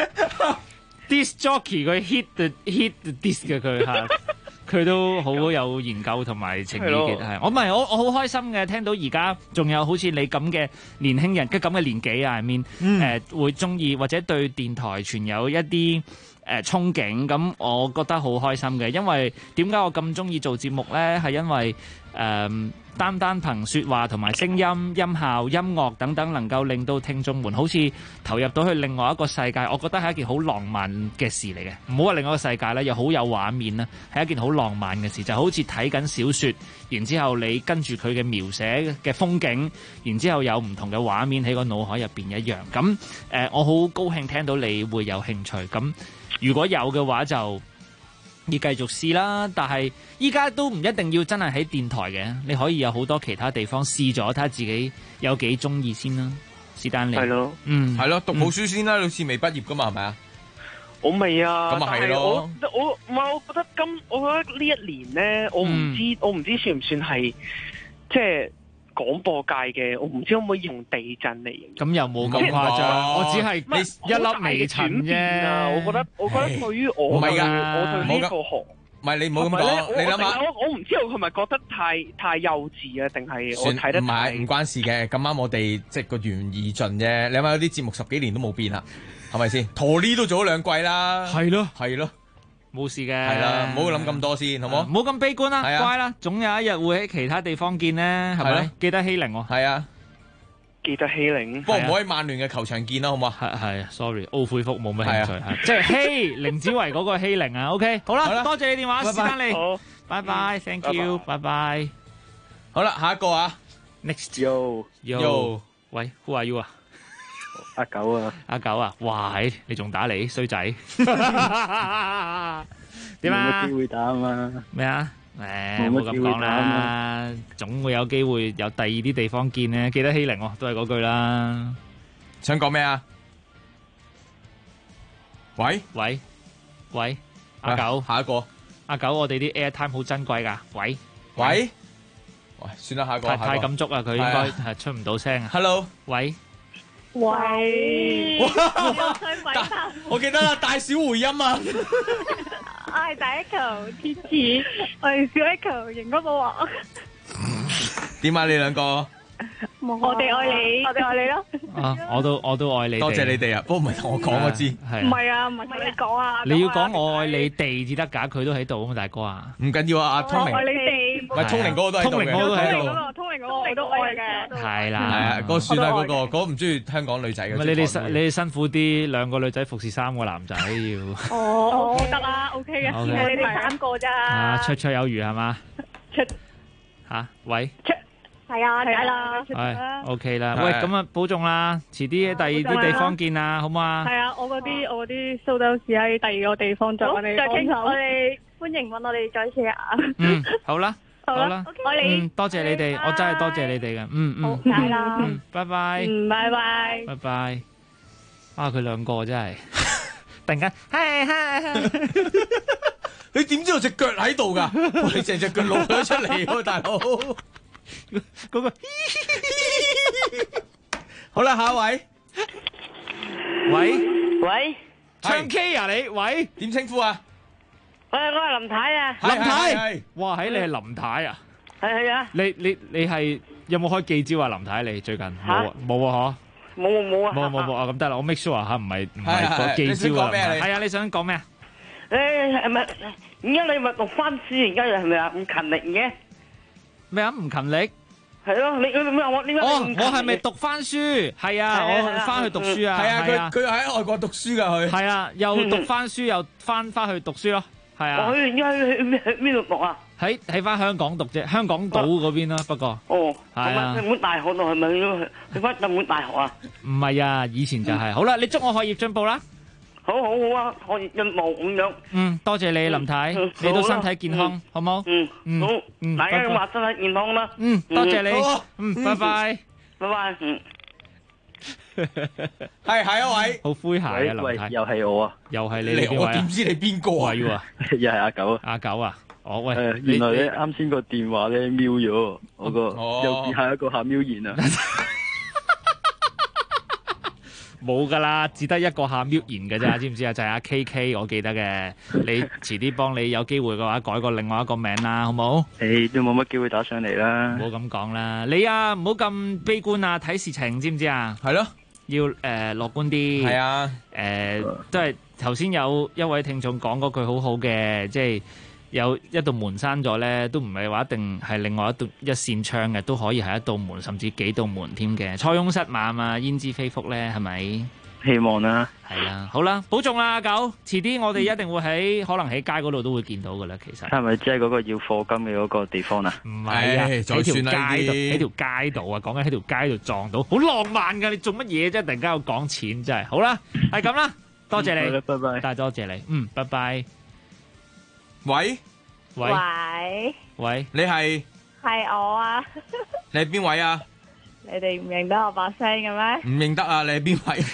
[SPEAKER 11] ，disc jockey 佢 hit the disc 嘅佢嚇，佢都好有研究同埋情意結係。我好開心嘅，聽到而家仲有好似你咁嘅年輕人，咁嘅年紀啊，I mean，會中意或者對電台存有一啲憧憬，咁我覺得好開心嘅。因為點解我咁中意做節目呢？係因為單憑說話同埋聲音、音效、音樂等等，能夠令到聽眾們好似投入到去另外一個世界，我覺得係一件好浪漫嘅事嚟嘅。唔好話另外一個世界啦，又好有畫面啦，係一件好浪漫嘅事，就好似睇緊小說，然之後你跟住佢嘅描寫嘅風景，然之後有唔同嘅畫面喺個腦海入邊一樣。咁我好高興聽到你會有興趣。咁如果有嘅話就要繼續試啦，但係依家都唔一定要真係喺電台嘅，你可以有好多其他地方試咗，睇下自己有幾中意先啦。史丹利係咯，
[SPEAKER 12] 係咯，讀好書先啦，你好似未畢業噶嘛，係咪啊？
[SPEAKER 9] 我未啊，
[SPEAKER 12] 咁啊係咯。
[SPEAKER 9] 我覺得呢一年咧，我唔知算唔算係即係廣播界嘅，我唔知可唔可以用地震嚟形容。
[SPEAKER 11] 咁又冇咁誇張，我只係一粒微塵啫。
[SPEAKER 9] 我覺得對於我對呢個行，
[SPEAKER 12] 唔係你唔好咁講，你諗下，
[SPEAKER 9] 我唔知道佢係咪覺得太幼稚啊，定係我睇得
[SPEAKER 12] 唔關事嘅。咁啱我哋即係個緣意盡啫。你諗下有啲節目10幾年都冇變啦，係咪先？陀呢都做咗2季啦，係咯。
[SPEAKER 11] 冇事嘅，
[SPEAKER 12] 係啦，唔好諗咁多先，好冇？
[SPEAKER 11] 唔好咁悲觀啦，乖啦，總有一日會喺其他地方見咧，係咪？記得欺凌喎，
[SPEAKER 12] 係啊，
[SPEAKER 9] 記得欺凌，
[SPEAKER 12] 不過唔好喺曼聯嘅球場見啦，好嘛？
[SPEAKER 11] 係 sorry，奧恢復冇乜興趣，即係欺凌子維嗰個欺凌啊。OK， 好啦，多謝你電話，史丹利，拜拜 ，thank you，拜拜。
[SPEAKER 12] 好啦，下一個啊
[SPEAKER 9] ，next yo，
[SPEAKER 11] 喂 ，who are you 啊？
[SPEAKER 9] 阿九啊，
[SPEAKER 11] 哇！你仲打你衰仔？點啊？
[SPEAKER 9] 冇機會打啊嘛？
[SPEAKER 11] 咩啊？冇咁講啦，總會有機會有第二啲地方見咧。記得欺凌喎，都係嗰句啦。
[SPEAKER 12] 想講咩啊？喂，
[SPEAKER 11] 阿九，
[SPEAKER 12] 下一個。
[SPEAKER 11] 阿九，我哋啲 airtime 好珍貴㗎。喂，
[SPEAKER 12] 算啦，下一個。
[SPEAKER 11] 太感觸啦，佢應該係出唔到聲啊。
[SPEAKER 12] Hello，
[SPEAKER 11] 喂。
[SPEAKER 12] 我記得啦，大小回音啊！
[SPEAKER 14] 我係第一球天賜，我係小一球型嗰個王。
[SPEAKER 12] 點啊？你兩個
[SPEAKER 14] 我哋愛你，我哋愛你咯。
[SPEAKER 11] 啊，我都愛你哋。
[SPEAKER 12] 多謝你哋啊！不過唔係同我講我知，
[SPEAKER 11] 係
[SPEAKER 14] 唔係啊，唔係同你講啊。
[SPEAKER 11] 你要講我愛你哋至得㗎，佢都喺度啊嘛，大哥啊！
[SPEAKER 12] 唔緊要啊，阿通明。
[SPEAKER 14] 我愛你哋。
[SPEAKER 12] 唔係通靈嗰個都喺度嘅，
[SPEAKER 11] 通靈嗰個都喺度。
[SPEAKER 14] 通靈嗰個我都愛嘅。
[SPEAKER 11] 係啦，
[SPEAKER 12] 係啊，嗰個輸都係嗰個，嗰個唔中意香港女仔嘅。
[SPEAKER 11] 你哋辛苦啲，兩個女仔服侍3個男仔要。
[SPEAKER 14] 哦，得啦 ，OK 嘅，你哋3個咋？
[SPEAKER 11] 啊，綽有餘係嘛？嚇，喂。
[SPEAKER 14] 係啊，係啦，
[SPEAKER 11] 係 OK 啦。喂，咁啊保重啦，遲啲喺第二啲地方見啊，好唔好啊？
[SPEAKER 14] 係啊，我嗰啲蘇州市喺第二個地方再揾你幫手。我哋歡迎揾我哋再 share 啊。
[SPEAKER 11] 嗯，好啦，好啦，
[SPEAKER 14] 愛你。
[SPEAKER 11] 多謝你哋，我真係多謝你哋嘅。
[SPEAKER 14] 好，係啦。
[SPEAKER 11] 拜拜。
[SPEAKER 14] 拜拜。
[SPEAKER 11] 拜拜。啊，佢兩個真係突然間，
[SPEAKER 12] 你點知道隻腳喺度㗎？你成隻腳露咗出嚟喎，大佬。
[SPEAKER 11] 嗰個
[SPEAKER 12] 好啦，下一位，
[SPEAKER 15] 喂，
[SPEAKER 11] 唱 K 啊你？喂，
[SPEAKER 12] 點稱呼啊？
[SPEAKER 15] 我係林太啊。
[SPEAKER 11] 林太，哇，你係林太啊？
[SPEAKER 15] 係啊。
[SPEAKER 11] 你係有冇開記招啊？林太，你最近冇啊？
[SPEAKER 15] 嗬？冇啊。
[SPEAKER 11] 冇啊！咁得啦，我 make sure 嚇，唔係個記招啊。係啊，你想講咩啊？
[SPEAKER 15] 係咪？而家你咪讀翻書，而家係咪啊？咁勤力嘅。
[SPEAKER 11] 咩啊？唔勤力？
[SPEAKER 15] 係咯，
[SPEAKER 11] 我係咪讀翻書？係啊，我翻去讀書啊。
[SPEAKER 12] 係啊，佢喺外國讀書㗎，佢。
[SPEAKER 11] 係啊，又讀翻書，又翻去讀書咯。係啊。
[SPEAKER 15] 去邊度讀啊？
[SPEAKER 11] 喺翻香港讀啫，香港島嗰邊啦。不過。
[SPEAKER 15] 哦。
[SPEAKER 11] 係啊。
[SPEAKER 15] 日本大學度係咪去翻日本大學啊？
[SPEAKER 11] 唔係啊，以前就係。好啦，你祝我學業進步啦。
[SPEAKER 15] 好啊，學業進步咁樣。
[SPEAKER 11] 多謝你林太，你都身體健康，好冇？
[SPEAKER 15] 好，大家要話身體健康啦。
[SPEAKER 11] 多謝你。拜拜。
[SPEAKER 15] 拜拜。
[SPEAKER 12] 係下一位。
[SPEAKER 11] 好詼諧啊，林太。
[SPEAKER 17] 又係我啊。
[SPEAKER 11] 又係你。
[SPEAKER 12] 我點知你邊個啊？
[SPEAKER 17] 又係阿九。
[SPEAKER 11] 阿九啊。哦喂。
[SPEAKER 17] 原來咧啱先個電話咧瞄咗，我個又見下一個下瞄完啊。
[SPEAKER 11] 冇噶啦，只得一個下瞄言嘅咋，知唔知啊？就係阿 KK，我記得嘅。你遲啲幫你有機會嘅話，改個另外一個名啦，好冇？
[SPEAKER 17] 都冇乜機會打上嚟啦。
[SPEAKER 11] 唔好咁講啦，你啊唔好咁悲觀啊，睇事情知唔知啊？
[SPEAKER 12] 係咯，
[SPEAKER 11] 要樂觀啲。係
[SPEAKER 12] 啊，
[SPEAKER 11] 都係頭先有一位聽眾講嗰句好好嘅，即係。有一道門閂咗咧，都唔係話一定係另外一扇窗嘅，都可以係一道門，甚至幾道門添嘅。塞翁失馬嘛，焉知非福咧？係咪？
[SPEAKER 17] 希望啦。
[SPEAKER 11] 係啦，好啦，保重啦，阿九。遲啲我哋一定會可能喺街嗰度都會見到噶啦。其實
[SPEAKER 17] 係咪即係嗰個要課金嘅嗰個地方啊？
[SPEAKER 11] 唔係啊，喺條街度啊，講緊喺條街度撞到，好浪漫噶。你做乜嘢啫？突然間又講錢，真係好啦，係咁啦，多謝你，
[SPEAKER 17] 拜拜，
[SPEAKER 11] 大多謝你，拜拜。
[SPEAKER 12] 喂，你係
[SPEAKER 14] 我啊？
[SPEAKER 12] 你係邊位啊？
[SPEAKER 14] 你哋唔認得我把聲嘅咩？
[SPEAKER 12] 唔認得啊！你係邊位？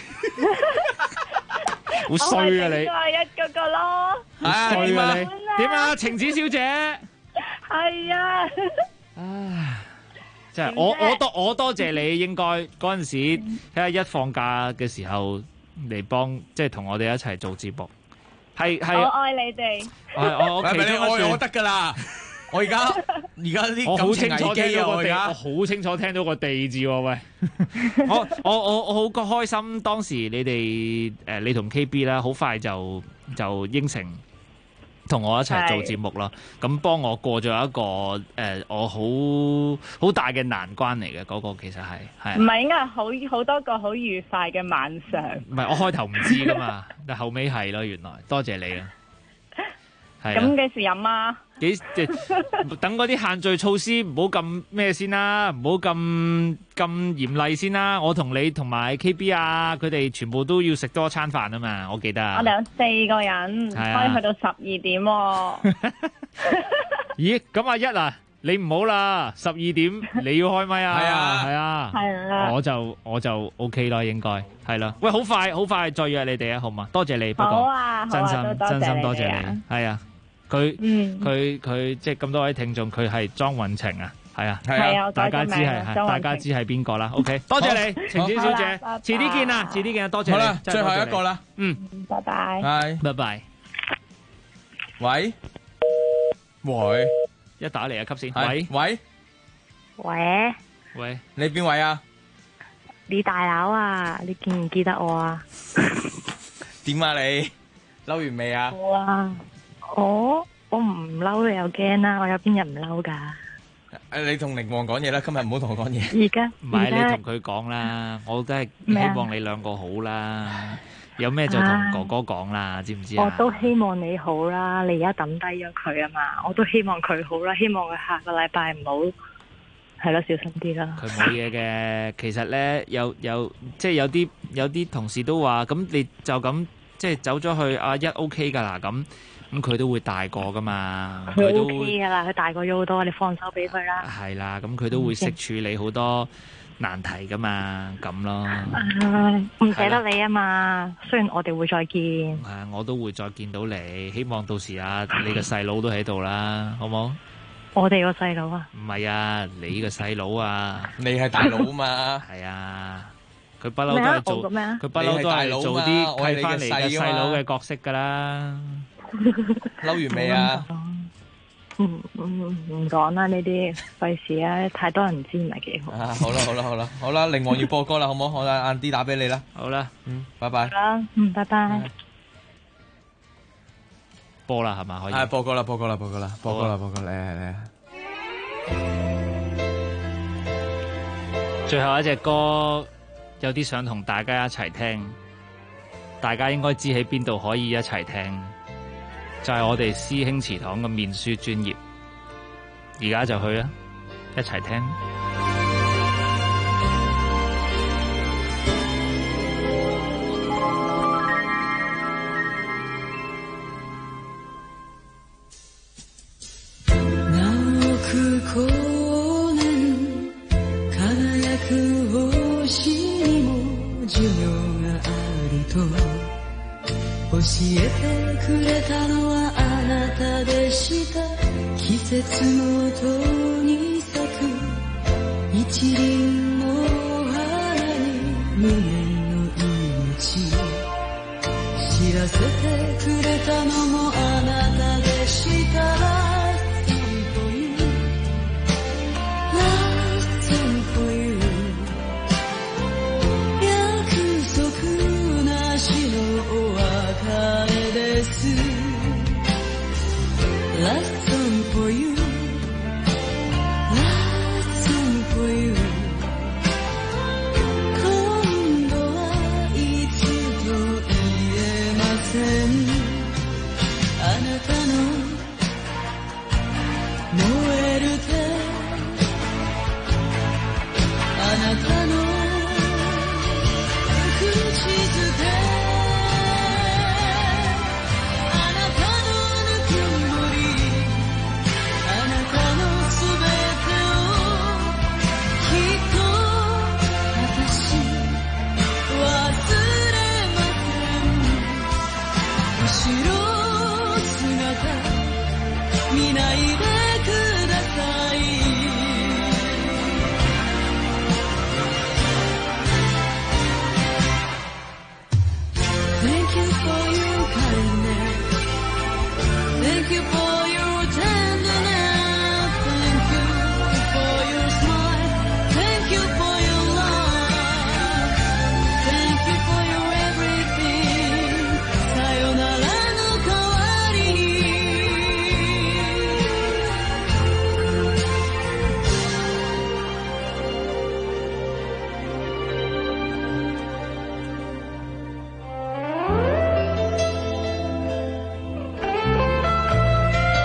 [SPEAKER 11] 好衰啊你！
[SPEAKER 14] 我係一個咯。
[SPEAKER 11] 衰啊你！點啊，晴子小姐？
[SPEAKER 14] 係啊。
[SPEAKER 11] 唉，真係我多謝你，應該嗰陣時睇下一放假嘅時候嚟幫，即係同我哋一齊做節目。係
[SPEAKER 14] 我愛你哋。
[SPEAKER 11] 我其中
[SPEAKER 12] 愛我得噶啦。我而家啲感情危機啊！我
[SPEAKER 11] 好清楚聽到個地字喎。喂，我好開心，當時你哋你同 KB 啦，好快就應承同我一齊做節目啦。咁幫我過咗一個我好大嘅難關嚟嘅嗰個，其實係
[SPEAKER 14] 唔係應該係好多個好愉快嘅晚上？
[SPEAKER 11] 唔係，我開頭唔知噶嘛，但後尾係咯，原來多謝你啊！
[SPEAKER 14] 咁幾時飲啊？
[SPEAKER 11] 等嗰啲限聚措施唔好咁咩先啦，唔好咁嚴厲先啦。我同你同埋 KB 啊，佢哋全部都要食多餐飯啊嘛，我記得。
[SPEAKER 14] 我哋有4個人，可以去到12點喎。
[SPEAKER 11] 咦？咁阿一啊，你唔好啦，12點你要開咪啊？係啊。我就 OK 啦，應該係啦。喂，好快再約你哋啊，好嘛？多謝你，不過
[SPEAKER 14] 好啊，
[SPEAKER 11] 真心多謝你，係啊。佢即係咁多位聽眾，佢係莊運晴啊，係啊，大家知係邊個啦 ？OK， 多謝你，晴子小姐，遲啲見啊，多謝你。
[SPEAKER 12] 好啦，最後一個啦，
[SPEAKER 14] 拜拜，
[SPEAKER 11] 拜拜。
[SPEAKER 12] 喂，
[SPEAKER 11] 一打嚟啊，吸線，喂， 喂，
[SPEAKER 12] 你邊位啊？
[SPEAKER 14] 你大佬啊，你記唔記得我啊？
[SPEAKER 12] 點啊你？嬲完未啊？
[SPEAKER 14] 我啊，我唔嬲你又驚啦，我有邊日唔嬲噶？
[SPEAKER 12] 你同寧王講嘢啦，今日唔好同我講嘢。
[SPEAKER 14] 而家
[SPEAKER 11] 唔係你同佢講啦，我都係希望你兩個好啦。有咩就同哥哥講啦，知唔知啊？
[SPEAKER 14] 我都希望你好啦，你而家抌低咗佢啊嘛，我都希望佢好啦，希望佢下個禮拜唔好係咯，小心啲啦。
[SPEAKER 11] 佢冇嘢嘅，其實咧有即係有啲同事都話，咁你就咁即係走咗去阿一 OK 噶啦，咁佢都會大個噶嘛，
[SPEAKER 14] 佢 OK 噶啦，佢大個咗好多，你放手俾佢啦。
[SPEAKER 11] 係啦，咁佢都會識處理好多難題噶嘛，咁咯。
[SPEAKER 14] 唔捨得你啊嘛，雖然我哋會再見。
[SPEAKER 11] 我都會再見到你，希望到時你個細佬都喺度啦，好冇？
[SPEAKER 14] 我哋個細佬啊？
[SPEAKER 11] 唔係啊，你個細佬啊，
[SPEAKER 12] 你係大佬啊嘛。
[SPEAKER 11] 係啊，佢不嬲都係做，佢不嬲都係做啲契翻嚟嘅細佬嘅角色噶啦。
[SPEAKER 12] 嬲完未啊？
[SPEAKER 14] 唔講啦，呢啲費事啊，太多人知唔係幾好。
[SPEAKER 12] 好啦，寧王要播歌啦，好唔好？我晏啲打俾你啦。
[SPEAKER 11] 好啦，
[SPEAKER 12] 拜拜。
[SPEAKER 14] 好啦，拜拜。
[SPEAKER 11] 播啦係嘛？可以。
[SPEAKER 12] 播歌啦，嚟。
[SPEAKER 11] 最後一隻歌有啲想同大家一齊聽，大家應該知喺邊度可以一齊聽。就係我哋師兄祠堂嘅面書專頁，而家就去啊，一齊聽。
[SPEAKER 10] 教えてくれたのはあなたでした。季節ごとに咲く一輪の花に無限の命知らせてくれたのもあなたでした。Last song for you, last song for you. 今度はいつと言えません。あなたの燃える手、あなたの口づけ。見ないでください。 Thank you for your kindness. Thank you for your tenderness. Thank you for your smile. Thank you for your love. Thank you for your everything. さよならの代わりに。 「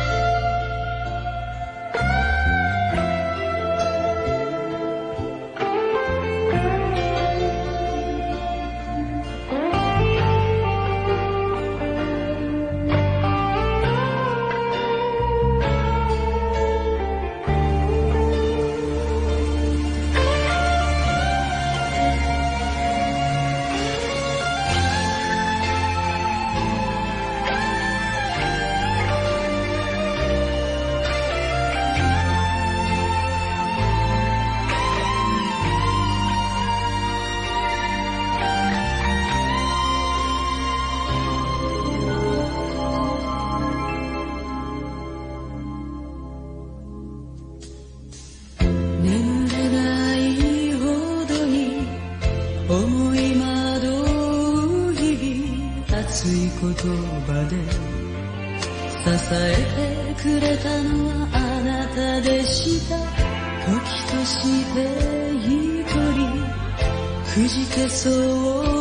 [SPEAKER 10] 場で支えてくれたのはあなたでした。時として一人くじけそう